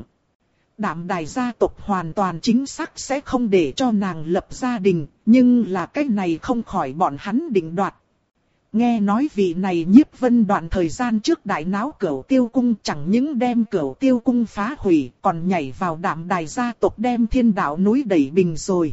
Đạm Đài gia tộc hoàn toàn chính xác sẽ không để cho nàng lập gia đình, nhưng là cái này không khỏi bọn hắn định đoạt. Nghe nói vị này Nhiếp Vân đoạn thời gian trước đại náo Cửu Tiêu cung, chẳng những đem Cửu Tiêu cung phá hủy, còn nhảy vào Đạm Đài gia tộc đem thiên đạo núi đẩy bình rồi.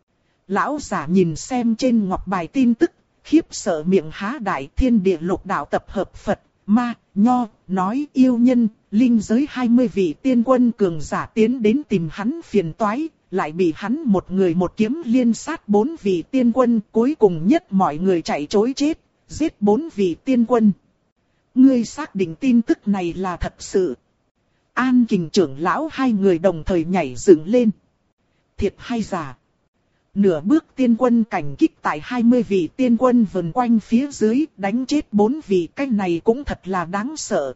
Lão giả nhìn xem trên ngọc bài tin tức, khiếp sợ miệng há đại. Thiên địa lục đạo tập hợp Phật, Ma, Nho, nói yêu nhân, linh giới hai mươi vị tiên quân cường giả tiến đến tìm hắn phiền toái, lại bị hắn một người một kiếm liên sát bốn vị tiên quân, cuối cùng nhất mọi người chạy trối chết, giết bốn vị tiên quân. Ngươi xác định tin tức này là thật sự? An Kình trưởng lão hai người đồng thời nhảy dựng lên. Thiệt hay giả? Nửa bước tiên quân cảnh kích tại hai mươi vị tiên quân vần quanh phía dưới, đánh chết bốn vị, cái này cũng thật là đáng sợ.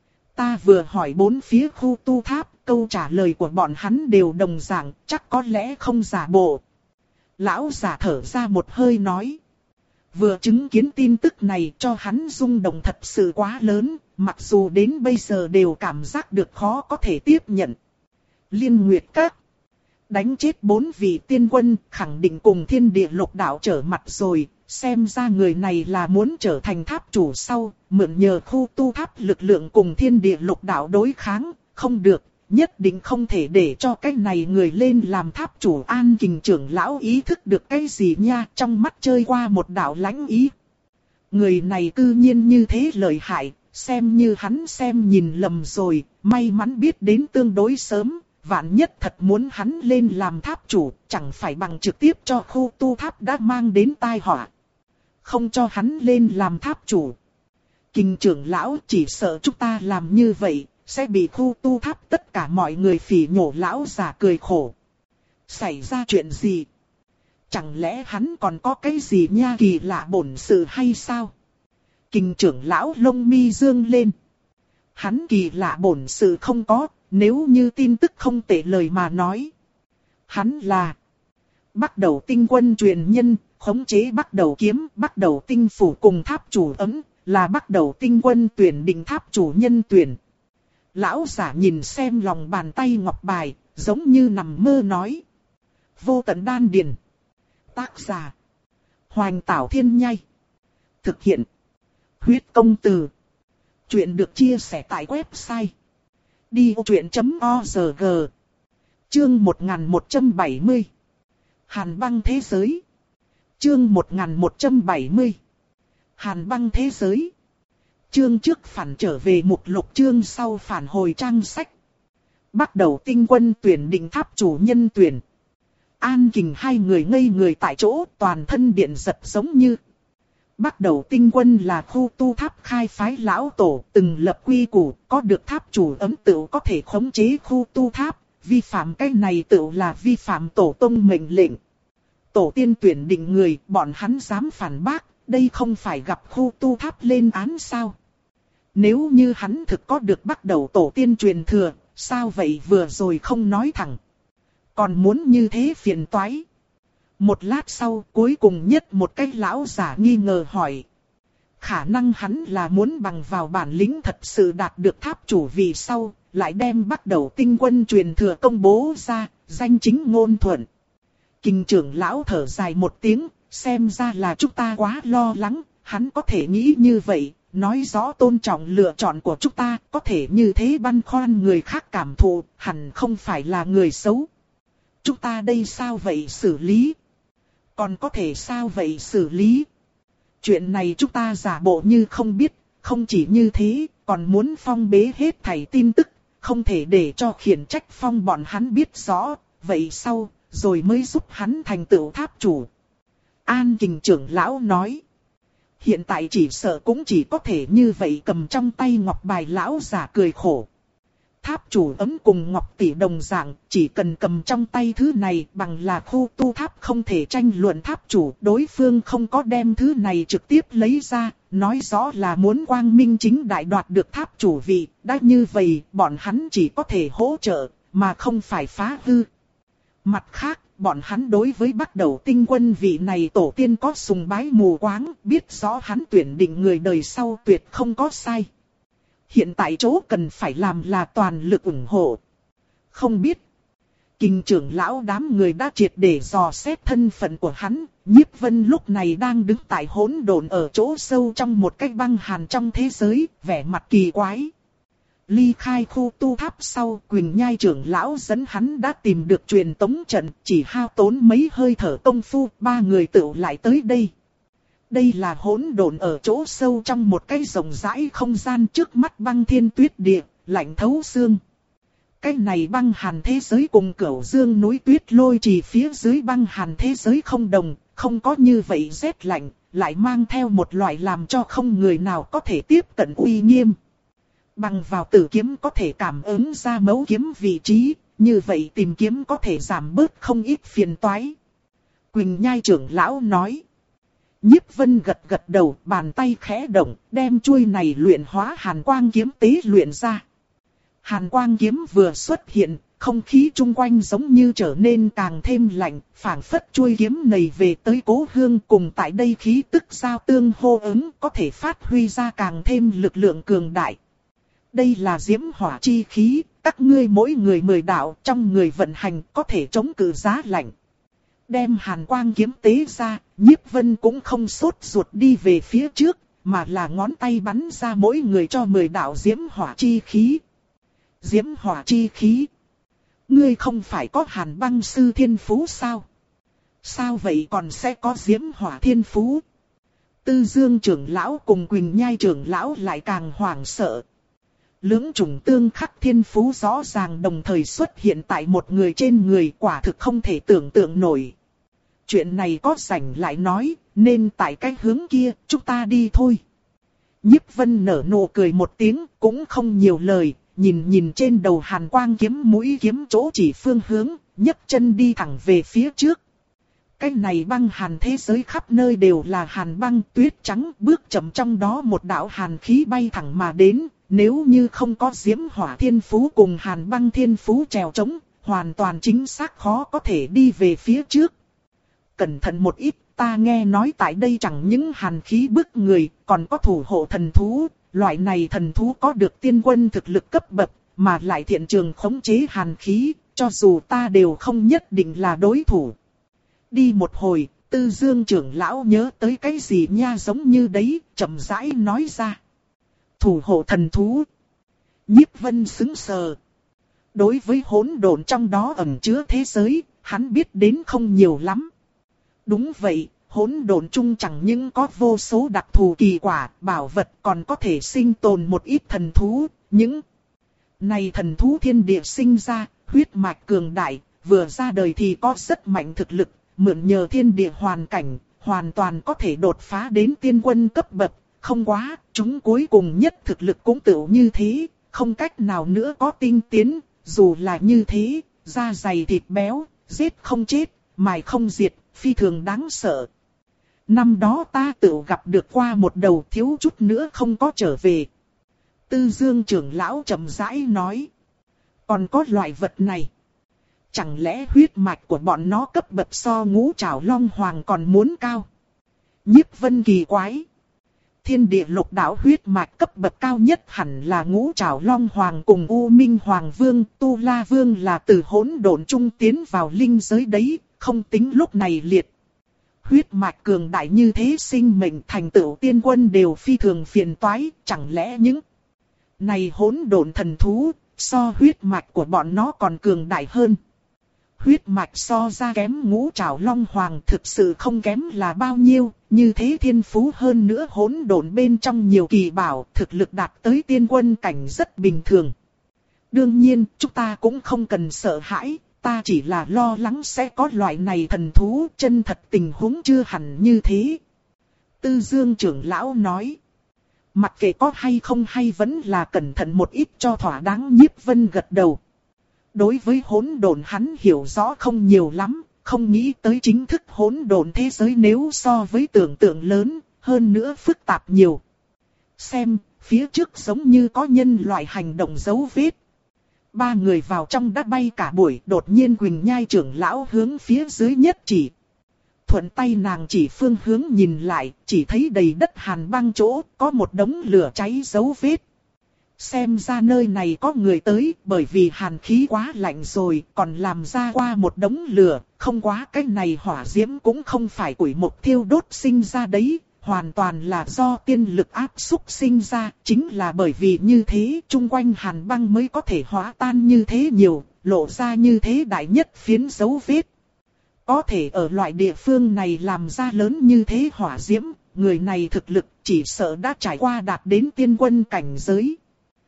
Ta vừa hỏi bốn phía khu tu tháp, câu trả lời của bọn hắn đều đồng dạng, chắc có lẽ không giả bộ. Lão giả thở ra một hơi nói. Vừa chứng kiến tin tức này cho hắn rung động thật sự quá lớn, mặc dù đến bây giờ đều cảm giác được khó có thể tiếp nhận. Liên Nguyệt Các đánh chết bốn vị tiên quân, khẳng định cùng thiên địa lục đạo trở mặt rồi, xem ra người này là muốn trở thành tháp chủ sau, mượn nhờ khu tu tháp lực lượng cùng thiên địa lục đạo đối kháng, không được, nhất định không thể để cho cái này người lên làm tháp chủ. An Kình trưởng lão ý thức được cái gì nha, trong mắt chơi qua một đạo lãnh ý. Người này cư nhiên như thế lợi hại, xem như hắn xem nhìn lầm rồi, may mắn biết đến tương đối sớm. Vạn nhất thật muốn hắn lên làm tháp chủ, chẳng phải bằng trực tiếp cho khu tu tháp đã mang đến tai họa. Không cho hắn lên làm tháp chủ. Kình trưởng lão chỉ sợ chúng ta làm như vậy, sẽ bị khu tu tháp tất cả mọi người phỉ nhổ. Lão già cười khổ. Xảy ra chuyện gì? Chẳng lẽ hắn còn có cái gì nha kỳ lạ bổn sự hay sao? Kình trưởng lão lông mi dương lên. Hắn kỳ lạ bổn sự không có. Nếu như tin tức không tệ lời mà nói, hắn là Bắc Đầu Tinh quân truyền nhân, khống chế Bắc Đầu kiếm, Bắc Đầu Tinh phủ cùng tháp chủ ấm, là Bắc Đầu Tinh quân tuyển định tháp chủ nhân tuyển. Lão giả nhìn xem lòng bàn tay ngọc bài, giống như nằm mơ nói. Vô tận đan điền. Tác giả Hoành Tảo Thiên Nhai. Thực hiện Huyết Công Từ. Chuyện được chia sẻ tại website đi vô chuyện chấm org. Chương một nghìn một trăm bảy mươi. Hàn băng thế giới. Chương một nghìn một trăm bảy mươi. Hàn băng thế giới. Chương trước phản trở về mục lục, chương sau phản hồi trang sách. Bắt đầu tinh quân tuyển định tháp chủ nhân tuyển. An Kình hai người ngây người tại chỗ, toàn thân điện giật giống như. Bắt đầu tinh quân là khu tu tháp khai phái lão tổ, từng lập quy củ, có được tháp chủ ấm tựu có thể khống chế khu tu tháp, vi phạm cái này tựu là vi phạm tổ tông mệnh lệnh. Tổ tiên tuyển định người, bọn hắn dám phản bác, đây không phải gặp khu tu tháp lên án sao? Nếu như hắn thực có được bắt đầu tổ tiên truyền thừa, sao vậy vừa rồi không nói thẳng? Còn muốn như thế phiền toái. Một lát sau, cuối cùng nhất một cái lão giả nghi ngờ hỏi. Khả năng hắn là muốn bằng vào bản lĩnh thật sự đạt được tháp chủ vì sau, lại đem bắt đầu tinh quân truyền thừa công bố ra, danh chính ngôn thuận. Kình trưởng lão thở dài một tiếng, xem ra là chúng ta quá lo lắng, hắn có thể nghĩ như vậy, nói rõ tôn trọng lựa chọn của chúng ta, có thể như thế băn khoăn người khác cảm thụ, hẳn không phải là người xấu. Chúng ta đây sao vậy xử lý? Còn có thể sao vậy xử lý? Chuyện này chúng ta giả bộ như không biết, không chỉ như thế, còn muốn phong bế hết thảy tin tức, không thể để cho khiển trách phong bọn hắn biết rõ, vậy sau, rồi mới giúp hắn thành tựu tháp chủ. An Kình trưởng lão nói. Hiện tại chỉ sợ cũng chỉ có thể như vậy, cầm trong tay ngọc bài. Lão giả cười khổ. Tháp chủ ấm cùng ngọc tỷ đồng dạng, chỉ cần cầm trong tay thứ này bằng là khu tu tháp không thể tranh luận tháp chủ. Đối phương không có đem thứ này trực tiếp lấy ra, nói rõ là muốn quang minh chính đại đoạt được tháp chủ vị, đã như vậy bọn hắn chỉ có thể hỗ trợ, mà không phải phá hư. Mặt khác, bọn hắn đối với bắt đầu tinh quân vị này tổ tiên có sùng bái mù quáng, biết rõ hắn tuyển định người đời sau tuyệt không có sai. Hiện tại chỗ cần phải làm là toàn lực ủng hộ. Không biết, Kình trưởng lão đám người đã triệt để dò xét thân phận của hắn, Nhiếp Vân lúc này đang đứng tại hỗn độn ở chỗ sâu trong một cái băng hàn trong thế giới, vẻ mặt kỳ quái. Ly khai khu tu tháp sau, Quỳnh Nhai trưởng lão dẫn hắn đã tìm được truyền tống trận, chỉ hao tốn mấy hơi thở công phu, ba người tựu lại tới đây. Đây là hỗn độn ở chỗ sâu trong một cái rộng rãi không gian trước mắt băng thiên tuyết địa, lạnh thấu xương. Cái này băng hàn thế giới cùng Cửu Dương núi tuyết lôi trì phía dưới băng hàn thế giới không đồng, không có như vậy rét lạnh, lại mang theo một loại làm cho không người nào có thể tiếp cận uy nghiêm. Bằng vào tử kiếm có thể cảm ứng ra mấu kiếm vị trí, như vậy tìm kiếm có thể giảm bớt không ít phiền toái. Quỳnh Nhai trưởng lão nói. Nhiếp Vân gật gật đầu, bàn tay khẽ động, đem chuôi này luyện hóa hàn quang kiếm tế luyện ra. Hàn quang kiếm vừa xuất hiện, không khí chung quanh giống như trở nên càng thêm lạnh, phảng phất chuôi kiếm này về tới cố hương cùng tại đây khí tức giao tương hô ứng có thể phát huy ra càng thêm lực lượng cường đại. Đây là diễm hỏa chi khí, các ngươi mỗi người mười đạo trong người vận hành có thể chống cự giá lạnh. Đem hàn quang kiếm tế ra, Nhiếp Vân cũng không sốt ruột đi về phía trước, mà là ngón tay bắn ra mỗi người cho mười đạo diễm hỏa chi khí. Diễm hỏa chi khí. Ngươi không phải có hàn băng sư thiên phú sao? Sao vậy còn sẽ có diễm hỏa thiên phú? Tư Dương trưởng lão cùng Quỳnh Nhai trưởng lão lại càng hoảng sợ. Lưỡng chủng tương khắc thiên phú rõ ràng đồng thời xuất hiện tại một người trên người, quả thực không thể tưởng tượng nổi. Chuyện này có rảnh lại nói, nên tại cái hướng kia, chúng ta đi thôi. Nhiếp Vân nở nụ cười một tiếng, cũng không nhiều lời, nhìn nhìn trên đầu hàn quang kiếm mũi kiếm chỗ chỉ phương hướng, nhấc chân đi thẳng về phía trước. Cái này băng hàn thế giới khắp nơi đều là hàn băng tuyết trắng, bước chậm trong đó một đạo hàn khí bay thẳng mà đến, nếu như không có diễm hỏa thiên phú cùng hàn băng thiên phú trèo trống, hoàn toàn chính xác khó có thể đi về phía trước. Cẩn thận một ít, ta nghe nói tại đây chẳng những hàn khí bức người, còn có thủ hộ thần thú, loại này thần thú có được tiên quân thực lực cấp bậc, mà lại thiện trường khống chế hàn khí, cho dù ta đều không nhất định là đối thủ. Đi một hồi, Tư Dương trưởng lão nhớ tới cái gì nha giống như đấy, chậm rãi nói ra. Thủ hộ thần thú. Nhiếp Vân sững sờ. Đối với hỗn độn trong đó ẩn chứa thế giới, hắn biết đến không nhiều lắm. Đúng vậy, hỗn độn chung chẳng những có vô số đặc thù kỳ quả, bảo vật, còn có thể sinh tồn một ít thần thú. Những này thần thú thiên địa sinh ra, huyết mạch cường đại, vừa ra đời thì có rất mạnh thực lực, mượn nhờ thiên địa hoàn cảnh, hoàn toàn có thể đột phá đến tiên quân cấp bậc. Không quá, chúng cuối cùng nhất thực lực cũng tựu như thế, không cách nào nữa có tinh tiến, dù là như thế, da dày thịt béo, giết không chết, mài không diệt, phi thường đáng sợ. Năm đó ta tựu gặp được qua một đầu, thiếu chút nữa không có trở về. Tư Dương trưởng lão chậm rãi nói. Còn có loại vật này. Chẳng lẽ huyết mạch của bọn nó cấp bậc so ngũ trảo long hoàng còn muốn cao? Nhiếp Vân kỳ quái. Thiên địa lục đạo huyết mạch cấp bậc cao nhất hẳn là ngũ trảo long hoàng cùng U Minh Hoàng Vương, Tu La Vương là từ hỗn độn trung tiến vào linh giới đấy, không tính lúc này liệt. Huyết mạch cường đại như thế sinh mệnh thành tựu tiên quân đều phi thường phiền toái, chẳng lẽ những này hỗn độn thần thú, so huyết mạch của bọn nó còn cường đại hơn. Huyết mạch so ra kém ngũ trảo long hoàng thực sự không kém là bao nhiêu, như thế thiên phú hơn nữa hỗn độn bên trong nhiều kỳ bảo, thực lực đạt tới tiên quân cảnh rất bình thường. Đương nhiên, chúng ta cũng không cần sợ hãi, ta chỉ là lo lắng sẽ có loại này thần thú, chân thật tình huống chưa hẳn như thế. Tư Dương trưởng lão nói, mặc kệ có hay không hay vẫn là cẩn thận một ít cho thỏa đáng. Nhiếp Vân gật đầu. Đối với hỗn độn hắn hiểu rõ không nhiều lắm, không nghĩ tới chính thức hỗn độn thế giới nếu so với tưởng tượng lớn, hơn nữa phức tạp nhiều. Xem, phía trước giống như có nhân loại hành động dấu vết. Ba người vào trong đã bay cả buổi, đột nhiên Quỳnh Nhai trưởng lão hướng phía dưới nhất chỉ. Thuận tay nàng chỉ phương hướng nhìn lại, chỉ thấy đầy đất hàn băng chỗ, có một đống lửa cháy dấu vết. Xem ra nơi này có người tới, bởi vì hàn khí quá lạnh rồi, còn làm ra qua một đống lửa, không quá cái này hỏa diễm cũng không phải củi mộc thiêu đốt sinh ra đấy, hoàn toàn là do tiên lực áp xúc sinh ra, chính là bởi vì như thế, chung quanh hàn băng mới có thể hóa tan như thế nhiều, lộ ra như thế đại nhất phiến dấu vết. Có thể ở loại địa phương này làm ra lớn như thế hỏa diễm, người này thực lực chỉ sợ đã trải qua đạt đến tiên quân cảnh giới.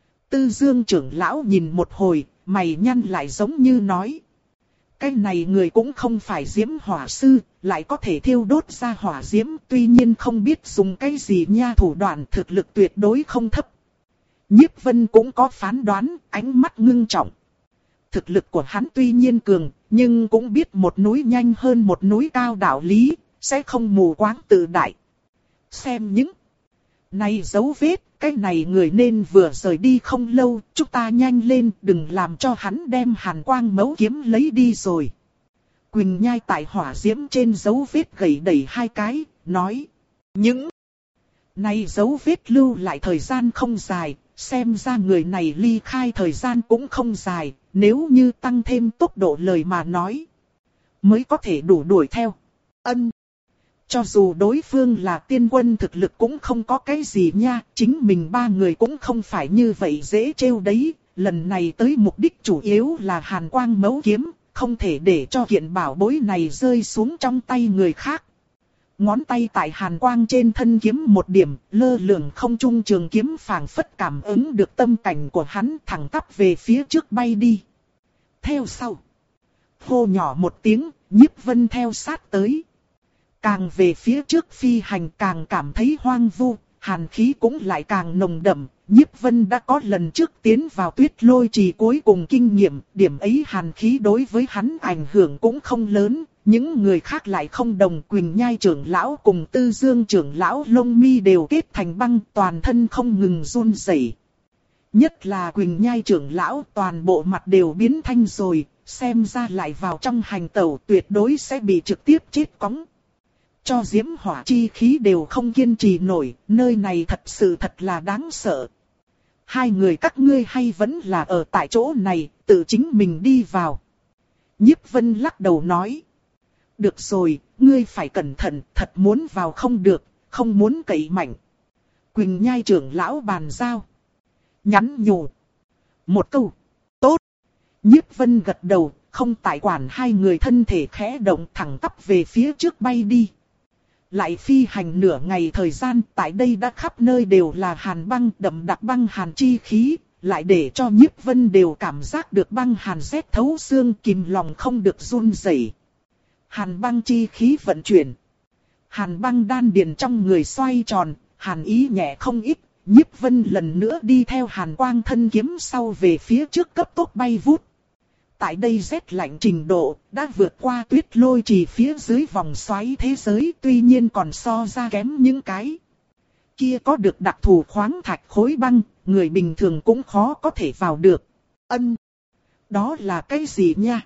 Tư Dương trưởng lão nhìn một hồi, mày nhăn lại giống như nói. Cái này người cũng không phải diễm hỏa sư, lại có thể thiêu đốt ra hỏa diễm, tuy nhiên không biết dùng cái gì nha, thủ đoạn thực lực tuyệt đối không thấp. Nhiếp Vân cũng có phán đoán, ánh mắt ngưng trọng. Thực lực của hắn tuy nhiên cường, nhưng cũng biết một núi nhanh hơn một núi cao đạo lý, sẽ không mù quáng tự đại. Xem những này dấu vết, cái này người nên vừa rời đi không lâu, chúng ta nhanh lên, đừng làm cho hắn đem hàn quang mấu kiếm lấy đi rồi. Quỳnh Nhai tại hỏa diễm trên dấu vết gầy đẩy hai cái, nói. Những này dấu vết lưu lại thời gian không dài, xem ra người này ly khai thời gian cũng không dài, nếu như tăng thêm tốc độ lời mà nói, mới có thể đủ đuổi theo. Ân. Cho dù đối phương là tiên quân thực lực cũng không có cái gì nha, chính mình ba người cũng không phải như vậy dễ trêu đấy, lần này tới mục đích chủ yếu là hàn quang mấu kiếm, không thể để cho kiện bảo bối này rơi xuống trong tay người khác. Ngón tay tại hàn quang trên thân kiếm một điểm, lơ lửng không trung trường kiếm phảng phất cảm ứng được tâm cảnh của hắn, thẳng tắp về phía trước bay đi. Theo sau, hô nhỏ một tiếng, Nhiếp Vân theo sát tới. Càng về phía trước phi hành càng cảm thấy hoang vu, hàn khí cũng lại càng nồng đậm. Nhiếp Vân đã có lần trước tiến vào Tuyết Lôi Trì cuối cùng kinh nghiệm, điểm ấy hàn khí đối với hắn ảnh hưởng cũng không lớn. Những người khác lại không đồng, Quỳnh Nhai trưởng lão cùng Tư Dương trưởng lão lông mi đều kết thành băng, toàn thân không ngừng run rẩy. Nhất là Quỳnh Nhai trưởng lão, toàn bộ mặt đều biến thanh rồi, xem ra lại vào trong hành tẩu tuyệt đối sẽ bị trực tiếp chết cóng. Cho diễm hỏa chi khí đều không kiên trì nổi, nơi này thật sự thật là đáng sợ. Hai người các ngươi hay vẫn là ở tại chỗ này, tự chính mình đi vào. Nhiếp Vân lắc đầu nói. Được rồi, ngươi phải cẩn thận, thật muốn vào không được, không muốn cậy mạnh. Quỳnh Nhai trưởng lão bàn giao. Nhắn nhủ. Một câu. Tốt. Nhiếp Vân gật đầu, không tại quản hai người thân thể khẽ động thẳng tắp về phía trước bay đi. Lại phi hành nửa ngày thời gian, tại đây đã khắp nơi đều là hàn băng, đậm đặc băng hàn chi khí, lại để cho Nhiếp Vân đều cảm giác được băng hàn rét thấu xương, kìm lòng không được run rẩy. Hàn băng chi khí vận chuyển. Hàn băng đan điền trong người xoay tròn, hàn ý nhẹ không ít, Nhiếp Vân lần nữa đi theo hàn quang thân kiếm sau về phía trước cấp tốc bay vút. Tại đây rét lạnh trình độ, đã vượt qua Tuyết Lôi Trì phía dưới vòng xoáy thế giới, tuy nhiên còn so ra kém những cái. Kia có được đặc thù khoáng thạch khối băng, người bình thường cũng khó có thể vào được. Ân. Đó là cái gì nha?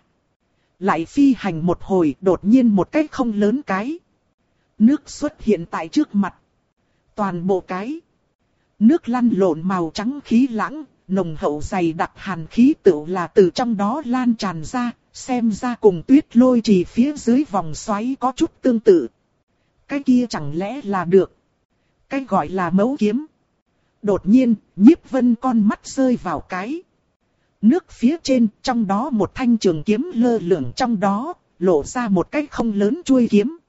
Lại phi hành một hồi, đột nhiên một cái không lớn cái. Nước xuất hiện tại trước mặt. Toàn bộ cái. Nước lăn lộn màu trắng khí lãng, nồng hậu dày đặc hàn khí tựu là từ trong đó lan tràn ra, xem ra cùng Tuyết Lôi Trì phía dưới vòng xoáy có chút tương tự. Cái kia chẳng lẽ là được? Cái gọi là mấu kiếm. Đột nhiên, Nhiếp Vân con mắt rơi vào cái nước phía trên, trong đó một thanh trường kiếm lơ lửng trong đó, lộ ra một cái không lớn chuôi kiếm.